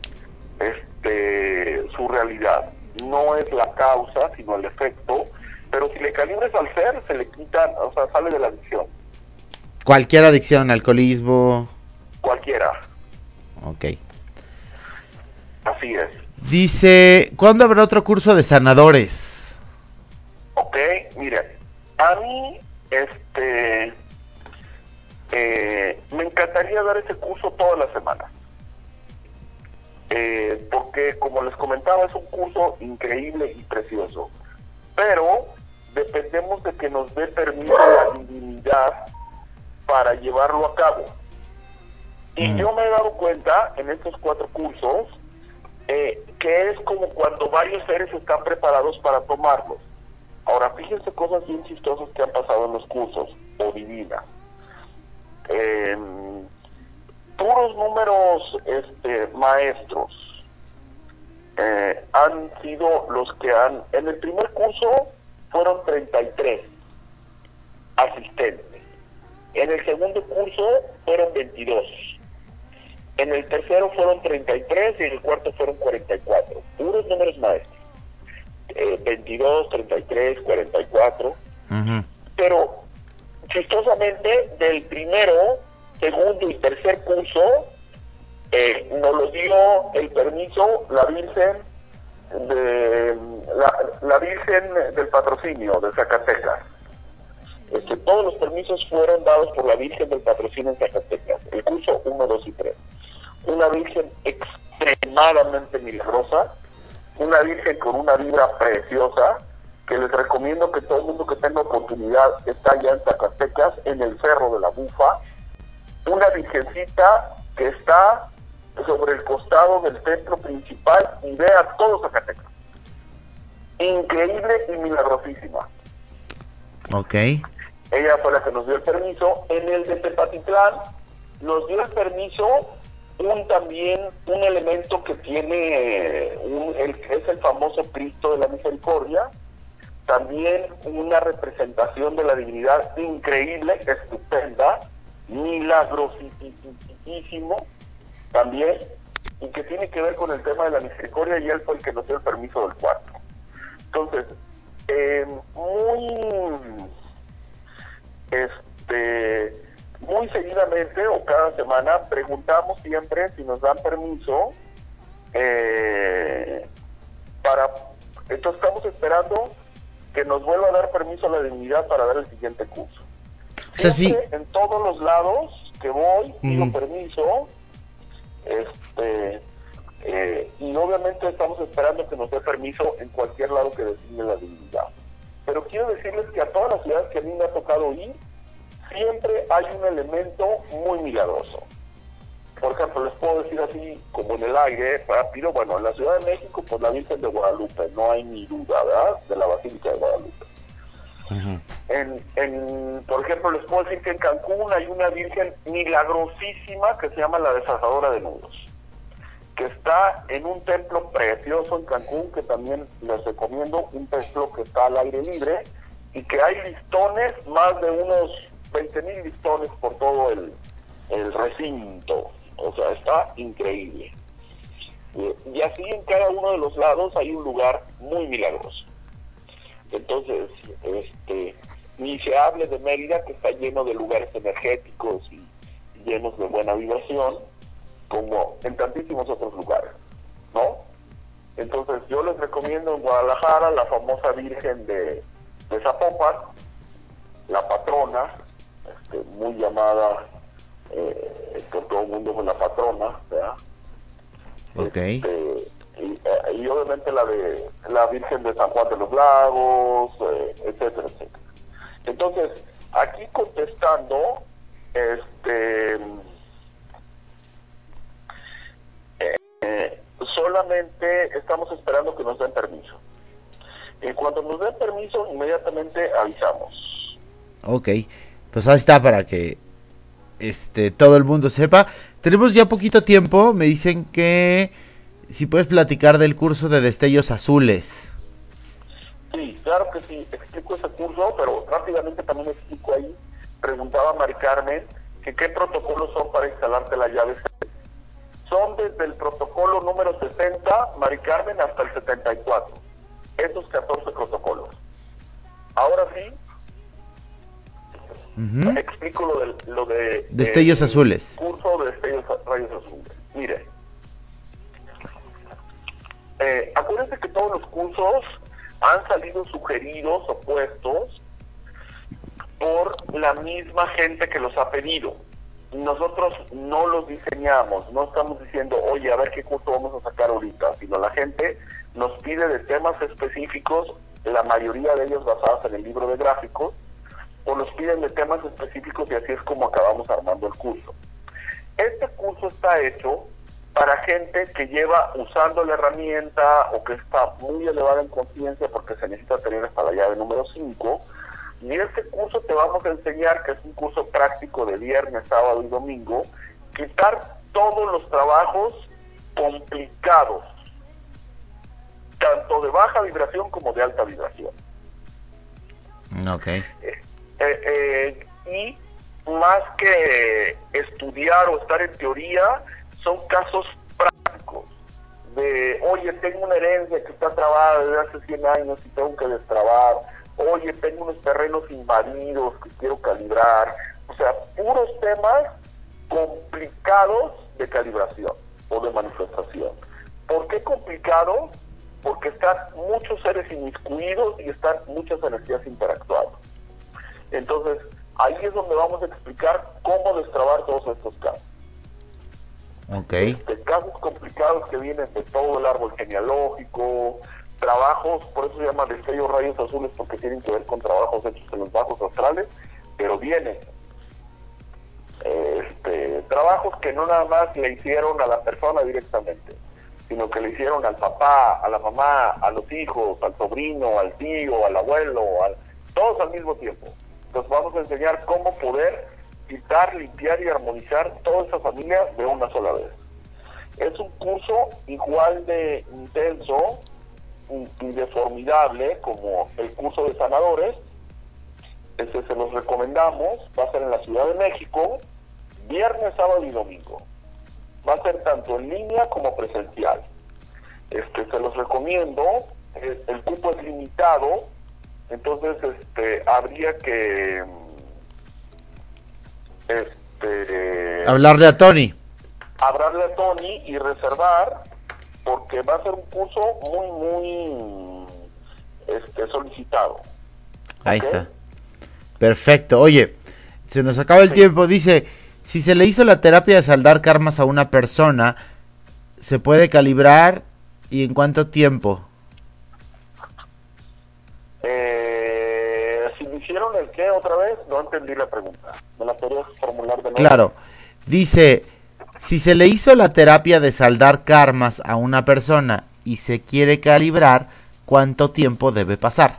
este, su realidad. No es la causa, sino el efecto. Pero si le calibres al ser, se le quita, o sea, sale de la adicción. Cualquier adicción, alcoholismo. Cualquiera. Ok. Así es. Dice, ¿cuándo habrá otro curso de sanadores? Ok, miren, a mí, este, eh, me encantaría dar ese curso todas las semanas. Eh, porque, como les comentaba, es un curso increíble y precioso. Pero dependemos de que nos dé permiso la divinidad para llevarlo a cabo. Y mm. yo me he dado cuenta en estos cuatro cursos eh, que es como cuando varios seres están preparados para tomarlos. Ahora, fíjense cosas bien chistosas que han pasado en los cursos, o divinas. Eh, puros números este, maestros eh, han sido los que han... En el primer curso fueron treinta y tres asistentes. En el segundo curso fueron veintidós. En el tercero fueron treinta y tres y en el cuarto fueron cuarenta y cuatro. Puros números maestros. Eh, veintidós, treinta y tres, cuarenta y cuatro. Uh-huh. pero chistosamente del primero, segundo y tercer curso eh, nos lo dio el permiso la Virgen de la, la Virgen del Patrocinio de Zacatecas. Este, todos los permisos fueron dados por la Virgen del Patrocinio en Zacatecas, el curso uno, dos y tres. Una Virgen extremadamente milagrosa, una Virgen con una vibra preciosa, que les recomiendo que todo el mundo que tenga oportunidad está allá en Zacatecas, en el Cerro de la Bufa, una virgencita que está sobre el costado del templo principal y ve a todo Zacatecas. Increíble y milagrosísima. Ok. Ella fue la que nos dio el permiso. En el de Tepatitlán nos dio el permiso un también un elemento que tiene un, el, es el famoso Cristo de la Misericordia, también una representación de la divinidad increíble, estupenda, milagrosísimo también, y que tiene que ver con el tema de la misericordia, y él fue el que nos dio el permiso del cuarto. Entonces, eh, muy este muy seguidamente o cada semana preguntamos siempre si nos dan permiso eh, para, entonces estamos esperando que nos vuelva a dar permiso a la divinidad para dar el siguiente curso. O sea, sí. En todos los lados que voy, pido Mm. permiso, este, eh, y obviamente estamos esperando que nos dé permiso en cualquier lado que designe la divinidad. Pero quiero decirles que a todas las ciudades que a mí me ha tocado ir, siempre hay un elemento muy milagroso. Por ejemplo, les puedo decir así, como en el aire, rápido, bueno, en la Ciudad de México, pues la Virgen de Guadalupe, no hay ni duda, ¿verdad?, de la Basílica de Guadalupe. Uh-huh. En, en, por ejemplo, les puedo decir que en Cancún hay una Virgen milagrosísima que se llama la Desatadora de Nudos, que está en un templo precioso en Cancún, que también les recomiendo, un templo que está al aire libre, y que hay listones, más de unos veinte mil listones por todo el, el recinto. O sea, está increíble. Y, y así en cada uno de los lados hay un lugar muy milagroso. Entonces, este, ni se hable de Mérida, que está lleno de lugares energéticos y, y llenos de buena vibración, como en tantísimos otros lugares, ¿no? Entonces, yo les recomiendo en Guadalajara la famosa Virgen de, de Zapopan, la patrona, este, muy llamada eh, por todo el mundo con la patrona, ¿verdad? Ok. Este, y, eh, y obviamente la de la Virgen de San Juan de los Lagos, eh, etcétera, etcétera. Entonces, aquí contestando, este, eh, eh, solamente estamos esperando que nos den permiso. Y cuando nos den permiso, inmediatamente avisamos. Ok, pues ahí está para que este todo el mundo sepa. Tenemos ya poquito tiempo, me dicen que si puedes platicar del curso de destellos azules. Sí, claro que sí, explico ese curso, pero rápidamente también explico ahí. Preguntaba Mari Carmen que qué protocolos son para instalarte la llave. Son desde el protocolo número sesenta, Mari Carmen, hasta el setenta y cuatro. Esos catorce protocolos. Ahora sí, Uh-huh. explico lo de, lo de Destellos eh, azules. curso de destellos rayos azules. Mire, eh, acuérdense que todos los cursos han salido sugeridos o puestos por la misma gente que los ha pedido. Nosotros no los diseñamos, no estamos diciendo, oye, a ver qué curso vamos a sacar ahorita, sino la gente nos pide de temas específicos, la mayoría de ellos basados en el libro de gráficos, o nos piden de temas específicos, y así es como acabamos armando el curso. Este curso está hecho para gente que lleva usando la herramienta o que está muy elevada en conciencia, porque se necesita tener hasta la llave número cinco, y este curso te vamos a enseñar, que es un curso práctico de viernes, sábado y domingo, quitar todos los trabajos complicados, tanto de baja vibración como de alta vibración. Ok. Eh, eh, y más que estudiar o estar en teoría, son casos prácticos de, oye, tengo una herencia que está trabada desde hace cien años y tengo que destrabar, oye, tengo unos terrenos invadidos que quiero calibrar, o sea, puros temas complicados de calibración o de manifestación. ¿Por qué complicados? Porque están muchos seres inmiscuidos y están muchas energías interactuando. Entonces, ahí es donde vamos a explicar cómo destrabar todos estos casos. Okay. Este, casos complicados que vienen de todo el árbol genealógico, trabajos, por eso se llama destellos rayos azules, porque tienen que ver con trabajos hechos en los bajos astrales, pero vienen este, trabajos que no nada más le hicieron a la persona directamente, sino que le hicieron al papá, a la mamá, a los hijos, al sobrino, al tío, al abuelo, al, todos al mismo tiempo. Entonces vamos a enseñar cómo poder quitar, limpiar y armonizar toda esa familia de una sola vez. Es un curso igual de intenso y de formidable como el curso de sanadores. Este se los recomendamos, va a ser en la Ciudad de México, viernes, sábado y domingo. Va a ser tanto en línea como presencial. Este se los recomiendo, el, el cupo es limitado, entonces este habría que este hablarle a Tony. Hablarle a Tony y reservar, porque va a ser un curso muy, muy este, solicitado. Ahí ¿Okay? está. Perfecto. Oye, se nos acaba el Sí. tiempo. Dice, si se le hizo la terapia de saldar karmas a una persona, ¿se puede calibrar y en cuánto tiempo? Eh, si me hicieron el qué otra vez, no entendí la pregunta. ¿Me la podrías formular de nuevo? Claro. Dice, si se le hizo la terapia de saldar karmas a una persona y se quiere calibrar, ¿cuánto tiempo debe pasar?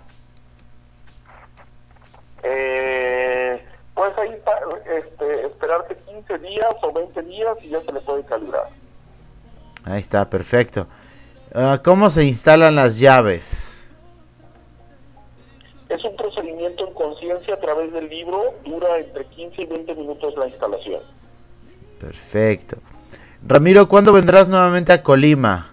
Eh, pues ahí está, este, esperarte quince días o veinte días y ya se le puede calibrar. Ahí está, perfecto. Uh, ¿Cómo se instalan las llaves? Es un procedimiento en conciencia a través del libro, dura entre quince y veinte minutos la instalación. Perfecto. Ramiro, ¿cuándo vendrás nuevamente a Colima?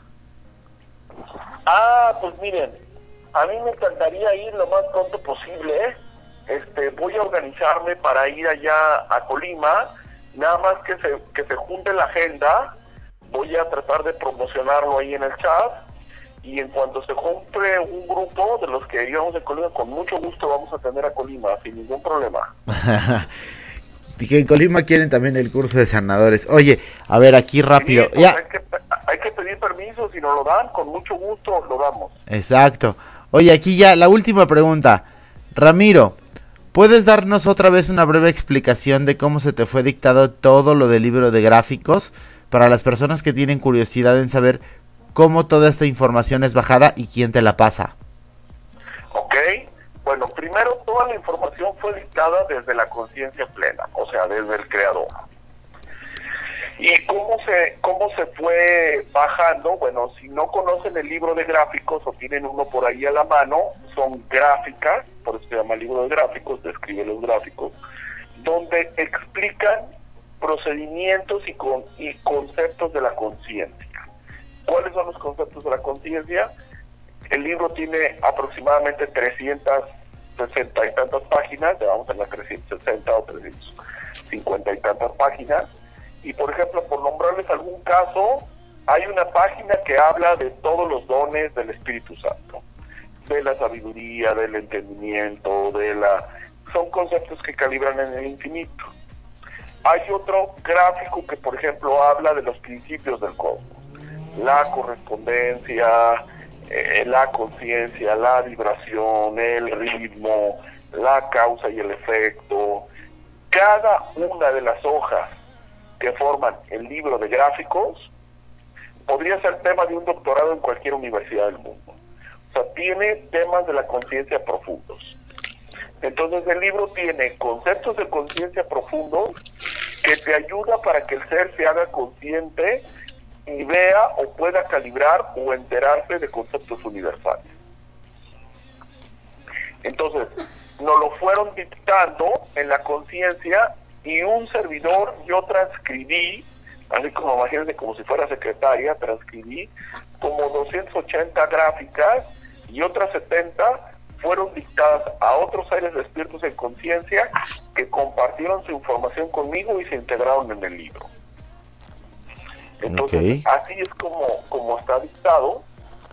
Ah, pues miren, a mí me encantaría ir lo más pronto posible, ¿eh? Este, voy a organizarme para ir allá a Colima, nada más que se, que se junte la agenda, voy a tratar de promocionarlo ahí en el chat, y en cuanto se compre un grupo de los que íbamos de Colima, con mucho gusto vamos a tener a Colima, sin ningún problema. Dije, en Colima quieren también el curso de sanadores. Oye, a ver, aquí rápido. Sí, pues ya. Hay, que, hay que pedir permiso, si nos lo dan, con mucho gusto lo damos. Exacto. Oye, aquí ya la última pregunta. Ramiro, ¿puedes darnos otra vez una breve explicación de cómo se te fue dictado todo lo del libro de gráficos para las personas que tienen curiosidad en saber cómo toda esta información es bajada y quién te la pasa? Ok, bueno, primero toda la información fue dictada desde la conciencia plena, o sea, desde el creador. ¿Y cómo se, cómo se fue bajando? Bueno, si no conocen el libro de gráficos o tienen uno por ahí a la mano, son gráficas, por eso se llama libro de gráficos, describe los gráficos, donde explican procedimientos y, con, y conceptos de la conciencia. ¿Cuáles son los conceptos de la conciencia? El libro tiene aproximadamente trescientas sesenta y tantas páginas, ya vamos a las trescientas sesenta o trescientas cincuenta y tantas páginas, y por ejemplo, por nombrarles algún caso, hay una página que habla de todos los dones del Espíritu Santo, de la sabiduría, del entendimiento, de la... son conceptos que calibran en el infinito. Hay otro gráfico que, por ejemplo, habla de los principios del cosmos, la correspondencia, eh, la conciencia, la vibración, el ritmo, la causa y el efecto. Cada una de las hojas que forman el libro de gráficos podría ser tema de un doctorado en cualquier universidad del mundo. O sea, tiene temas de la conciencia profundos. Entonces el libro tiene conceptos de conciencia profundos que te ayuda para que el ser se haga consciente y vea o pueda calibrar o enterarse de conceptos universales. Entonces, nos lo fueron dictando en la conciencia y un servidor, yo transcribí, así como imagínense como si fuera secretaria, transcribí como doscientas ochenta gráficas y otras setenta fueron dictadas a otros seres despiertos en conciencia que compartieron su información conmigo y se integraron en el libro. Entonces, Okay. así es como, como está dictado.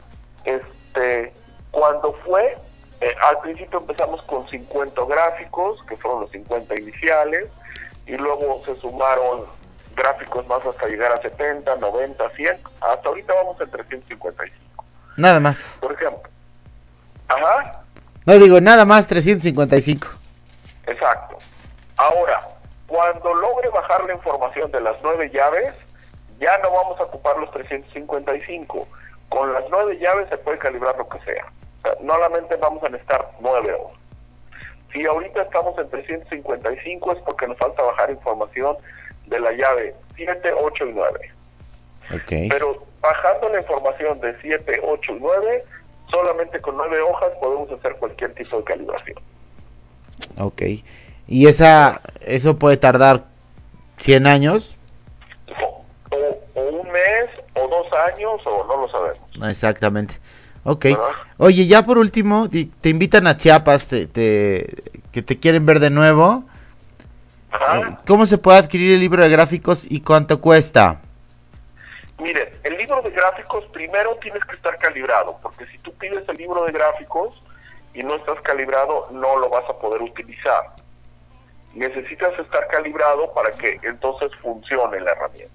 Este, cuando fue, eh, al principio empezamos con cincuenta gráficos, que fueron los cincuenta iniciales, y luego se sumaron gráficos más hasta llegar a setenta, noventa, cien, hasta ahorita vamos en trescientos cincuenta y cinco. Nada más. Por ejemplo. Ajá. No digo, nada más trescientos cincuenta y cinco. Exacto. Ahora, cuando logre bajar la información de las nueve llaves, ya no vamos a ocupar los trescientos cincuenta y cinco. Con las nueve llaves se puede calibrar lo que sea. O sea, solamente vamos a necesitar nueve horas. Si ahorita estamos en trescientos cincuenta y cinco es porque nos falta bajar información de la llave siete, ocho y nueve. Okay. Pero bajando la información de siete, ocho y nueve, solamente con nueve hojas podemos hacer cualquier tipo de calibración. Ok. ¿Y esa eso puede tardar cien años? O, o un mes, o dos años, o no lo sabemos. Exactamente. Ok. ¿Verdad? Oye, ya por último, te, te invitan a Chiapas, te, te, que te quieren ver de nuevo. Eh, ¿Cómo se puede adquirir el libro de gráficos y cuánto cuesta? Miren, el libro de gráficos primero tienes que estar calibrado, porque si tú pides el libro de gráficos y no estás calibrado, no lo vas a poder utilizar. Necesitas estar calibrado para que entonces funcione la herramienta.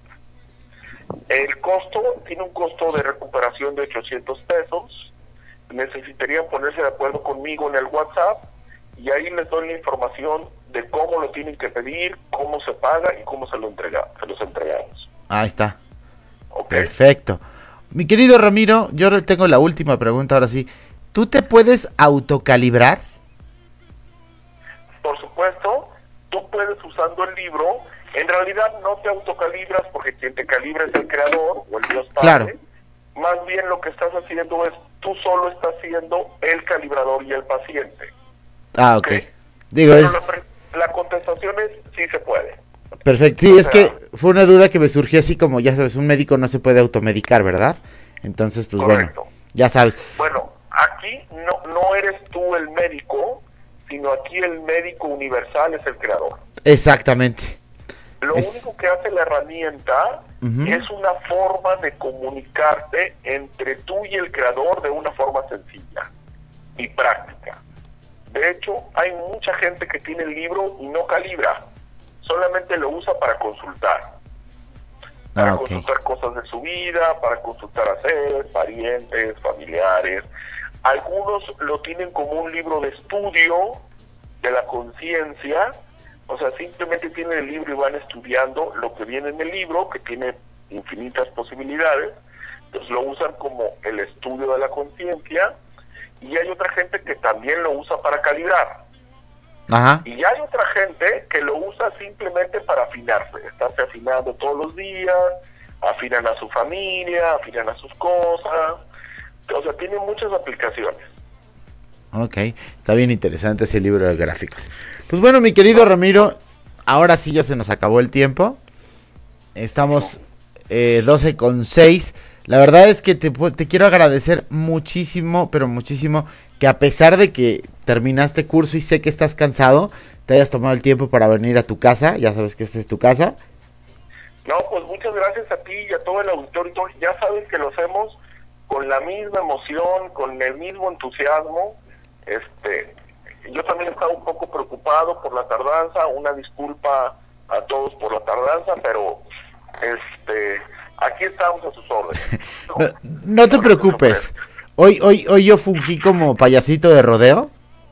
El costo tiene un costo de recuperación de ochocientos pesos. Necesitarían ponerse de acuerdo conmigo en el WhatsApp y ahí les doy la información de cómo lo tienen que pedir, cómo se paga y cómo se lo entrega, se los entregamos. Ahí está. Perfecto. Mi querido Ramiro, yo tengo la última pregunta ahora sí. ¿Tú te puedes autocalibrar? Por supuesto, tú puedes usando el libro. En realidad no te autocalibras porque quien te calibra es el creador o el Dios Padre. Claro. Más bien lo que estás haciendo es, tú solo estás siendo el calibrador y el paciente. Ah, ok. Digo, Pero es la, pre- la contestación es, sí se puede. perfecto. Sí, es que fue una duda que me surgió así como, ya sabes, un médico no se puede automedicar, ¿verdad? Entonces, pues Correcto. bueno, ya sabes. Bueno, aquí no, no eres tú el médico, sino aquí el médico universal es el creador. Exactamente. Lo Es- único que hace la herramienta Ujú. es una forma de comunicarte entre tú y el creador de una forma sencilla y práctica. De hecho, hay mucha gente que tiene el libro y no calibra, solamente lo usa para consultar. Para Ah, ok. consultar cosas de su vida, para consultar a seres, parientes, familiares. Algunos lo tienen como un libro de estudio de la conciencia, o sea, simplemente tienen el libro y van estudiando lo que viene en el libro, que tiene infinitas posibilidades, entonces lo usan como el estudio de la conciencia, y hay otra gente que también lo usa para calibrar. Ajá. Y hay otra gente que lo usa simplemente para afinarse, estarse afinando todos los días, afinan a su familia, afinan a sus cosas, o sea, tiene muchas aplicaciones. Ok, está bien interesante ese libro de gráficos. Pues bueno, mi querido Ramiro, ahora sí ya se nos acabó el tiempo. Estamos eh, doce con seis. La verdad es que te, pu- te quiero agradecer muchísimo, pero muchísimo, que a pesar de que terminaste curso y sé que estás cansado, te hayas tomado el tiempo para venir a tu casa. Ya sabes que esta es tu casa. No, pues muchas gracias a ti y a todo el auditorio. Ya sabes que lo hacemos con la misma emoción, con el mismo entusiasmo. Este, yo también estaba un poco preocupado por la tardanza. Una disculpa a todos por la tardanza, pero este, aquí estamos a sus órdenes. No, no te preocupes. Hoy, hoy, hoy yo fungí como payasito de rodeo.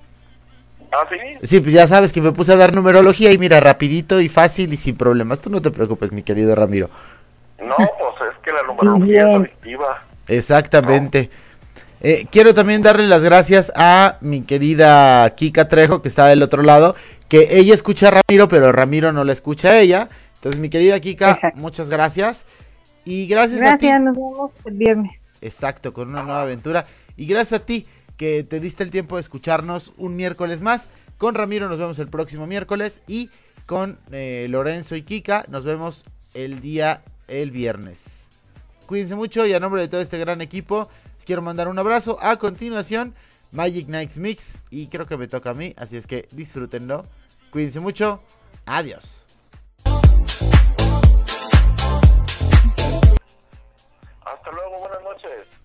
¿Ah, sí? Sí, pues ya sabes que me puse a dar numerología y mira, rapidito y fácil y sin problemas. Tú no te preocupes, mi querido Ramiro. No, pues es que la numerología es adictiva. Exactamente. Eh, quiero también darle las gracias a mi querida Kika Trejo, que está del otro lado, que ella escucha a Ramiro, pero Ramiro no la escucha a ella. Entonces, mi querida Kika, Exacto. muchas gracias. Y gracias, Gracias, a ti. nos vemos el viernes. Exacto, con una nueva aventura. Y gracias a ti, que te diste el tiempo de escucharnos un miércoles más. Con Ramiro nos vemos el próximo miércoles y con eh, Lorenzo y Kika nos vemos el día, el viernes. Cuídense mucho y a nombre de todo este gran equipo les quiero mandar un abrazo. A continuación Magic Nights Mix y creo que me toca a mí, así es que disfrútenlo. Cuídense mucho. Adiós. Hasta luego, buenas noches.